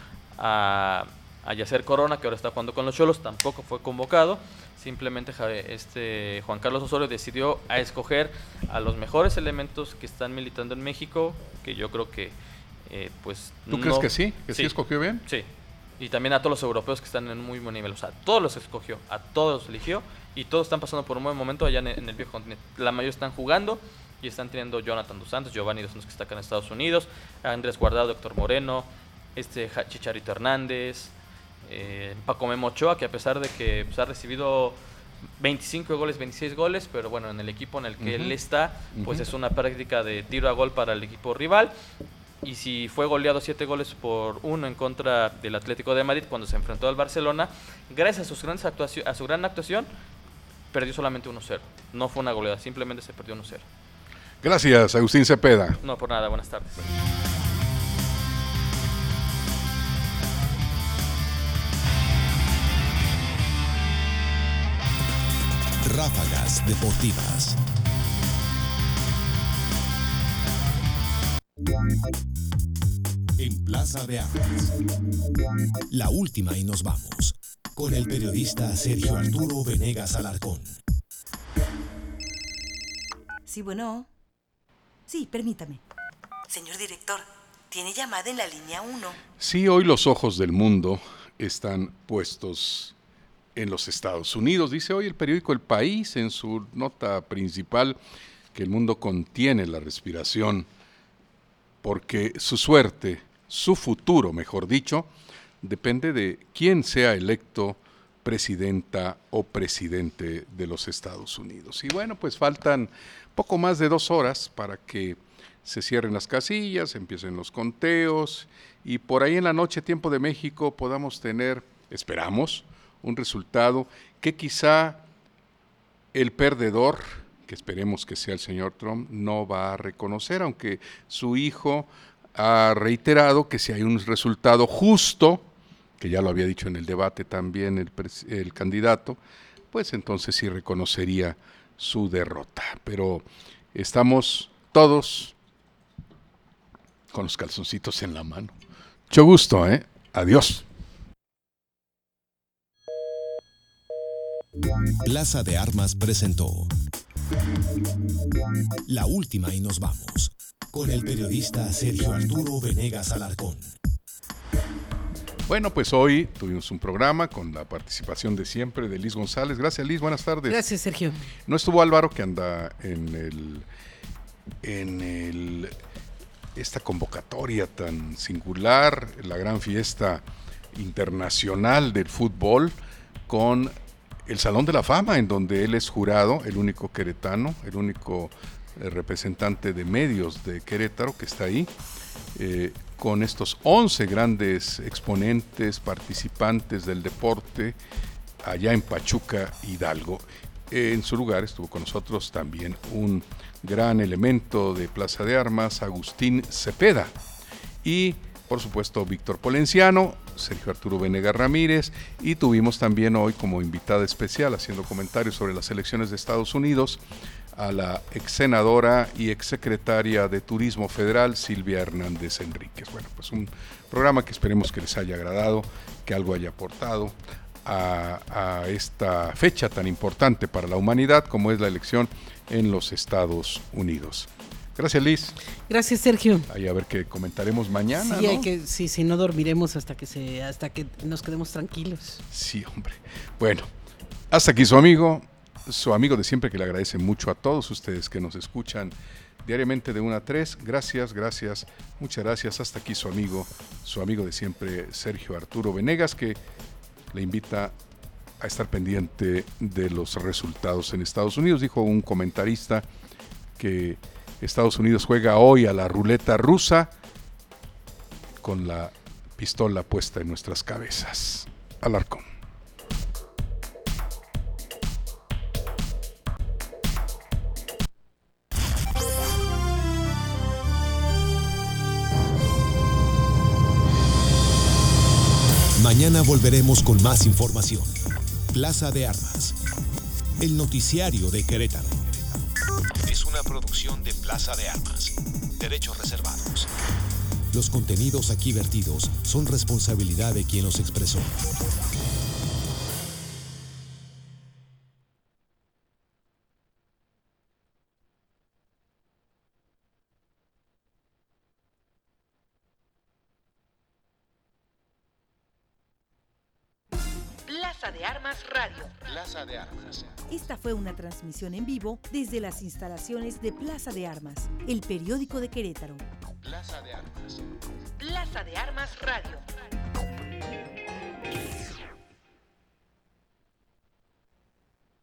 a, a Yacer Corona, que ahora está jugando con los Cholos, tampoco fue convocado, simplemente este Juan Carlos Osorio decidió a escoger a los mejores elementos que están militando en México, que yo creo que, eh, pues... ¿Tú no, crees que sí? ¿Que sí, sí escogió bien? Sí. Y también a todos los europeos que están en un muy buen nivel. O sea, todos los escogió, a todos los eligió y todos están pasando por un buen momento allá en el, en el viejo continente. La mayoría están jugando y están teniendo Jonathan Dos Santos, Giovanni Dos Santos que está acá en Estados Unidos, Andrés Guardado, Héctor Moreno, este Chicharito Hernández, eh, Paco Memo Ochoa, que a pesar de que pues, ha recibido veinticinco goles, veintiséis goles, pero bueno, en el equipo en el que uh-huh. él está, pues uh-huh. es una práctica de tiro a gol para el equipo rival. Y si fue goleado siete goles por uno en contra del Atlético de Madrid cuando se enfrentó al Barcelona, gracias a, sus grandes actuaci- a su gran actuación, perdió solamente uno cero. No fue una goleada, simplemente se perdió uno cero. Gracias, Agustín Cepeda. No, por nada, buenas tardes. Ráfagas Deportivas. En Plaza de Armas. La última y nos vamos. Con el periodista Sergio Arturo Venegas Alarcón. Sí, bueno. Sí, permítame. Señor director, tiene llamada en la línea uno. Sí, hoy los ojos del mundo están puestos en los Estados Unidos. Dice hoy el periódico El País en su nota principal que el mundo contiene la respiración porque su suerte, su futuro, mejor dicho, depende de quién sea electo presidenta o presidente de los Estados Unidos. Y bueno, pues faltan poco más de dos horas para que se cierren las casillas, empiecen los conteos y por ahí en la noche, tiempo de México, podamos tener, esperamos, un resultado que quizá el perdedor, que esperemos que sea el señor Trump, no va a reconocer, aunque su hijo ha reiterado que si hay un resultado justo, que ya lo había dicho en el debate también el, el candidato, pues entonces sí reconocería su derrota. Pero estamos todos con los calzoncitos en la mano. Mucho gusto, ¿eh? Adiós. Plaza de Armas presentó La Última y Nos Vamos, con el periodista Sergio Arturo Venegas Alarcón. Bueno, pues hoy tuvimos un programa con la participación de siempre de Liz González. Gracias, Liz, buenas tardes. Gracias, Sergio. No estuvo Álvaro, que anda en el en el esta convocatoria tan singular, la gran fiesta internacional del fútbol con el Salón de la Fama, en donde él es jurado, el único queretano, el único eh, representante de medios de Querétaro que está ahí, eh, con estos once grandes exponentes, participantes del deporte, allá en Pachuca, Hidalgo. Eh, en su lugar estuvo con nosotros también un gran elemento de Plaza de Armas, Agustín Cepeda, y por supuesto Víctor Polenciano, Sergio Arturo Venegas Ramírez, y tuvimos también hoy como invitada especial, haciendo comentarios sobre las elecciones de Estados Unidos, a la ex senadora y ex secretaria de Turismo Federal, Silvia Hernández Enríquez. Bueno, pues un programa que esperemos que les haya agradado, que algo haya aportado a, a esta fecha tan importante para la humanidad como es la elección en los Estados Unidos. Gracias, Liz. Gracias, Sergio. Ahí a ver qué comentaremos mañana, Sí, ¿no? hay que, sí, sí, no dormiremos hasta que se, hasta que nos quedemos tranquilos. Sí, hombre. Bueno, hasta aquí su amigo, su amigo de siempre, que le agradece mucho a todos ustedes que nos escuchan diariamente de una a tres. Gracias, gracias, muchas gracias. Hasta aquí su amigo, su amigo de siempre, Sergio Arturo Venegas, que le invita a estar pendiente de los resultados en Estados Unidos. Dijo un comentarista que Estados Unidos juega hoy a la ruleta rusa con la pistola puesta en nuestras cabezas. Alarcón. Mañana volveremos con más información. Plaza de Armas, el noticiario de Querétaro. Es una producción de Plaza de Armas. Derechos reservados. Los contenidos aquí vertidos son responsabilidad de quien los expresó. Plaza de Armas Radio. Plaza de Armas. Esta fue una transmisión en vivo desde las instalaciones de Plaza de Armas, el periódico de Querétaro. Plaza de Armas. Plaza de Armas Radio.